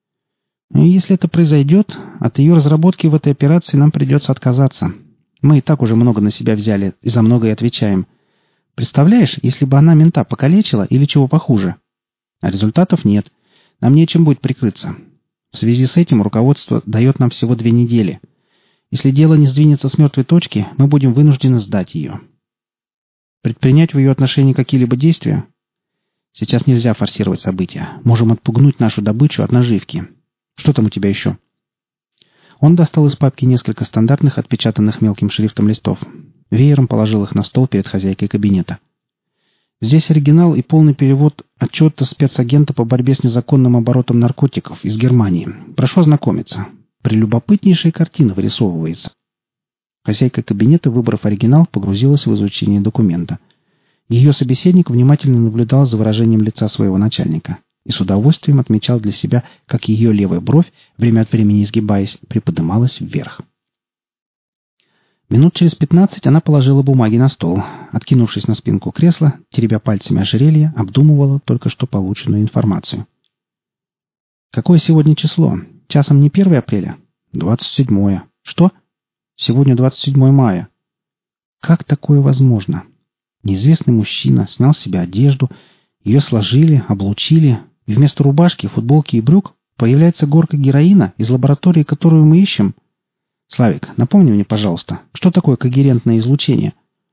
И если это произойдет, от ее разработки в этой операции нам придется отказаться. Мы и так уже много на себя взяли и за многое отвечаем. Представляешь, если бы она мента покалечила или чего похуже? А результатов нет. Нам нечем будет прикрыться. В связи с этим руководство дает нам всего 2 недели. Если дело не сдвинется с мертвой точки, мы будем вынуждены сдать ее. Предпринять в ее отношении какие-либо действия? Сейчас нельзя форсировать события. Можем отпугнуть нашу добычу от наживки. Что там у тебя еще? Он достал из папки несколько стандартных, отпечатанных мелким шрифтом листов. Веером положил их на стол перед хозяйкой кабинета. Здесь оригинал и полный перевод отчета спецагента по борьбе с незаконным оборотом наркотиков из Германии. Прошу ознакомиться. Прелюбопытнейшая картина вырисовывается. Хозяйка кабинета, выбрав оригинал, погрузилась в изучение документа. Ее собеседник внимательно наблюдал за выражением лица своего начальника и с удовольствием отмечал для себя, как ее левая бровь, время от времени изгибаясь, приподымалась вверх. Минут через 15 она положила бумаги на стол, откинувшись на спинку кресла, теребя пальцами ожерелье, обдумывала только что полученную информацию. «Какое сегодня число? Часом не 1 апреля?» 27-е. «Что? Сегодня 27 мая. Как такое возможно?» Неизвестный мужчина снял с себя одежду, ее сложили, облучили, и вместо рубашки, футболки и брюк появляется горка героина из лаборатории, которую мы ищем. Славик, напомни мне, пожалуйста, что такое когерентное излучение?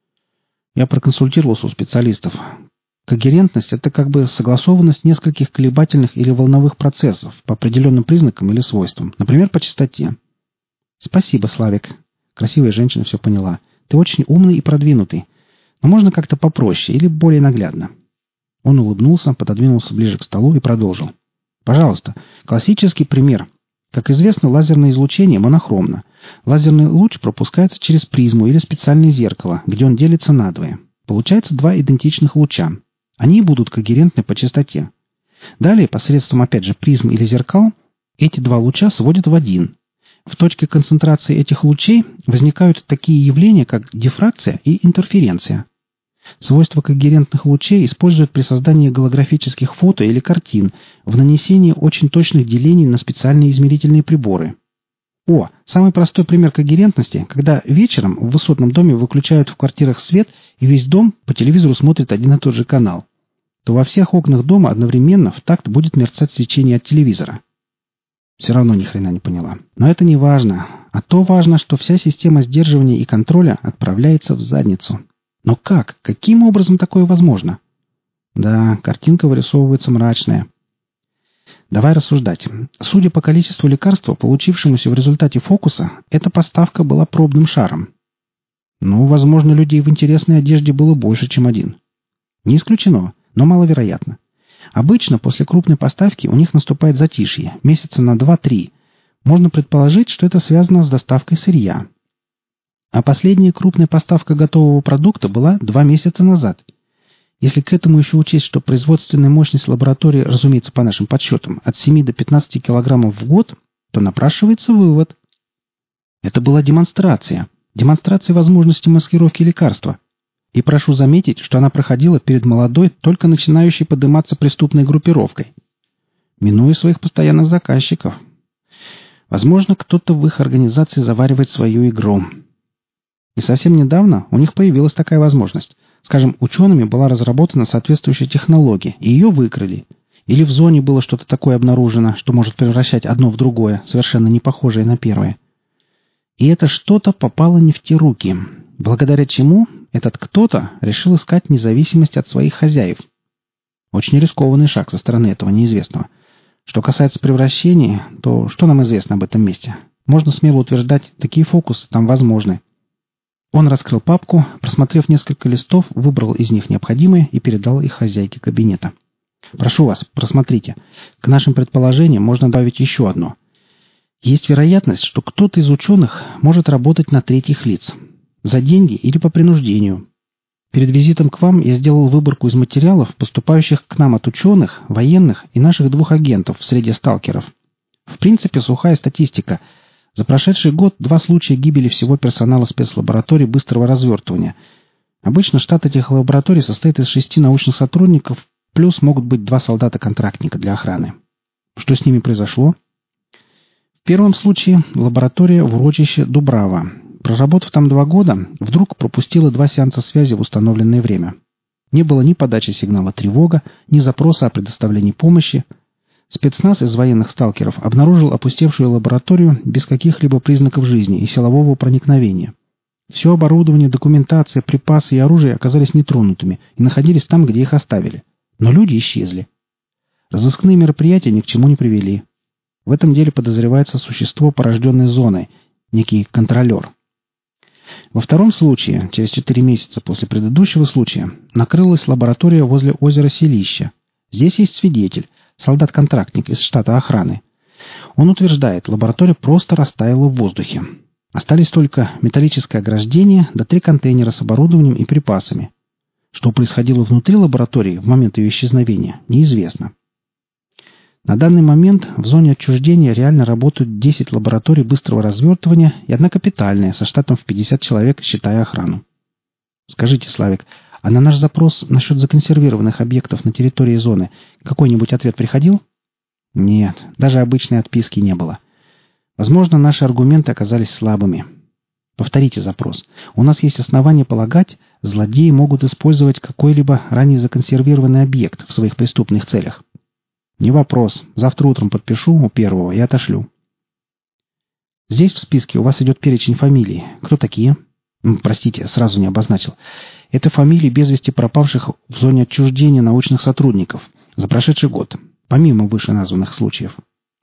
Я проконсультировался у специалистов. Когерентность — это как бы согласованность нескольких колебательных или волновых процессов по определенным признакам или свойствам, например, по частоте. Спасибо, Славик. Красивая женщина все поняла. Ты очень умный и продвинутый. Но можно как-то попроще или более наглядно. Он улыбнулся, пододвинулся ближе к столу и продолжил. Пожалуйста, классический пример. Как известно, лазерное излучение монохромно. Лазерный луч пропускается через призму или специальное зеркало, где он делится надвое. Получается 2 идентичных луча. Они будут когерентны по частоте. Далее, посредством, опять же, призм или зеркал, эти 2 луча сводят в один. В точке концентрации этих лучей возникают такие явления, как дифракция и интерференция. Свойства когерентных лучей используют при создании голографических фото или картин, в нанесении очень точных делений на специальные измерительные приборы. Самый простой пример когерентности, когда вечером в высотном доме выключают в квартирах свет, и весь дом по телевизору смотрит один и тот же канал. То во всех окнах дома одновременно в такт будет мерцать свечение от телевизора. Все равно ни хрена не поняла. Но это не важно. А то важно, что вся система сдерживания и контроля отправляется в задницу. Но как? Каким образом такое возможно? Да, картинка вырисовывается мрачная. Давай рассуждать. Судя по количеству лекарства, получившемуся в результате фокуса, эта поставка была пробным шаром. Возможно, людей в интересной одежде было больше, чем один. Не исключено, но маловероятно. Обычно после крупной поставки у них наступает затишье, месяца на 2-3. Можно предположить, что это связано с доставкой сырья. А последняя крупная поставка готового продукта была 2 месяца назад. Если к этому еще учесть, что производственная мощность лаборатории, разумеется, по нашим подсчетам, от 7 до 15 килограммов в год, то напрашивается вывод. Это была демонстрация. Демонстрация возможности маскировки лекарства. И прошу заметить, что она проходила перед молодой, только начинающей подниматься преступной группировкой, минуя своих постоянных заказчиков. Возможно, кто-то в их организации заваривает свою игру. И совсем недавно у них появилась такая возможность. Скажем, учеными была разработана соответствующая технология, и ее выкрали. Или в зоне было что-то такое обнаружено, что может превращать одно в другое, совершенно не похожее на первое. И это что-то попало не в те руки, благодаря чему этот кто-то решил искать независимость от своих хозяев. Очень рискованный шаг со стороны этого неизвестного. Что касается превращений, то что нам известно об этом месте? Можно смело утверждать, такие фокусы там возможны. Он раскрыл папку, просмотрев несколько листов, выбрал из них необходимые и передал их хозяйке кабинета. «Прошу вас, просмотрите. К нашим предположениям можно добавить еще одно. Есть вероятность, что кто-то из ученых может работать на третьих лиц. За деньги или по принуждению. Перед визитом к вам я сделал выборку из материалов, поступающих к нам от ученых, военных и наших 2 агентов в среде сталкеров. В принципе, сухая статистика. За прошедший год 2 случая гибели всего персонала спецлабораторий быстрого развертывания. Обычно штат этих лабораторий состоит из 6 научных сотрудников, плюс могут быть 2 солдата-контрактника для охраны. Что с ними произошло? В первом случае лаборатория в урочище Дубрава. Проработав там 2 года, вдруг пропустила 2 сеанса связи в установленное время. Не было ни подачи сигнала «тревога», ни запроса о предоставлении помощи. Спецназ из военных сталкеров обнаружил опустевшую лабораторию без каких-либо признаков жизни и силового проникновения. Все оборудование, документация, припасы и оружие оказались нетронутыми и находились там, где их оставили. Но люди исчезли. Разыскные мероприятия ни к чему не привели. В этом деле подозревается существо, порожденное зоной, некий контролер. Во втором случае, через 4 месяца после предыдущего случая, накрылась лаборатория возле озера Селища. Здесь есть свидетель, солдат-контрактник из штата охраны. Он утверждает, лаборатория просто растаяла в воздухе. Остались только металлическое ограждение да 3 контейнера с оборудованием и припасами. Что происходило внутри лаборатории в момент ее исчезновения, неизвестно. На данный момент в зоне отчуждения реально работают 10 лабораторий быстрого развертывания и одна капитальная со штатом в 50 человек, считая охрану. Скажите, Славик, а на наш запрос насчет законсервированных объектов на территории зоны какой-нибудь ответ приходил? Нет, даже обычной отписки не было. Возможно, наши аргументы оказались слабыми. Повторите запрос. У нас есть основания полагать, злодеи могут использовать какой-либо ранее законсервированный объект в своих преступных целях. Не вопрос. Завтра утром подпишу у первого и отошлю. Здесь в списке у вас идет перечень фамилий. Кто такие? Простите, сразу не обозначил. Это фамилии без вести пропавших в зоне отчуждения научных сотрудников за прошедший год, помимо вышеназванных случаев.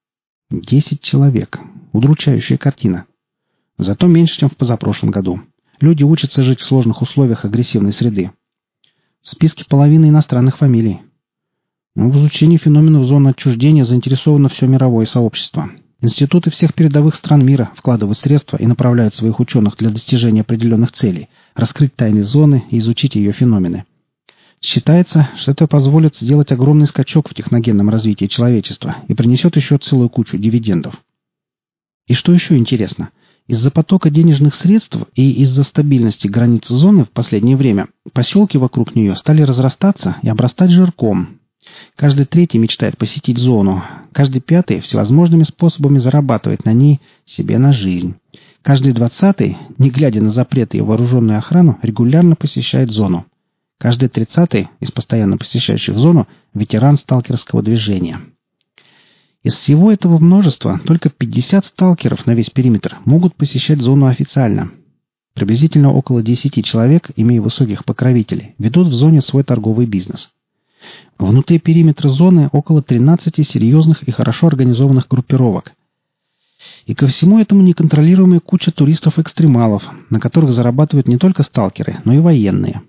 10 человек. Удручающая картина. Зато меньше, чем в позапрошлом году. Люди учатся жить в сложных условиях агрессивной среды. В списке половина иностранных фамилий. В изучении феноменов зоны отчуждения заинтересовано все мировое сообщество. Институты всех передовых стран мира вкладывают средства и направляют своих ученых для достижения определенных целей, раскрыть тайны зоны и изучить ее феномены. Считается, что это позволит сделать огромный скачок в техногенном развитии человечества и принесет еще целую кучу дивидендов. И что еще интересно, из-за потока денежных средств и из-за стабильности границ зоны в последнее время поселки вокруг нее стали разрастаться и обрастать жирком. Каждый 3-й мечтает посетить зону. Каждый 5-й всевозможными способами зарабатывает на ней себе на жизнь. Каждый 20-й, не глядя на запреты и вооруженную охрану, регулярно посещает зону. Каждый 30-й из постоянно посещающих зону – ветеран сталкерского движения. Из всего этого множества только 50 сталкеров на весь периметр могут посещать зону официально. Приблизительно около 10 человек, имея высоких покровителей, ведут в зоне свой торговый бизнес. Внутри периметра зоны около 13 серьезных и хорошо организованных группировок. И ко всему этому неконтролируемая куча туристов-экстремалов, на которых зарабатывают не только сталкеры, но и военные.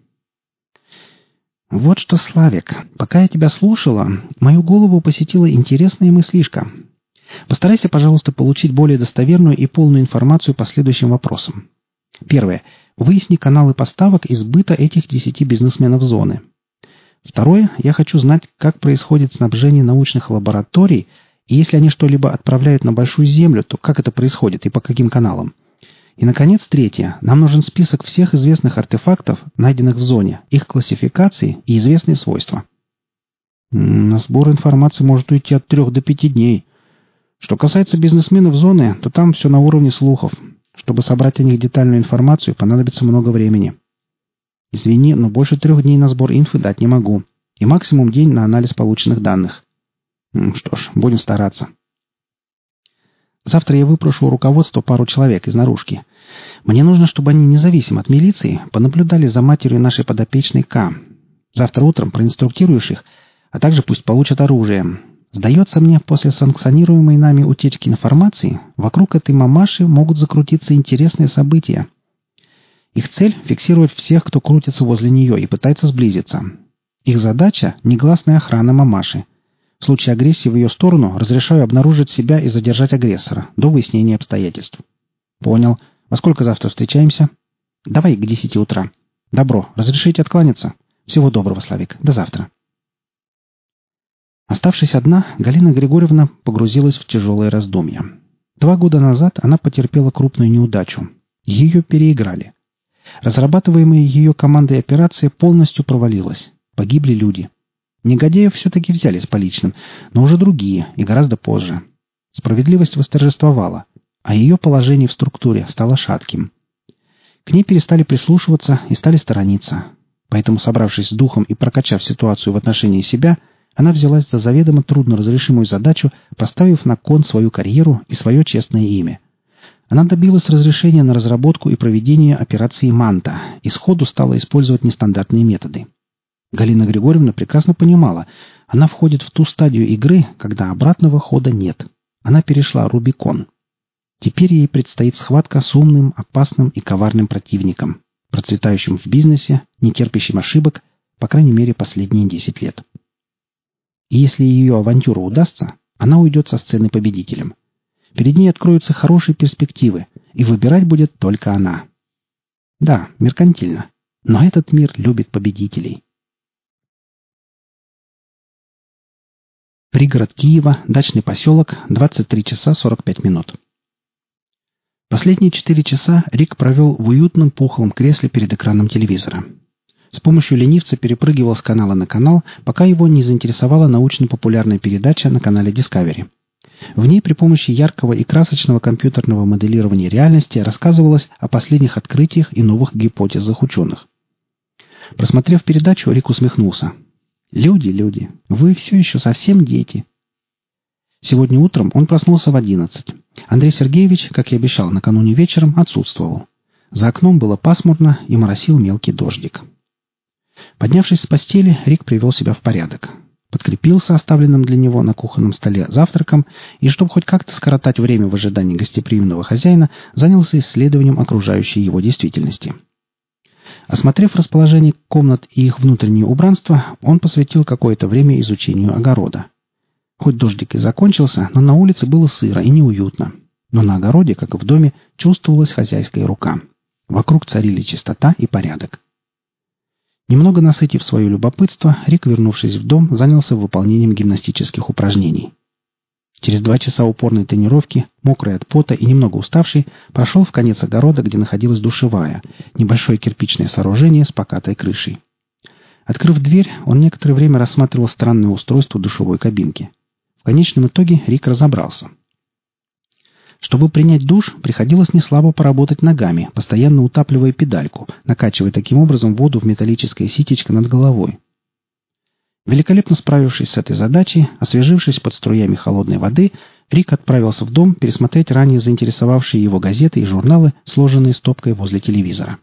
Вот что, Славик, пока я тебя слушала, мою голову посетила интересная мыслишка. Постарайся, пожалуйста, получить более достоверную и полную информацию по следующим вопросам. Первое. Выясни каналы поставок и сбыта этих 10 бизнесменов зоны. Второе. Я хочу знать, как происходит снабжение научных лабораторий, и если они что-либо отправляют на Большую Землю, то как это происходит и по каким каналам. И, наконец, третье. Нам нужен список всех известных артефактов, найденных в зоне, их классификации и известные свойства. На сбор информации может уйти от 3 до 5 дней. Что касается бизнесменов зоны, то там все на уровне слухов. Чтобы собрать о них детальную информацию, понадобится много времени. Извини, но больше 3 дней на сбор инфы дать не могу. И максимум день на анализ полученных данных. Что ж, будем стараться. Завтра я выпрошу у руководства пару человек из наружки. Мне нужно, чтобы они, независимо от милиции, понаблюдали за матерью нашей подопечной К. Завтра утром проинструктируешь их, а также пусть получат оружие. Сдается мне, после санкционируемой нами утечки информации, вокруг этой мамаши могут закрутиться интересные события. Их цель – фиксировать всех, кто крутится возле нее и пытается сблизиться. Их задача – негласная охрана мамаши. В случае агрессии в ее сторону разрешаю обнаружить себя и задержать агрессора до выяснения обстоятельств. Понял. Во сколько завтра встречаемся? Давай к 10 утра. Добро. Разрешите откланяться? Всего доброго, Славик. До завтра. Оставшись одна, Галина Григорьевна погрузилась в тяжелые раздумья. 2 года назад она потерпела крупную неудачу. Ее переиграли. Разрабатываемая ее командой операция полностью провалилась. Погибли люди. Негодяев все-таки взяли с поличным, но уже другие и гораздо позже. Справедливость восторжествовала, а ее положение в структуре стало шатким. К ней перестали прислушиваться и стали сторониться. Поэтому, собравшись с духом и прокачав ситуацию в отношении себя, она взялась за заведомо трудноразрешимую задачу, поставив на кон свою карьеру и свое честное имя. Она добилась разрешения на разработку и проведение операции «Манта» и сходу стала использовать нестандартные методы. Галина Григорьевна прекрасно понимала, она входит в ту стадию игры, когда обратного хода нет. Она перешла Рубикон. Теперь ей предстоит схватка с умным, опасным и коварным противником, процветающим в бизнесе, не терпящим ошибок, по крайней мере, последние 10 лет. И если ее авантюра удастся, она уйдет со сцены победителем. Перед ней откроются хорошие перспективы, и выбирать будет только она. Да, меркантильно, но этот мир любит победителей. Пригород Киева, дачный поселок, 23 часа 45 минут. Последние 4 часа Рик провел в уютном пухлом кресле перед экраном телевизора. С помощью ленивца перепрыгивал с канала на канал, пока его не заинтересовала научно-популярная передача на канале Discovery. В ней при помощи яркого и красочного компьютерного моделирования реальности рассказывалось о последних открытиях и новых гипотезах ученых. Просмотрев передачу, Рик усмехнулся. «Люди, вы все еще совсем дети». Сегодня утром он проснулся в 11. Андрей Сергеевич, как и обещал накануне вечером, отсутствовал. За окном было пасмурно и моросил мелкий дождик. Поднявшись с постели, Рик привел себя в порядок. Подкрепился оставленным для него на кухонном столе завтраком и, чтобы хоть как-то скоротать время в ожидании гостеприимного хозяина, занялся исследованием окружающей его действительности. Осмотрев расположение комнат и их внутреннее убранство, он посвятил какое-то время изучению огорода. Хоть дождик и закончился, но на улице было сыро и неуютно. Но на огороде, как и в доме, чувствовалась хозяйская рука. Вокруг царили чистота и порядок. Немного насытив свое любопытство, Рик, вернувшись в дом, занялся выполнением гимнастических упражнений. Через 2 часа упорной тренировки, мокрый от пота и немного уставший, прошел в конец огорода, где находилась душевая, небольшое кирпичное сооружение с покатой крышей. Открыв дверь, он некоторое время рассматривал странное устройство душевой кабинки. В конечном итоге Рик разобрался. Чтобы принять душ, приходилось неслабо поработать ногами, постоянно утапливая педальку, накачивая таким образом воду в металлическое ситечко над головой. Великолепно справившись с этой задачей, освежившись под струями холодной воды, Рик отправился в дом пересмотреть ранее заинтересовавшие его газеты и журналы, сложенные стопкой возле телевизора.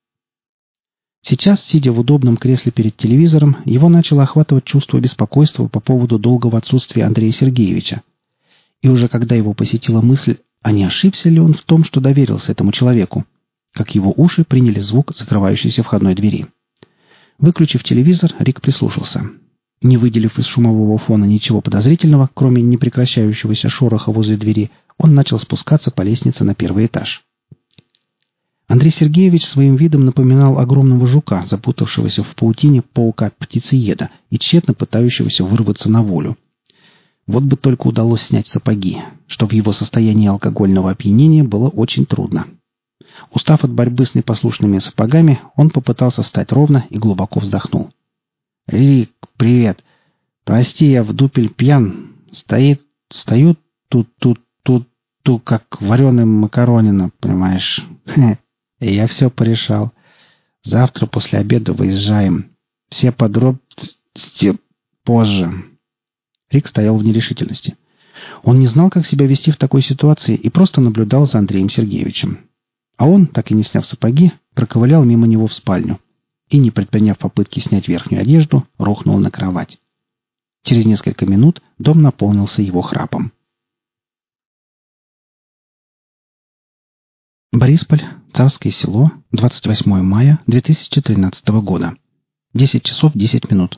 Сейчас, сидя в удобном кресле перед телевизором, его начало охватывать чувство беспокойства по поводу долгого отсутствия Андрея Сергеевича. И уже когда его посетила мысль, а не ошибся ли он в том, что доверился этому человеку, как его уши приняли звук закрывающейся входной двери. Выключив телевизор, Рик прислушался. Не выделив из шумового фона ничего подозрительного, кроме непрекращающегося шороха возле двери, он начал спускаться по лестнице на 1-й этаж. Андрей Сергеевич своим видом напоминал огромного жука, запутавшегося в паутине паука-птицееда и тщетно пытающегося вырваться на волю. Вот бы только удалось снять сапоги, что в его состоянии алкогольного опьянения было очень трудно. Устав от борьбы с непослушными сапогами, он попытался встать ровно и глубоко вздохнул. «Рик, привет! Прости, я в дупель пьян. Стою тут, как вареная макаронина, понимаешь? И я все порешал. Завтра после обеда выезжаем. Все подробности позже». Рик стоял в нерешительности. Он не знал, как себя вести в такой ситуации, и просто наблюдал за Андреем Сергеевичем. А он, так и не сняв сапоги, проковылял мимо него в спальню и, не предприняв попытки снять верхнюю одежду, рухнул на кровать. Через несколько минут дом наполнился его храпом. Борисполь, Царское село, 28 мая 2013 года. 10 часов 10 минут.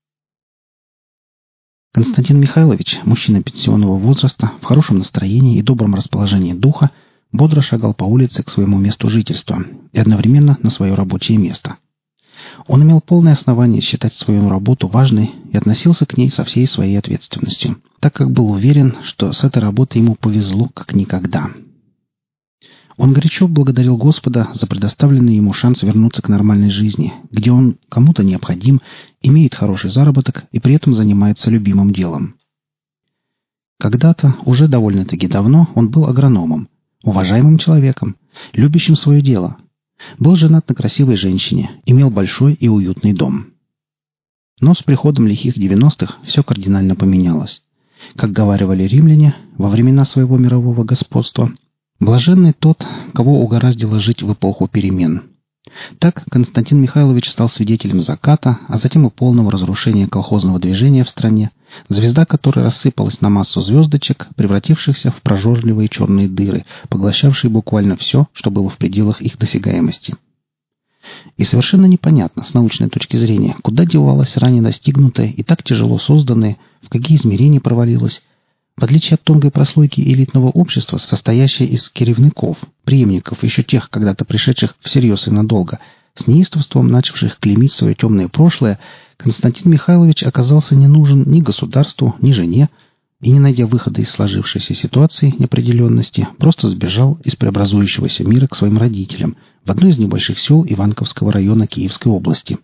Константин Михайлович, мужчина пенсионного возраста, в хорошем настроении и добром расположении духа, бодро шагал по улице к своему месту жительства и одновременно на свое рабочее место. Он имел полное основание считать свою работу важной и относился к ней со всей своей ответственностью, так как был уверен, что с этой работой ему повезло как никогда. Он горячо благодарил Господа за предоставленный ему шанс вернуться к нормальной жизни, где он кому-то необходим, имеет хороший заработок и при этом занимается любимым делом. Когда-то, уже довольно-таки давно, он был агрономом, уважаемым человеком, любящим свое дело. Был женат на красивой женщине, имел большой и уютный дом. Но с приходом лихих 90-х все кардинально поменялось. Как говаривали римляне, во времена своего мирового господства, блаженный тот, кого угораздило жить в эпоху перемен. Так Константин Михайлович стал свидетелем заката, а затем и полного разрушения колхозного движения в стране, звезда которой рассыпалась на массу звездочек, превратившихся в прожорливые черные дыры, поглощавшие буквально все, что было в пределах их досягаемости. И совершенно непонятно, с научной точки зрения, куда девалось ранее достигнутое и так тяжело созданное, в какие измерения провалилось. В отличие от тонкой прослойки элитного общества, состоящей из керевников, преемников еще тех, когда-то пришедших всерьез и надолго, с неистовством начавших клеймить свое темное прошлое, Константин Михайлович оказался не нужен ни государству, ни жене, и, не найдя выхода из сложившейся ситуации неопределенности, просто сбежал из преобразующегося мира к своим родителям в одно из небольших сел Иванковского района Киевской области.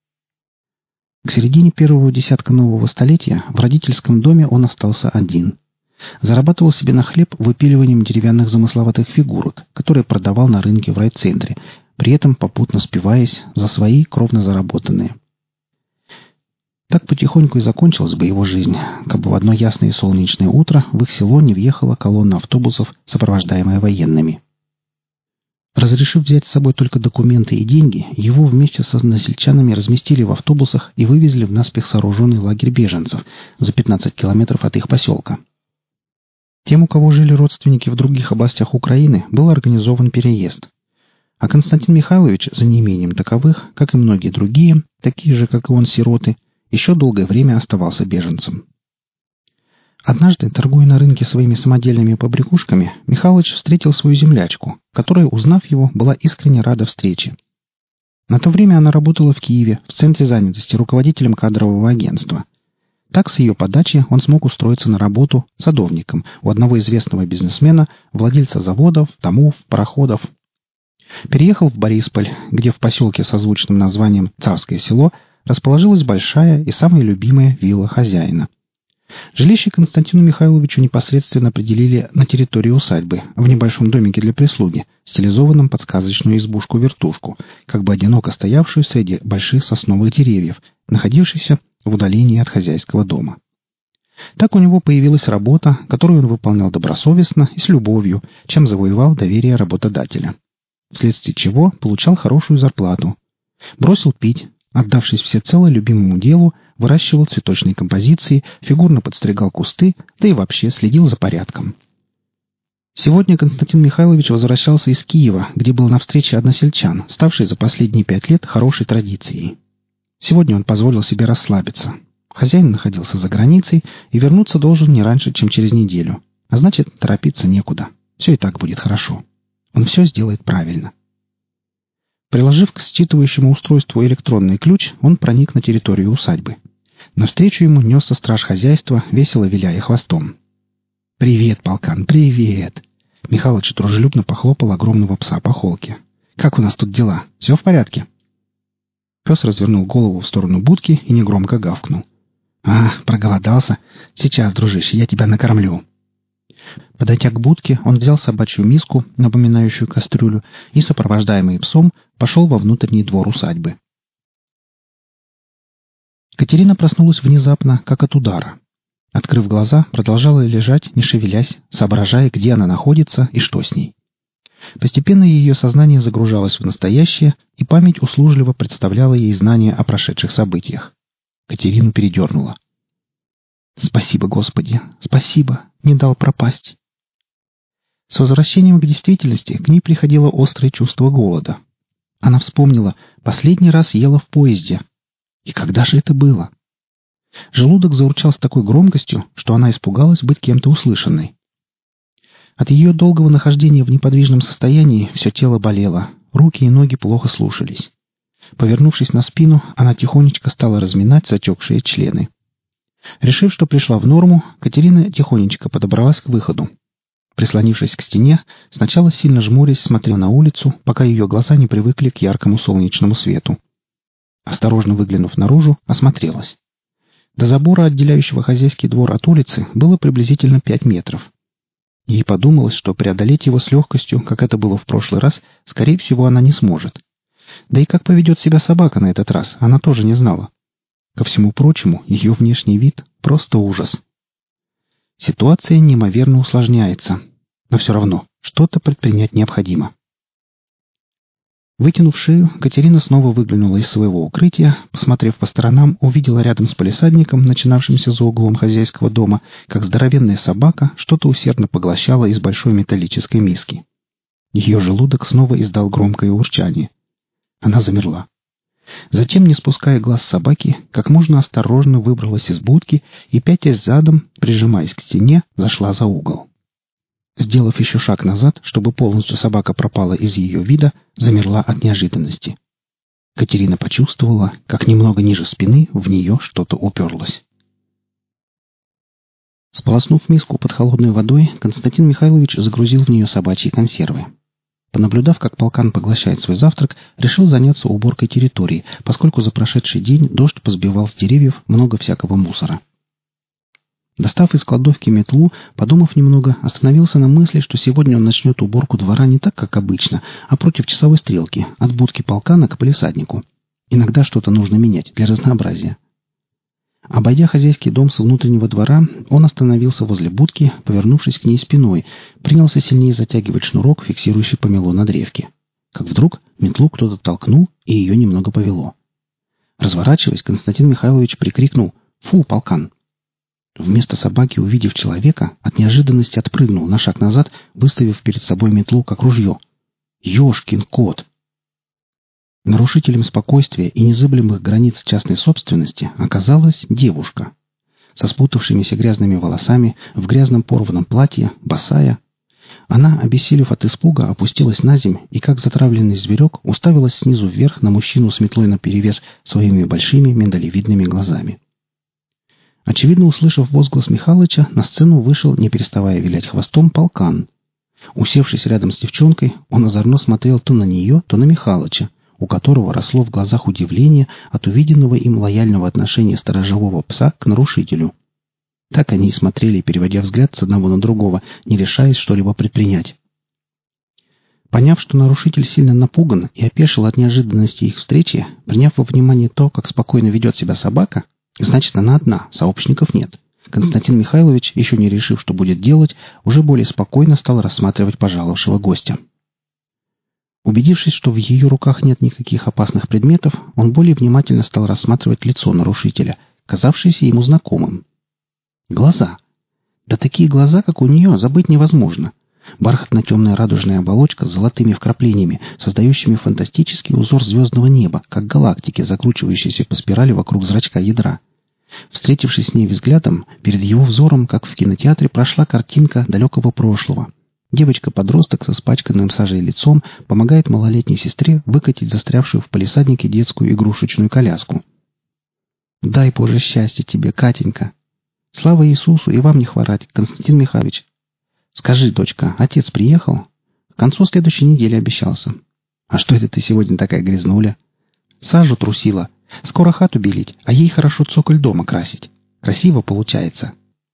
К середине первого десятка нового столетия в родительском доме он остался один. Зарабатывал себе на хлеб выпиливанием деревянных замысловатых фигурок, которые продавал на рынке в райцентре, при этом попутно спиваясь за свои кровно заработанные. Так потихоньку и закончилась бы его жизнь, как бы в одно ясное солнечное утро в их село не въехала колонна автобусов, сопровождаемая военными. Разрешив взять с собой только документы и деньги, его вместе с односельчанами разместили в автобусах и вывезли в наспех сооруженный лагерь беженцев за 15 километров от их поселка. Тем, у кого жили родственники в других областях Украины, был организован переезд. А Константин Михайлович, за неимением таковых, как и многие другие, такие же, как и он, сироты, еще долгое время оставался беженцем. Однажды, торгуя на рынке своими самодельными побрякушками, Михалыч встретил свою землячку, которая, узнав его, была искренне рада встрече. На то время она работала в Киеве, в центре занятости, руководителем кадрового агентства. Так, с ее подачи он смог устроиться на работу садовником у одного известного бизнесмена, владельца заводов, домов, пароходов. Переехал в Борисполь, где в поселке со звучным названием «Царское село» расположилась большая и самая любимая вилла хозяина. Жилище Константину Михайловичу непосредственно определили на территории усадьбы, в небольшом домике для прислуги, стилизованном под сказочную избушку-вертушку, как бы одиноко стоявшую среди больших сосновых деревьев, находившихся в удалении от хозяйского дома. Так у него появилась работа, которую он выполнял добросовестно и с любовью, чем завоевал доверие работодателя. Вследствие чего получал хорошую зарплату. Бросил пить, отдавшись всецело любимому делу, выращивал цветочные композиции, фигурно подстригал кусты, да и вообще следил за порядком. Сегодня Константин Михайлович возвращался из Киева, где был на встрече односельчан, ставшей за последние 5 лет хорошей традицией. Сегодня он позволил себе расслабиться. Хозяин находился за границей и вернуться должен не раньше, чем через неделю. А значит, торопиться некуда. Все и так будет хорошо. Он все сделает правильно. Приложив к считывающему устройству электронный ключ, он проник на территорию усадьбы. Навстречу ему несся страж хозяйства, весело виляя хвостом. «Привет, полкан, привет!» Михалыч дружелюбно похлопал огромного пса по холке. «Как у нас тут дела? Все в порядке?» Пес развернул голову в сторону будки и негромко гавкнул. Проголодался? Сейчас, дружище, я тебя накормлю». Подойдя к будке, он взял собачью миску, напоминающую кастрюлю, и, сопровождаемый псом, пошел во внутренний двор усадьбы. Катерина проснулась внезапно, как от удара. Открыв глаза, продолжала лежать, не шевелясь, соображая, где она находится и что с ней. Постепенно ее сознание загружалось в настоящее, и память услужливо представляла ей знания о прошедших событиях. Катерину передернуло. «Спасибо, Господи, спасибо, не дал пропасть». С возвращением к действительности к ней приходило острое чувство голода. Она вспомнила, последний раз ела в поезде. И когда же это было? Желудок заурчал с такой громкостью, что она испугалась быть кем-то услышанной. От ее долгого нахождения в неподвижном состоянии все тело болело, руки и ноги плохо слушались. Повернувшись на спину, она тихонечко стала разминать затекшие члены. Решив, что пришла в норму, Катерина тихонечко подобралась к выходу. Прислонившись к стене, сначала сильно жмурясь смотрела на улицу, пока ее глаза не привыкли к яркому солнечному свету. Осторожно выглянув наружу, осмотрелась. До забора, отделяющего хозяйский двор от улицы, было приблизительно 5 метров. Ей подумалось, что преодолеть его с легкостью, как это было в прошлый раз, скорее всего, она не сможет. Да и как поведет себя собака на этот раз, она тоже не знала. Ко всему прочему, ее внешний вид — просто ужас. Ситуация неимоверно усложняется. Но все равно, что-то предпринять необходимо. Вытянув шею, Катерина снова выглянула из своего укрытия, посмотрев по сторонам, увидела рядом с палисадником, начинавшимся за углом хозяйского дома, как здоровенная собака что-то усердно поглощала из большой металлической миски. Ее желудок снова издал громкое урчание. Она замерла. Затем, не спуская глаз с собаки, как можно осторожно выбралась из будки и, пятясь задом, прижимаясь к стене, зашла за угол. Сделав еще шаг назад, чтобы полностью собака пропала из ее вида, замерла от неожиданности. Катерина почувствовала, как немного ниже спины в нее что-то уперлось. Сполоснув миску под холодной водой, Константин Михайлович загрузил в нее собачьи консервы. Понаблюдав, как полкан поглощает свой завтрак, решил заняться уборкой территории, поскольку за прошедший день дождь позбивал с деревьев много всякого мусора. Достав из кладовки метлу, подумав немного, остановился на мысли, что сегодня он начнет уборку двора не так, как обычно, а против часовой стрелки, от будки полкана к палисаднику. Иногда что-то нужно менять для разнообразия. Обойдя хозяйский дом с внутреннего двора, он остановился возле будки, повернувшись к ней спиной, принялся сильнее затягивать шнурок, фиксирующий помело на древке. Как вдруг метлу кто-то толкнул, и ее немного повело. Разворачиваясь, Константин Михайлович прикрикнул: «Фу, полкан!» Вместо собаки, увидев человека, от неожиданности отпрыгнул на шаг назад, выставив перед собой метлу, как ружье. «Ешкин кот!» Нарушителем спокойствия и незыблемых границ частной собственности оказалась девушка. Со спутавшимися грязными волосами, в грязном порванном платье, босая. Она, обессилев от испуга, опустилась на земь и, как затравленный зверек, уставилась снизу вверх на мужчину с метлой наперевес своими большими миндалевидными глазами. Очевидно, услышав возглас Михалыча, на сцену вышел, не переставая вилять хвостом, полкан. Усевшись рядом с девчонкой, он озорно смотрел то на нее, то на Михалыча, у которого росло в глазах удивление от увиденного им лояльного отношения сторожевого пса к нарушителю. Так они и смотрели, переводя взгляд с одного на другого, не решаясь что-либо предпринять. Поняв, что нарушитель сильно напуган и опешил от неожиданности их встречи, приняв во внимание то, как спокойно ведет себя собака, значит, она одна, сообщников нет. Константин Михайлович, еще не решив, что будет делать, уже более спокойно стал рассматривать пожаловавшего гостя. Убедившись, что в ее руках нет никаких опасных предметов, он более внимательно стал рассматривать лицо нарушителя, казавшееся ему знакомым. Глаза. Да такие глаза, как у нее, забыть невозможно. Бархатно-темная радужная оболочка с золотыми вкраплениями, создающими фантастический узор звездного неба, как галактики, закручивающиеся по спирали вокруг зрачка ядра. Встретившись с ней взглядом, перед его взором, как в кинотеатре, прошла картинка далекого прошлого. Девочка-подросток с испачканным сажей лицом помогает малолетней сестре выкатить застрявшую в палисаднике детскую игрушечную коляску. «Дай, Боже, счастья тебе, Катенька! Слава Иисусу, и вам не хворать, Константин Михайлович! Скажи, дочка, отец приехал? К концу следующей недели обещался. А что это ты сегодня такая грязнуля? Сажу трусила. Скоро хату белить, а ей хорошо цоколь дома красить. Красиво получается».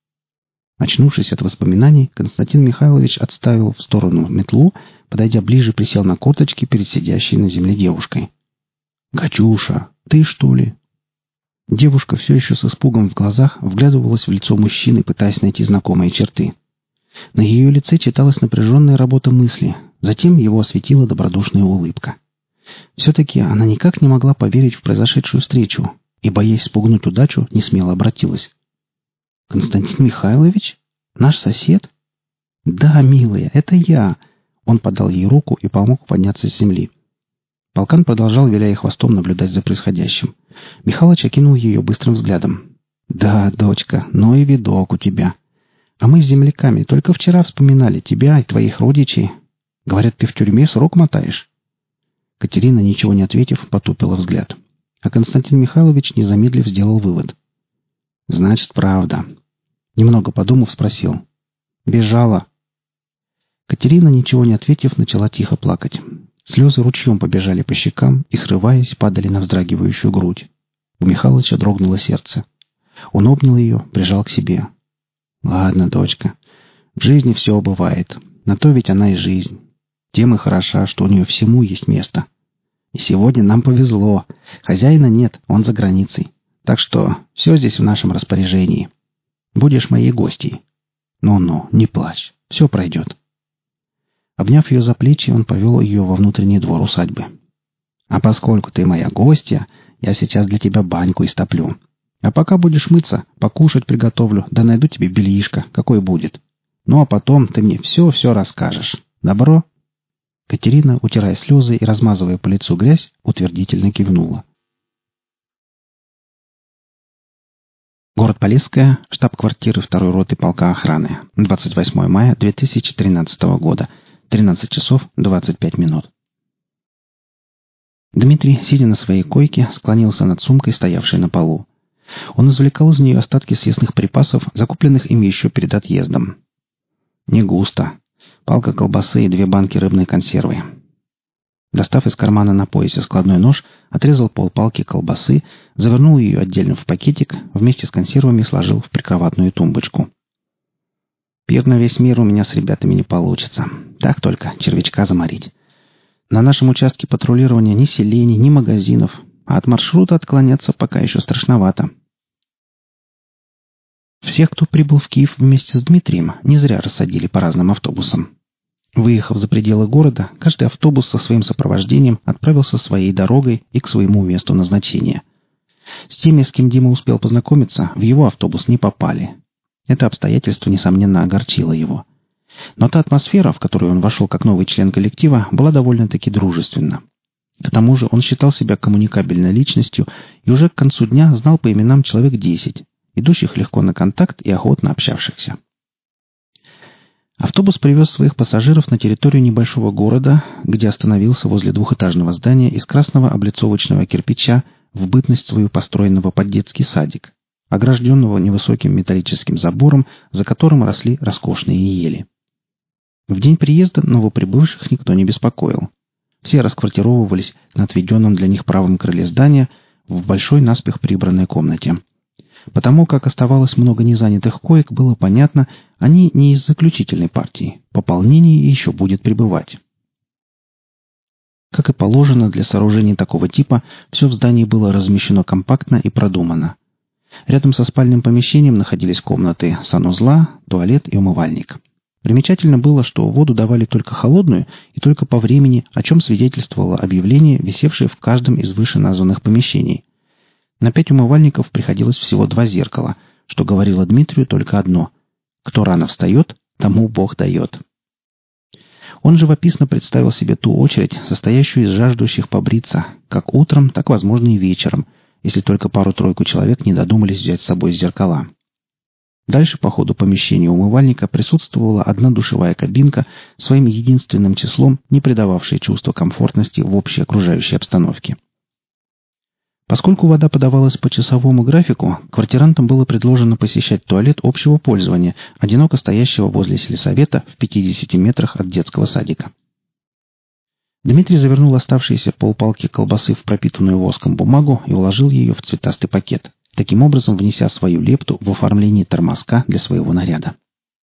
Очнувшись от воспоминаний, Константин Михайлович отставил в сторону метлу, подойдя ближе, присел на корточки перед сидящей на земле девушкой. «Катюша, ты что ли?» Девушка все еще с испугом в глазах вглядывалась в лицо мужчины, пытаясь найти знакомые черты. На ее лице читалась напряженная работа мысли, затем его осветила добродушная улыбка. Все-таки она никак не могла поверить в произошедшую встречу и, боясь спугнуть удачу, не смело обратилась. «Константин Михайлович? Наш сосед?» «Да, милая, это я!» Он подал ей руку и помог подняться с земли. Полкан продолжал, виляя хвостом, наблюдать за происходящим. Михалыч окинул ее быстрым взглядом. «Да, дочка, но и видок у тебя. А мы с земляками только вчера вспоминали тебя и твоих родичей. Говорят, ты в тюрьме срок мотаешь». Катерина, ничего не ответив, потупила взгляд. А Константин Михайлович, не замедлив, сделал вывод. «Значит, правда». Немного подумав, спросил. «Бежала?» Катерина, ничего не ответив, начала тихо плакать. Слезы ручьем побежали по щекам и, срываясь, падали на вздрагивающую грудь. У Михалыча дрогнуло сердце. Он обнял ее, прижал к себе. «Ладно, дочка, В жизни все бывает. На то ведь она и жизнь. Тем и хороша, что у нее всему есть место. И сегодня нам повезло. Хозяина нет, он за границей. Так что все здесь в нашем распоряжении. Будешь моей гостьей. Ну-ну, не плачь. Все пройдет. Обняв ее за плечи, он повел ее во внутренний двор усадьбы. А поскольку ты моя гостья, я сейчас для тебя баньку истоплю. А пока будешь мыться, покушать приготовлю, да найду тебе бельишко, какой будет. Ну а потом ты мне все-все расскажешь. Добро?» Катерина, утирая слезы и размазывая по лицу грязь, утвердительно кивнула. Город Полесская, штаб-квартиры 2-й роты полка охраны. 28 мая 2013 года. 13 часов 25 минут. Дмитрий, сидя на своей койке, склонился над сумкой, стоявшей на полу. Он извлекал из нее остатки съестных припасов, закупленных им еще перед отъездом. Не густо. Палка колбасы и 2 банки рыбной консервы. Достав из кармана на поясе складной нож, отрезал полпалки колбасы, завернул ее отдельно в пакетик, вместе с консервами сложил в прикроватную тумбочку. Пир на весь мир у меня с ребятами не получится. Так только червячка заморить. На нашем участке патрулирования ни селений, ни магазинов, а от маршрута отклоняться пока еще страшновато. Всех, кто прибыл в Киев вместе с Дмитрием, не зря рассадили по разным автобусам. Выехав за пределы города, каждый автобус со своим сопровождением отправился своей дорогой и к своему месту назначения. С теми, с кем Дима успел познакомиться, в его автобус не попали. Это обстоятельство, несомненно, огорчило его. Но та атмосфера, в которую он вошел как новый член коллектива, была довольно-таки дружественна. К тому же он считал себя коммуникабельной личностью и уже к концу дня знал по именам человек 10, идущих легко на контакт и охотно общавшихся. Автобус привез своих пассажиров на территорию небольшого города, где остановился возле двухэтажного здания из красного облицовочного кирпича, в бытность свою построенного под детский садик, огражденного невысоким металлическим забором, за которым росли роскошные ели. В день приезда новоприбывших никто не беспокоил. Все расквартировывались на отведенном для них правом крыле здания в большой наспех прибранной комнате. Потому как оставалось много незанятых коек, было понятно, они не из заключительной партии. Пополнение еще будет прибывать. Как и положено для сооружений такого типа, все в здании было размещено компактно и продумано. Рядом со спальным помещением находились комнаты санузла, туалет и умывальник. Примечательно было, что воду давали только холодную и только по времени, о чем свидетельствовало объявление, висевшее в каждом из вышеназванных помещений. На 5 умывальников приходилось всего 2 зеркала, что говорило Дмитрию только одно: кто рано встает, тому Бог дает. Он живописно представил себе ту очередь, состоящую из жаждущих побриться, как утром, так, возможно, и вечером, если только пару-тройку человек не додумались взять с собой зеркала. Дальше по ходу помещения умывальника присутствовала одна душевая кабинка, своим единственным числом не придававшая чувства комфортности в общей окружающей обстановке. Поскольку вода подавалась по часовому графику, квартирантам было предложено посещать туалет общего пользования, одиноко стоящего возле сельсовета в 50 метрах от детского садика. Дмитрий завернул оставшиеся полпалки колбасы в пропитанную воском бумагу и уложил ее в цветастый пакет, таким образом внеся свою лепту в оформление тормозка для своего наряда.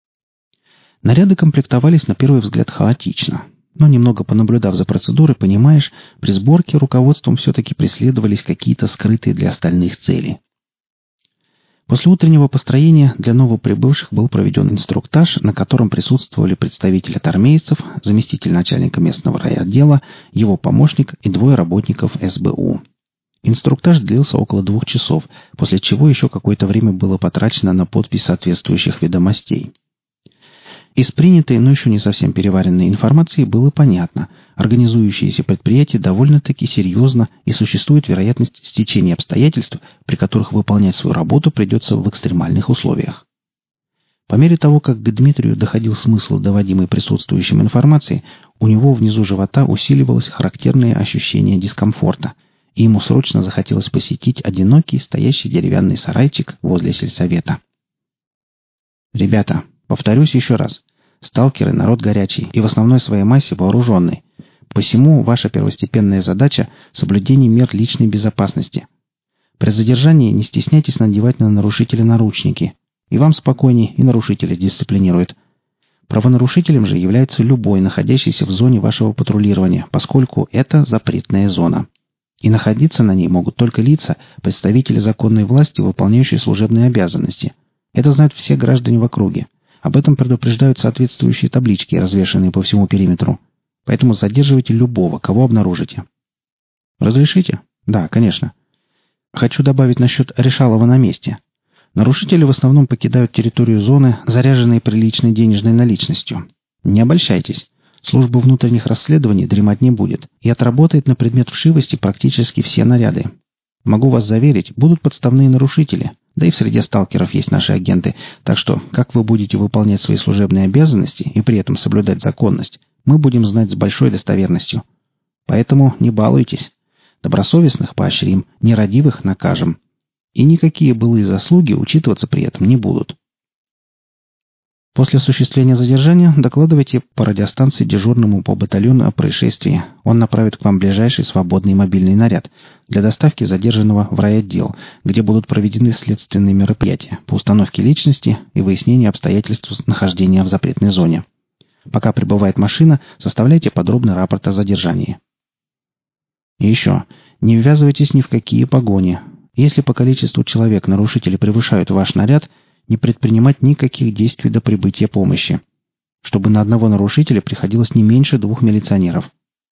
Наряды комплектовались на первый взгляд хаотично. Но немного понаблюдав за процедурой, понимаешь, при сборке руководством все-таки преследовались какие-то скрытые для остальных цели. После утреннего построения для новоприбывших был проведен инструктаж, на котором присутствовали представитель от армейцев, заместитель начальника местного райотдела, его помощник и 2 работников СБУ. Инструктаж длился около 2 часов, после чего еще какое-то время было потрачено на подпись соответствующих ведомостей. Из принятой, но еще не совсем переваренной информации было понятно: организующиеся предприятия довольно-таки серьезно, и существует вероятность стечения обстоятельств, при которых выполнять свою работу придется в экстремальных условиях. По мере того, как к Дмитрию доходил смысл доводимой присутствующим информации, у него внизу живота усиливалось характерное ощущение дискомфорта, и ему срочно захотелось посетить одинокий стоящий деревянный сарайчик возле сельсовета. «Ребята, повторюсь еще раз. Сталкеры — народ горячий и в основной своей массе вооруженный. Посему ваша первостепенная задача — соблюдение мер личной безопасности. При задержании не стесняйтесь надевать на нарушителя наручники. И вам спокойней, и нарушителя дисциплинируют. Правонарушителем же является любой, находящийся в зоне вашего патрулирования, поскольку это запретная зона. И находиться на ней могут только лица, представители законной власти, выполняющие служебные обязанности. Это знают все граждане в округе. Об этом предупреждают соответствующие таблички, развешанные по всему периметру. Поэтому задерживайте любого, кого обнаружите. Разрешите? Да, конечно. Хочу добавить насчет Решалова на месте. Нарушители в основном покидают территорию зоны, заряженной приличной денежной наличностью. Не обольщайтесь. Служба внутренних расследований дремать не будет и отработает на предмет вшивости практически все наряды. Могу вас заверить, будут подставные нарушители, да и в среде сталкеров есть наши агенты, так что, как вы будете выполнять свои служебные обязанности и при этом соблюдать законность, мы будем знать с большой достоверностью. Поэтому не балуйтесь. Добросовестных поощрим, нерадивых накажем. И никакие былые заслуги учитываться при этом не будут. После осуществления задержания докладывайте по радиостанции дежурному по батальону о происшествии. Он направит к вам ближайший свободный мобильный наряд для доставки задержанного в райотдел, где будут проведены следственные мероприятия по установке личности и выяснению обстоятельств нахождения в запретной зоне. Пока прибывает машина, составляйте подробный рапорт о задержании. И еще, не ввязывайтесь ни в какие погони. Если по количеству человек нарушители превышают ваш наряд, не предпринимать никаких действий до прибытия помощи, чтобы на одного нарушителя приходилось не меньше 2 милиционеров.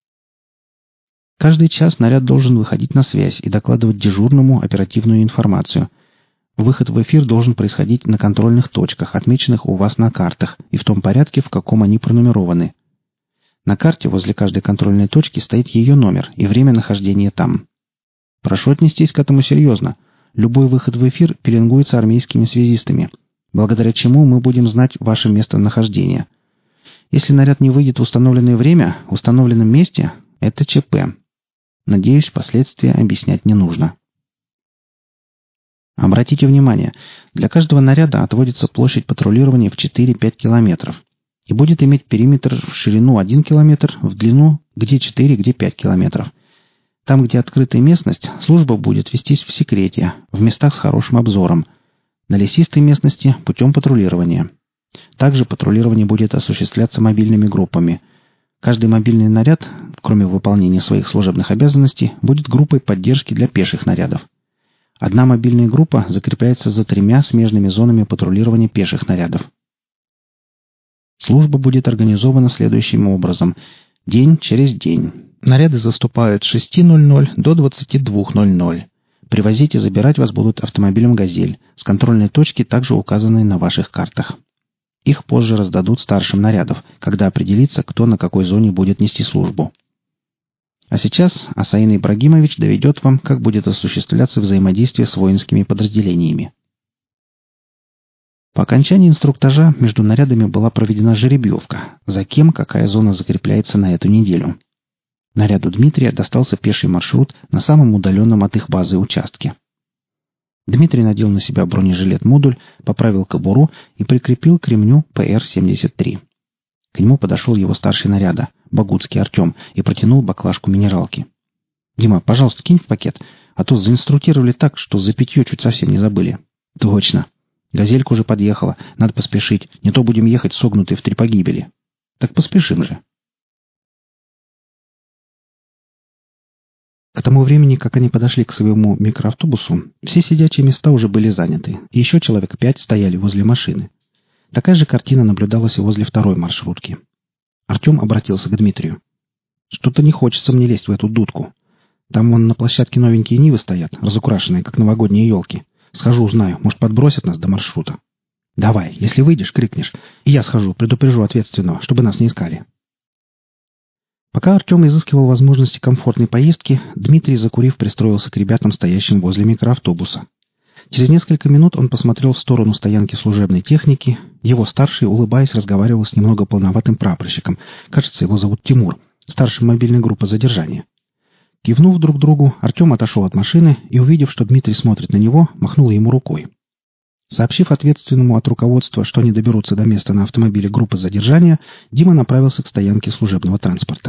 Каждый час наряд должен выходить на связь и докладывать дежурному оперативную информацию. Выход в эфир должен происходить на контрольных точках, отмеченных у вас на картах, и в том порядке, в каком они пронумерованы. На карте возле каждой контрольной точки стоит ее номер и время нахождения там. Прошу отнестись к этому серьезно. Любой выход в эфир пеленгуется армейскими связистами, благодаря чему мы будем знать ваше местонахождение. Если наряд не выйдет в установленное время, в установленном месте, это ЧП. Надеюсь, последствия объяснять не нужно. Обратите внимание, для каждого наряда отводится площадь патрулирования в 4-5 километров и будет иметь периметр в ширину 1 километр, в длину где 4, где 5 километров. Там, где открытая местность, служба будет вестись в секрете, в местах с хорошим обзором. На лесистой местности путем патрулирования. Также патрулирование будет осуществляться мобильными группами. Каждый мобильный наряд, кроме выполнения своих служебных обязанностей, будет группой поддержки для пеших нарядов. Одна мобильная группа закрепляется за 3 смежными зонами патрулирования пеших нарядов. Служба будет организована следующим образом. День через день. Наряды заступают с 6:00 до 22:00. Привозить и забирать вас будут автомобилем «Газель», с контрольной точки, также указанной на ваших картах. Их позже раздадут старшим нарядов, когда определится, кто на какой зоне будет нести службу. А сейчас Асаин Ибрагимович доведет вам, как будет осуществляться взаимодействие с воинскими подразделениями. По окончании инструктажа между нарядами была проведена жеребьевка, за кем какая зона закрепляется на эту неделю. Наряду Дмитрия достался пеший маршрут на самом удаленном от их базы участке. Дмитрий надел на себя бронежилет-модуль, поправил кобуру и прикрепил к ремню ПР-73. К нему подошел его старший наряда, Багутский Артем, и протянул баклажку минералки. «Дима, пожалуйста, кинь в пакет, а то заинструктировали так, что за питье чуть совсем не забыли». «Точно. Газелька уже подъехала, надо поспешить, не то будем ехать согнутые в 3 погибели». «Так поспешим же». К тому времени, как они подошли к своему микроавтобусу, все сидячие места уже были заняты, и еще человек 5 стояли возле машины. Такая же картина наблюдалась и возле второй маршрутки. Артем обратился к Дмитрию. «Что-то не хочется мне лезть в эту дудку. Там вон на площадке новенькие Нивы стоят, разукрашенные, как новогодние елки. Схожу, узнаю, может, подбросят нас до маршрута. Давай, если выйдешь, крикнешь, и я схожу, предупрежу ответственного, чтобы нас не искали». Пока Артем изыскивал возможности комфортной поездки, Дмитрий, закурив, пристроился к ребятам, стоящим возле микроавтобуса. Через несколько минут он посмотрел в сторону стоянки служебной техники. Его старший, улыбаясь, разговаривал с немного полноватым прапорщиком. Кажется, его зовут Тимур, старший мобильной группы задержания. Кивнув друг другу, Артем отошел от машины и, увидев, что Дмитрий смотрит на него, махнул ему рукой. Сообщив ответственному от руководства, что они доберутся до места на автомобиле группы задержания, Дима направился к стоянке служебного транспорта.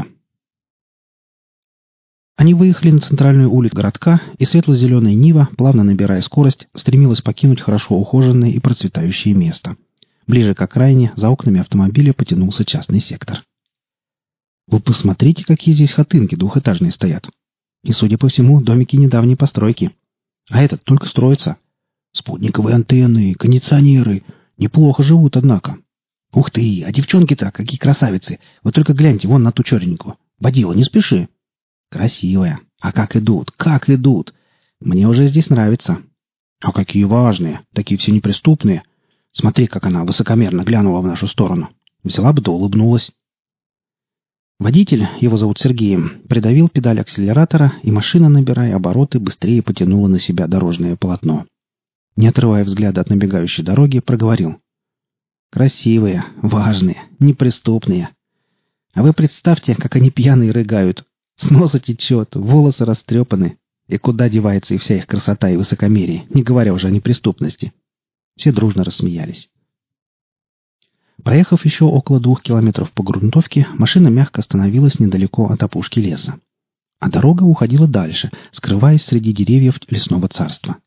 Они выехали на центральную улицу городка, и светло-зеленая Нива, плавно набирая скорость, стремилась покинуть хорошо ухоженное и процветающее место. Ближе к окраине, за окнами автомобиля потянулся частный сектор. Вы посмотрите, какие здесь хатынки двухэтажные стоят. И, судя по всему, домики недавней постройки. А этот только строится. Спутниковые антенны, кондиционеры. Неплохо живут, однако. Ух ты, а девчонки-то какие красавицы. Вы только гляньте вон на ту черненькую. Водила, не спеши. Красивая. А как идут, как идут. Мне уже здесь нравится. А какие важные, такие все неприступные. Смотри, как она высокомерно глянула в нашу сторону. Взяла бы да улыбнулась. Водитель, его зовут Сергеем, придавил педаль акселератора, и машина, набирая обороты, быстрее потянула на себя дорожное полотно. Не отрывая взгляда от набегающей дороги, проговорил. Красивые, важные, неприступные. А вы представьте, как они пьяные рыгают. С носа течет, волосы растрепаны. И куда девается и вся их красота и высокомерие, не говоря уже о неприступности. Все дружно рассмеялись. Проехав еще около 2 километров по грунтовке, машина мягко остановилась недалеко от опушки леса. А дорога уходила дальше, скрываясь среди деревьев лесного царства.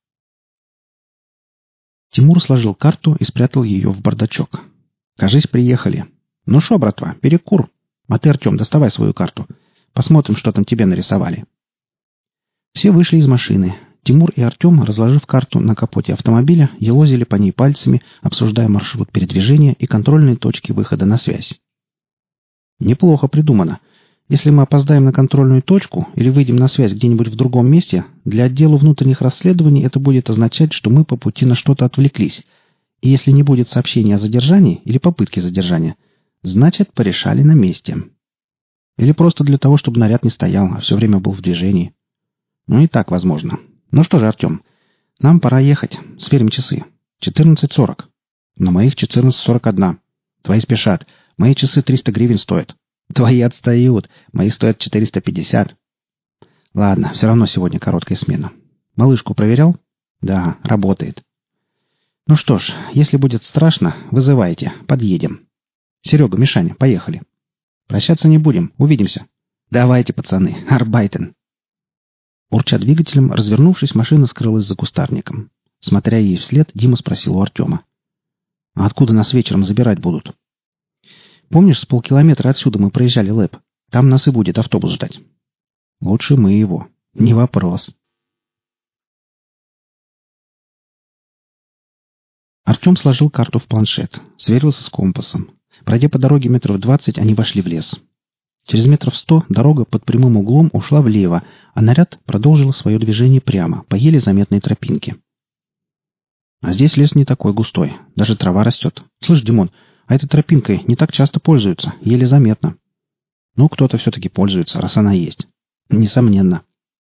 Тимур сложил карту и спрятал ее в бардачок. «Кажись, приехали. Ну шо, братва, перекур. А ты, Артем, доставай свою карту. Посмотрим, что там тебе нарисовали». Все вышли из машины. Тимур и Артем, разложив карту на капоте автомобиля, елозили по ней пальцами, обсуждая маршрут передвижения и контрольные точки выхода на связь. «Неплохо придумано. Если мы опоздаем на контрольную точку или выйдем на связь где-нибудь в другом месте, для отдела внутренних расследований это будет означать, что мы по пути на что-то отвлеклись. И если не будет сообщения о задержании или попытке задержания, значит, порешали на месте. Или просто для того, чтобы наряд не стоял, а все время был в движении. Ну и так возможно. Ну что же, Артем, нам пора ехать. Сверим часы. 14:40. На моих 14:41. Твои спешат. Мои часы 300 гривен стоят. Твои отстают. Мои стоят 450. Ладно, все равно сегодня короткая смена. Малышку проверял? Да, работает. Ну что ж, если будет страшно, вызывайте. Подъедем. Серега, Мишаня, поехали. Прощаться не будем. Увидимся. Давайте, пацаны. Арбайтен. Урча двигателем, развернувшись, машина скрылась за кустарником. Смотря ей вслед, Дима спросил у Артема. «А откуда нас вечером забирать будут?» «Помнишь, с полкилометра отсюда мы проезжали ЛЭП? Там нас и будет автобус ждать». «Лучше мы его. Не вопрос». Артем сложил карту в планшет, сверился с компасом. Пройдя по дороге метров 20, они вошли в лес. Через метров 100 дорога под прямым углом ушла влево, а наряд продолжил свое движение прямо, по еле заметной тропинке. А здесь лес не такой густой, даже трава растет. Слышь, Димон, а этой тропинкой не так часто пользуются, еле заметно. Ну, кто-то все-таки пользуется, раз она есть. Несомненно.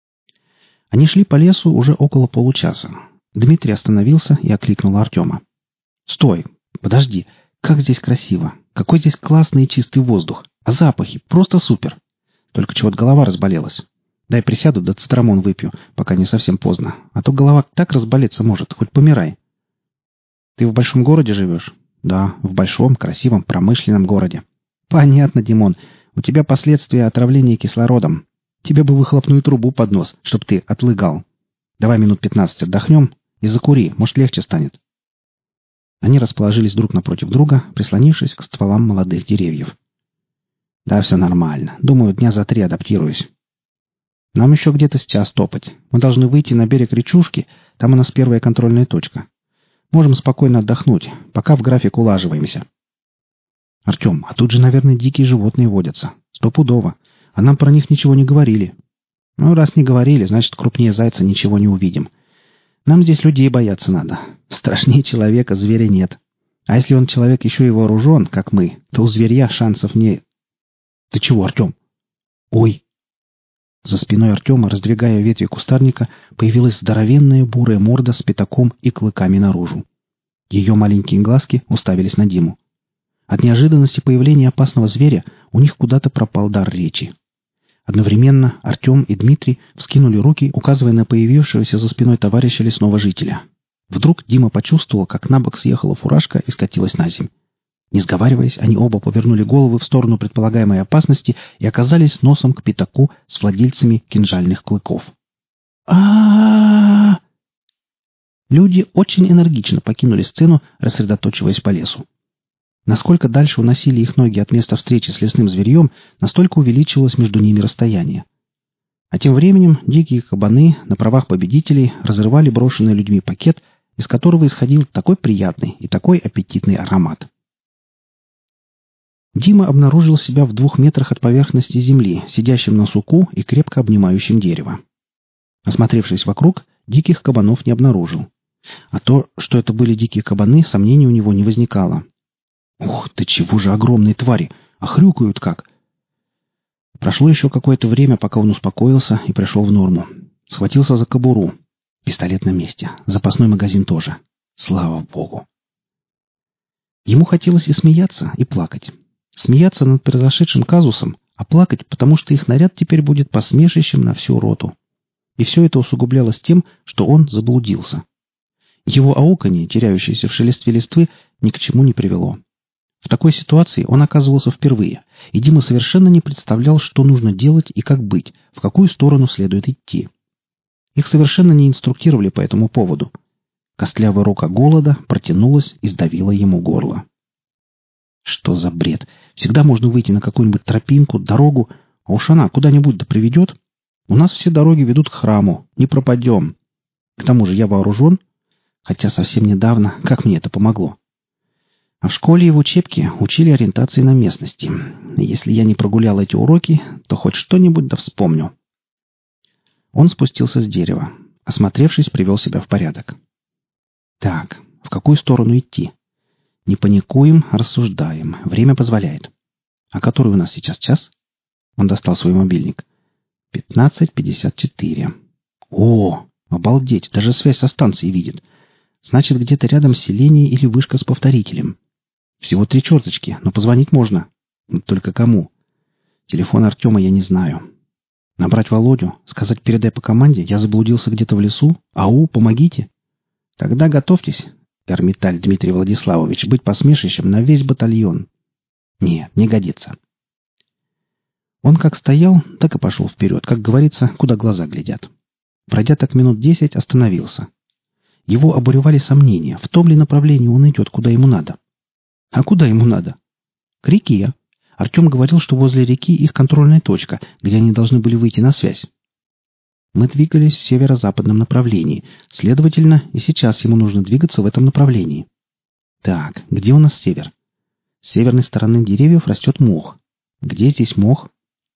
Они шли по лесу уже около получаса. Дмитрий остановился и окликнул Артема. «Стой! Подожди! Как здесь красиво! Какой здесь классный и чистый воздух! А запахи просто супер! Только чего-то голова разболелась. Дай присяду да цитрамон выпью, пока не совсем поздно. А то голова так разболеться может, хоть помирай». «Ты в большом городе живешь?» «Да, в большом, красивом, промышленном городе». «Понятно, Димон. У тебя последствия отравления кислородом. Тебе бы выхлопную трубу под нос, чтоб ты отлыгал. Давай минут 15 отдохнем и закури, может, легче станет». Они расположились друг напротив друга, прислонившись к стволам молодых деревьев. «Да, все нормально. Думаю, дня за 3 адаптируюсь. Нам еще где-то с час топать. Мы должны выйти на берег речушки, там у нас первая контрольная точка. Можем спокойно отдохнуть, пока в график улаживаемся». «Артем, а тут же, наверное, дикие животные водятся. Стопудово. А нам про них ничего не говорили». «Ну, раз не говорили, значит, крупнее зайца ничего не увидим. Нам здесь людей бояться надо. Страшнее человека зверя нет. А если он человек еще и вооружен, как мы, то у зверя шансов не...» «Ты чего, Артем?» «Ой!» За спиной Артема, раздвигая ветви кустарника, появилась здоровенная бурая морда с пятаком и клыками наружу. Ее маленькие глазки уставились на Диму. От неожиданности появления опасного зверя у них куда-то пропал дар речи. Одновременно Артем и Дмитрий вскинули руки, указывая на появившегося за спиной товарища лесного жителя. Вдруг Дима почувствовал, как на бок съехала фуражка и скатилась на земь. Не сговариваясь, они оба повернули головы в сторону предполагаемой опасности и оказались носом к пятаку с владельцами кинжальных клыков. а Люди очень энергично покинули сцену, рассредоточиваясь по лесу. Насколько дальше уносили их ноги от места встречи с лесным зверьем, настолько увеличивалось между ними расстояние. А тем временем дикие кабаны на правах победителей разрывали брошенный людьми пакет, из которого исходил такой приятный и такой аппетитный аромат. Дима обнаружил себя в 2 метрах от поверхности земли, сидящим на суку и крепко обнимающим дерево. Осмотревшись вокруг, диких кабанов не обнаружил. А то, что это были дикие кабаны, сомнений у него не возникало. Ух, ты чего же огромные твари! А хрюкают как! Прошло еще какое-то время, пока он успокоился и пришел в норму. Схватился за кобуру. Пистолет на месте. Запасной магазин тоже. Слава богу! Ему хотелось и смеяться, и плакать. Смеяться над произошедшим казусом, а плакать, потому что их наряд теперь будет посмешищем на всю роту. И все это усугублялось тем, что он заблудился. Его ауканье, теряющееся в шелестве листвы, ни к чему не привело. В такой ситуации он оказывался впервые, и Дима совершенно не представлял, что нужно делать и как быть, в какую сторону следует идти. Их совершенно не инструктировали по этому поводу. Костлявая рука голода протянулась и сдавила ему горло. Что за бред? Всегда можно выйти на какую-нибудь тропинку, дорогу, а уж она куда-нибудь да приведет. У нас все дороги ведут к храму, не пропадем. К тому же я вооружен, хотя совсем недавно, как мне это помогло. А в школе и в учебке учили ориентации на местности. Если я не прогулял эти уроки, то хоть что-нибудь да вспомню. Он спустился с дерева. Осмотревшись, привел себя в порядок. Так, в какую сторону идти? Не паникуем, рассуждаем. Время позволяет. А который у нас сейчас час? Он достал свой мобильник. 15:54. О, обалдеть, даже связь со станцией видит. Значит, где-то рядом селение или вышка с повторителем. Всего 3 черточки, но позвонить можно. Только кому? Телефон Артема я не знаю. Набрать Володю, сказать «передай по команде», я заблудился где-то в лесу. Ау, помогите. Тогда готовьтесь, Эрмиталь Дмитрий Владиславович, быть посмешищем на весь батальон. Нет, не годится. Он как стоял, так и пошел вперед, как говорится, куда глаза глядят. Пройдя так минут 10, остановился. Его обуревали сомнения, в том ли направлении он идет, куда ему надо. А куда ему надо? К реке. Артем говорил, что возле реки их контрольная точка, где они должны были выйти на связь. Мы двигались в северо-западном направлении, следовательно, и сейчас ему нужно двигаться в этом направлении. Так, где у нас север? С северной стороны деревьев растет мох. Где здесь мох?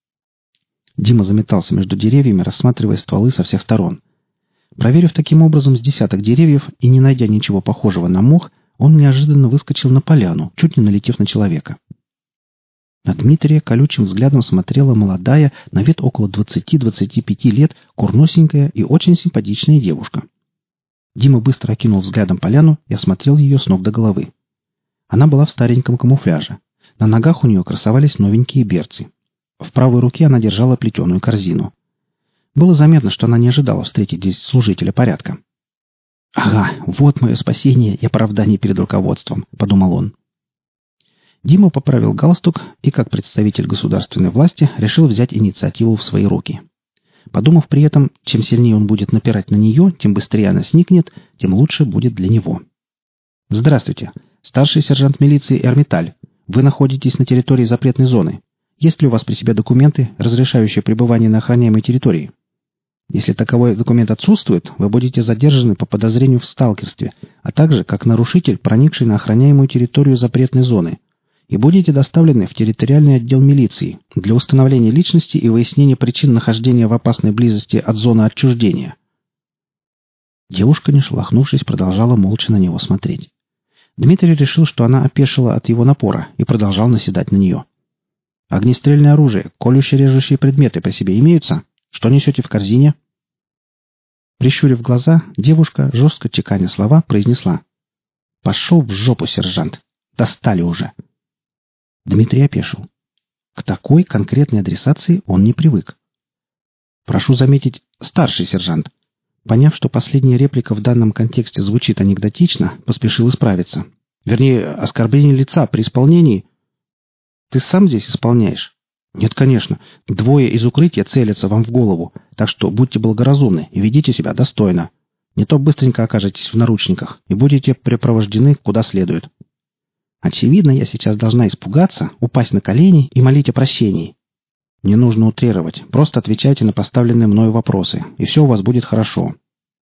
Дима заметался между деревьями, рассматривая стволы со всех сторон. Проверив таким образом с десяток деревьев и не найдя ничего похожего на мох, он неожиданно выскочил на поляну, чуть не налетев на человека. На Дмитрия колючим взглядом смотрела молодая, на вид около 20-25 лет, курносенькая и очень симпатичная девушка. Дима быстро окинул взглядом поляну и осмотрел ее с ног до головы. Она была в стареньком камуфляже. На ногах у нее красовались новенькие берцы. В правой руке она держала плетеную корзину. Было заметно, что она не ожидала встретить здесь служителя порядка. «Ага, вот мое спасение и оправдание перед руководством», — подумал он. Дима поправил галстук и, как представитель государственной власти, решил взять инициативу в свои руки. Подумав при этом, чем сильнее он будет напирать на нее, тем быстрее она сникнет, тем лучше будет для него. «Здравствуйте. Старший сержант милиции Эрмиталь. Вы находитесь на территории запретной зоны. Есть ли у вас при себе документы, разрешающие пребывание на охраняемой территории? Если таковой документ отсутствует, вы будете задержаны по подозрению в сталкерстве, а также как нарушитель, проникший на охраняемую территорию запретной зоны, и будете доставлены в территориальный отдел милиции для установления личности и выяснения причин нахождения в опасной близости от зоны отчуждения». Девушка, не шелохнувшись, продолжала молча на него смотреть. Дмитрий решил, что она опешила от его напора, и продолжал наседать на нее. «Огнестрельное оружие, колюще-режущие предметы при себе имеются? Что несете в корзине?» Прищурив глаза, девушка, жестко чеканя слова, произнесла: «Пошел в жопу, сержант! Достали уже!» Дмитрий опешил. К такой конкретной адресации он не привык. «Прошу заметить, старший сержант». Поняв, что последняя реплика в данном контексте звучит анекдотично, поспешил исправиться. Вернее, оскорбление лица при исполнении. «Ты сам здесь исполняешь?» «Нет, конечно. 2 из укрытия целятся вам в голову, так что будьте благоразумны и ведите себя достойно. Не то быстренько окажетесь в наручниках и будете припровождены куда следует. Очевидно, я сейчас должна испугаться, упасть на колени и молить о прощении. Не нужно утрировать. Просто отвечайте на поставленные мною вопросы, и все у вас будет хорошо».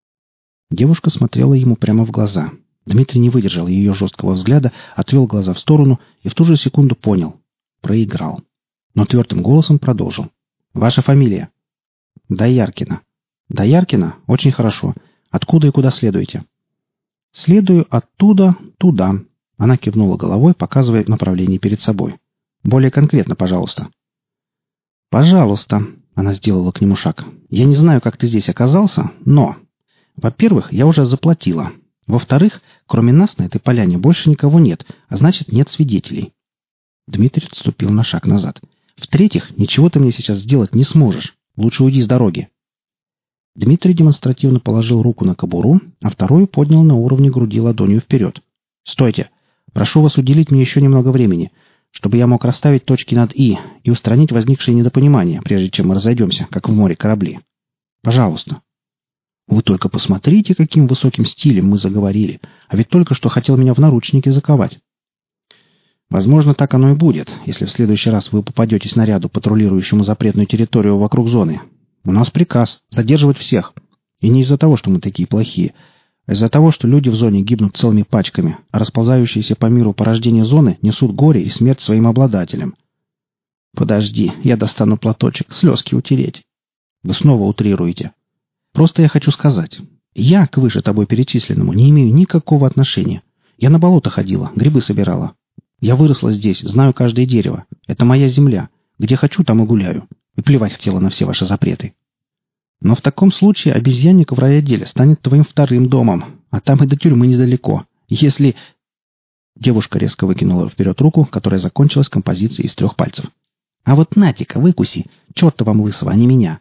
Девушка смотрела ему прямо в глаза. Дмитрий не выдержал ее жесткого взгляда, отвел глаза в сторону и в ту же секунду понял. Проиграл. Но твердым голосом продолжил. «Ваша фамилия?» «Дояркина». «Дояркина? Очень хорошо. Откуда и куда следуете?» «Следую оттуда туда». Она кивнула головой, показывая направление перед собой. «Более конкретно, пожалуйста». «Пожалуйста», — она сделала к нему шаг. «Я не знаю, как ты здесь оказался, но... Во-первых, я уже заплатила. Во-вторых, кроме нас на этой поляне больше никого нет, а значит, нет свидетелей». Дмитрий отступил на шаг назад. «В-третьих, ничего ты мне сейчас сделать не сможешь. Лучше уйди с дороги». Дмитрий демонстративно положил руку на кобуру, а вторую поднял на уровне груди ладонью вперед. «Стойте! Прошу вас уделить мне еще немного времени, чтобы я мог расставить точки над «и» и устранить возникшие недопонимания, прежде чем мы разойдемся, как в море корабли. Пожалуйста». «Вы только посмотрите, каким высоким стилем мы заговорили, а ведь только что хотел меня в наручники заковать». «Возможно, так оно и будет, если в следующий раз вы попадетесь наряду, патрулирующему запретную территорию вокруг зоны. У нас приказ задерживать всех. И не из-за того, что мы такие плохие, а из-за того, что люди в зоне гибнут целыми пачками, а расползающиеся по миру порождения зоны несут горе и смерть своим обладателям». «Подожди, я достану платочек, слезки утереть». «Вы снова утрируете. Просто я хочу сказать, я к выше тобой перечисленному не имею никакого отношения. Я на болото ходила, грибы собирала. Я выросла здесь, знаю каждое дерево. Это моя земля. Где хочу, там и гуляю. И плевать хотела на все ваши запреты. Но в таком случае обезьянник в райотделе станет твоим вторым домом, а там и до тюрьмы недалеко. Если...» Девушка резко выкинула вперед руку, которая закончилась композицией из 3 пальцев. «А вот на-ка, выкуси! Черта вам лысого, а не меня!»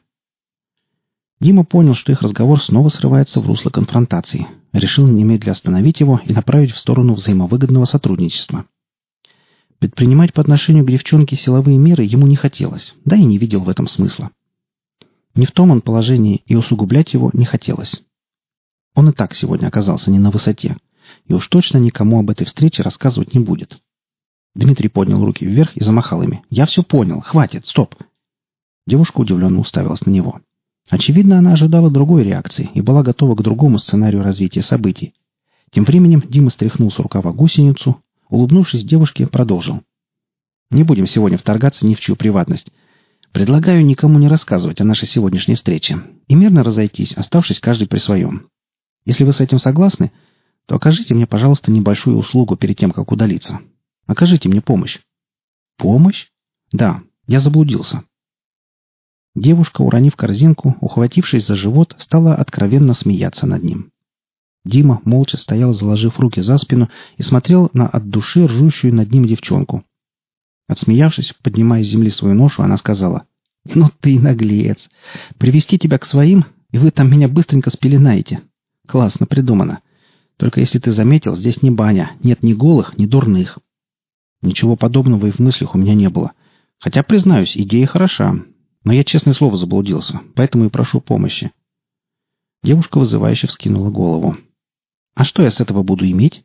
Дима понял, что их разговор снова срывается в русло конфронтации. Решил немедля остановить его и направить в сторону взаимовыгодного сотрудничества. Предпринимать по отношению к девчонке силовые меры ему не хотелось, да и не видел в этом смысла. Не в том он положении, и усугублять его не хотелось. Он и так сегодня оказался не на высоте, и уж точно никому об этой встрече рассказывать не будет. Дмитрий поднял руки вверх и замахал ими. «Я все понял. Хватит. Стоп!» Девушка удивленно уставилась на него. Очевидно, она ожидала другой реакции и была готова к другому сценарию развития событий. Тем временем Дима стряхнул с рукава гусеницу, улыбнувшись девушке, продолжил. «Не будем сегодня вторгаться ни в чью приватность. Предлагаю никому не рассказывать о нашей сегодняшней встрече и мирно разойтись, оставшись каждый при своем. Если вы с этим согласны, то окажите мне, пожалуйста, небольшую услугу перед тем, как удалиться. Окажите мне помощь». «Помощь?» «Да, я заблудился». Девушка, уронив корзинку, ухватившись за живот, стала откровенно смеяться над ним. Дима молча стоял, заложив руки за спину, и смотрел на от души ржущую над ним девчонку. Отсмеявшись, поднимая с земли свою ношу, она сказала: «Ну ты наглец! Привести тебя к своим, и вы там меня быстренько спеленаете. Классно придумано. Только если ты заметил, здесь не баня, нет ни голых, ни дурных». Ничего подобного и в мыслях у меня не было. Хотя, признаюсь, идея хороша. Но я, честное слово, заблудился, поэтому и прошу помощи. Девушка вызывающе вскинула голову. «А что я с этого буду иметь?»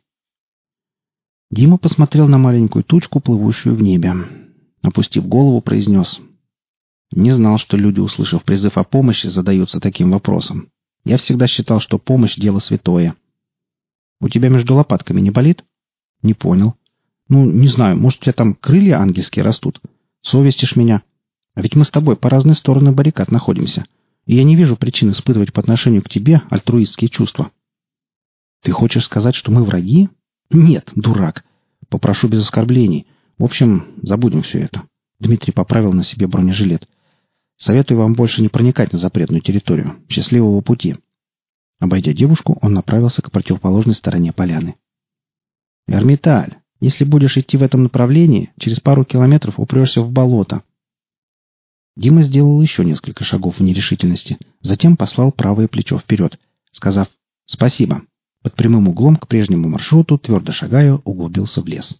Дима посмотрел на маленькую тучку, плывущую в небе. Опустив голову, произнес: «Не знал, что люди, услышав призыв о помощи, задаются таким вопросом. Я всегда считал, что помощь — дело святое». «У тебя между лопатками не болит?» «Не понял». «Ну, не знаю, может, у тебя там крылья ангельские растут? Совестишь меня. А ведь мы с тобой по разные стороны баррикад находимся, и я не вижу причин испытывать по отношению к тебе альтруистские чувства». «Ты хочешь сказать, что мы враги?» «Нет, дурак. Попрошу без оскорблений. В общем, забудем все это». Дмитрий поправил на себе бронежилет. «Советую вам больше не проникать на запретную территорию. Счастливого пути». Обойдя девушку, он направился к противоположной стороне поляны. «Эрмиталь, если будешь идти в этом направлении, через пару километров упрешься в болото». Дима сделал еще несколько шагов в нерешительности, затем послал правое плечо вперед, сказав «Спасибо». Под прямым углом к прежнему маршруту, твердо шагая, углубился в лес.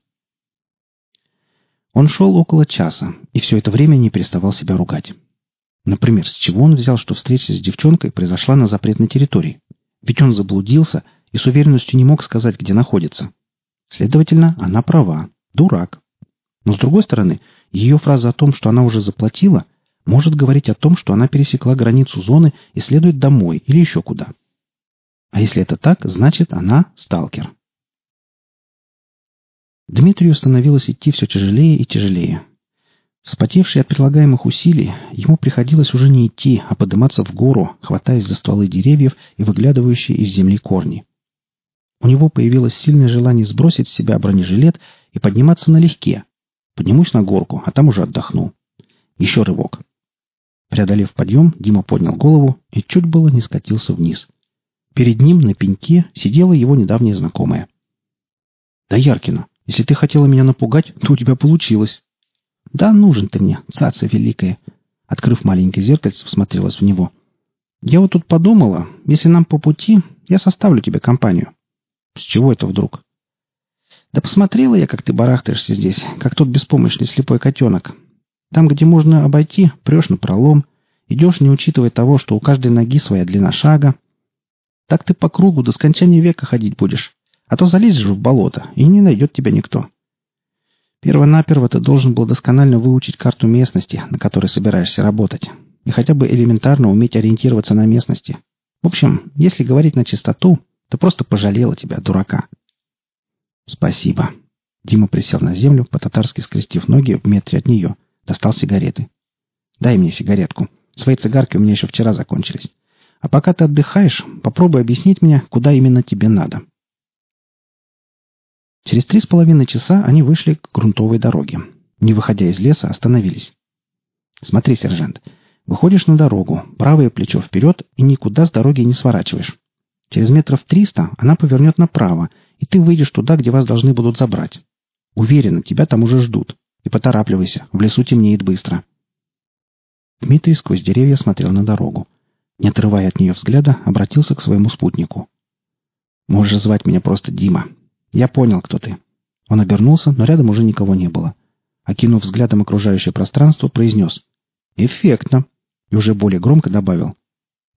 Он шел около часа, и все это время не переставал себя ругать. Например, с чего он взял, что встреча с девчонкой произошла на запретной территории? Ведь он заблудился и с уверенностью не мог сказать, где находится. Следовательно, она права. Дурак. Но с другой стороны, ее фраза о том, что она уже заплатила, может говорить о том, что она пересекла границу зоны и следует домой или еще куда. А если это так, значит, она сталкер. Дмитрию становилось идти все тяжелее и тяжелее. Вспотевший от прилагаемых усилий, ему приходилось уже не идти, а подниматься в гору, хватаясь за стволы деревьев и выглядывающие из земли корни. У него появилось сильное желание сбросить с себя бронежилет и подниматься налегке. Поднимусь на горку, а там уже отдохну. Еще рывок. Преодолев подъем, Дима поднял голову и чуть было не скатился вниз. Перед ним на пеньке сидела его недавняя знакомая. «Да, Яркина, если ты хотела меня напугать, то у тебя получилось». «Да, нужен ты мне, цаца великая!» Открыв маленькое зеркальце, всмотрелась в него. «Я вот тут подумала, если нам по пути, я составлю тебе компанию». «С чего это вдруг?» «Да посмотрела я, как ты барахтаешься здесь, как тот беспомощный слепой котенок. Там, где можно обойти, прешь напролом, идешь, не учитывая того, что у каждой ноги своя длина шага. Так ты по кругу до скончания века ходить будешь, а то залезешь в болото, и не найдет тебя никто. Первонаперво ты должен был досконально выучить карту местности, на которой собираешься работать, и хотя бы элементарно уметь ориентироваться на местности. В общем, если говорить на чистоту, то просто пожалела тебя, дурака». «Спасибо». Дима присел на землю, по-татарски скрестив ноги в метре от нее. Достал сигареты. «Дай мне сигаретку. Свои цигарки у меня еще вчера закончились. А пока ты отдыхаешь, попробуй объяснить мне, куда именно тебе надо». Через 3,5 часа они вышли к грунтовой дороге. Не выходя из леса, остановились. «Смотри, сержант, выходишь на дорогу, правое плечо вперед и никуда с дороги не сворачиваешь. Через метров 300 она повернет направо, и ты выйдешь туда, где вас должны будут забрать. Уверена, тебя там уже ждут. И поторапливайся, в лесу темнеет быстро». Дмитрий сквозь деревья смотрел на дорогу. Не отрывая от нее взгляда, обратился к своему спутнику. «Можешь звать меня просто Дима. Я понял, кто ты». Он обернулся, но рядом уже никого не было. Окинув взглядом окружающее пространство, произнес: «Эффектно». И уже более громко добавил: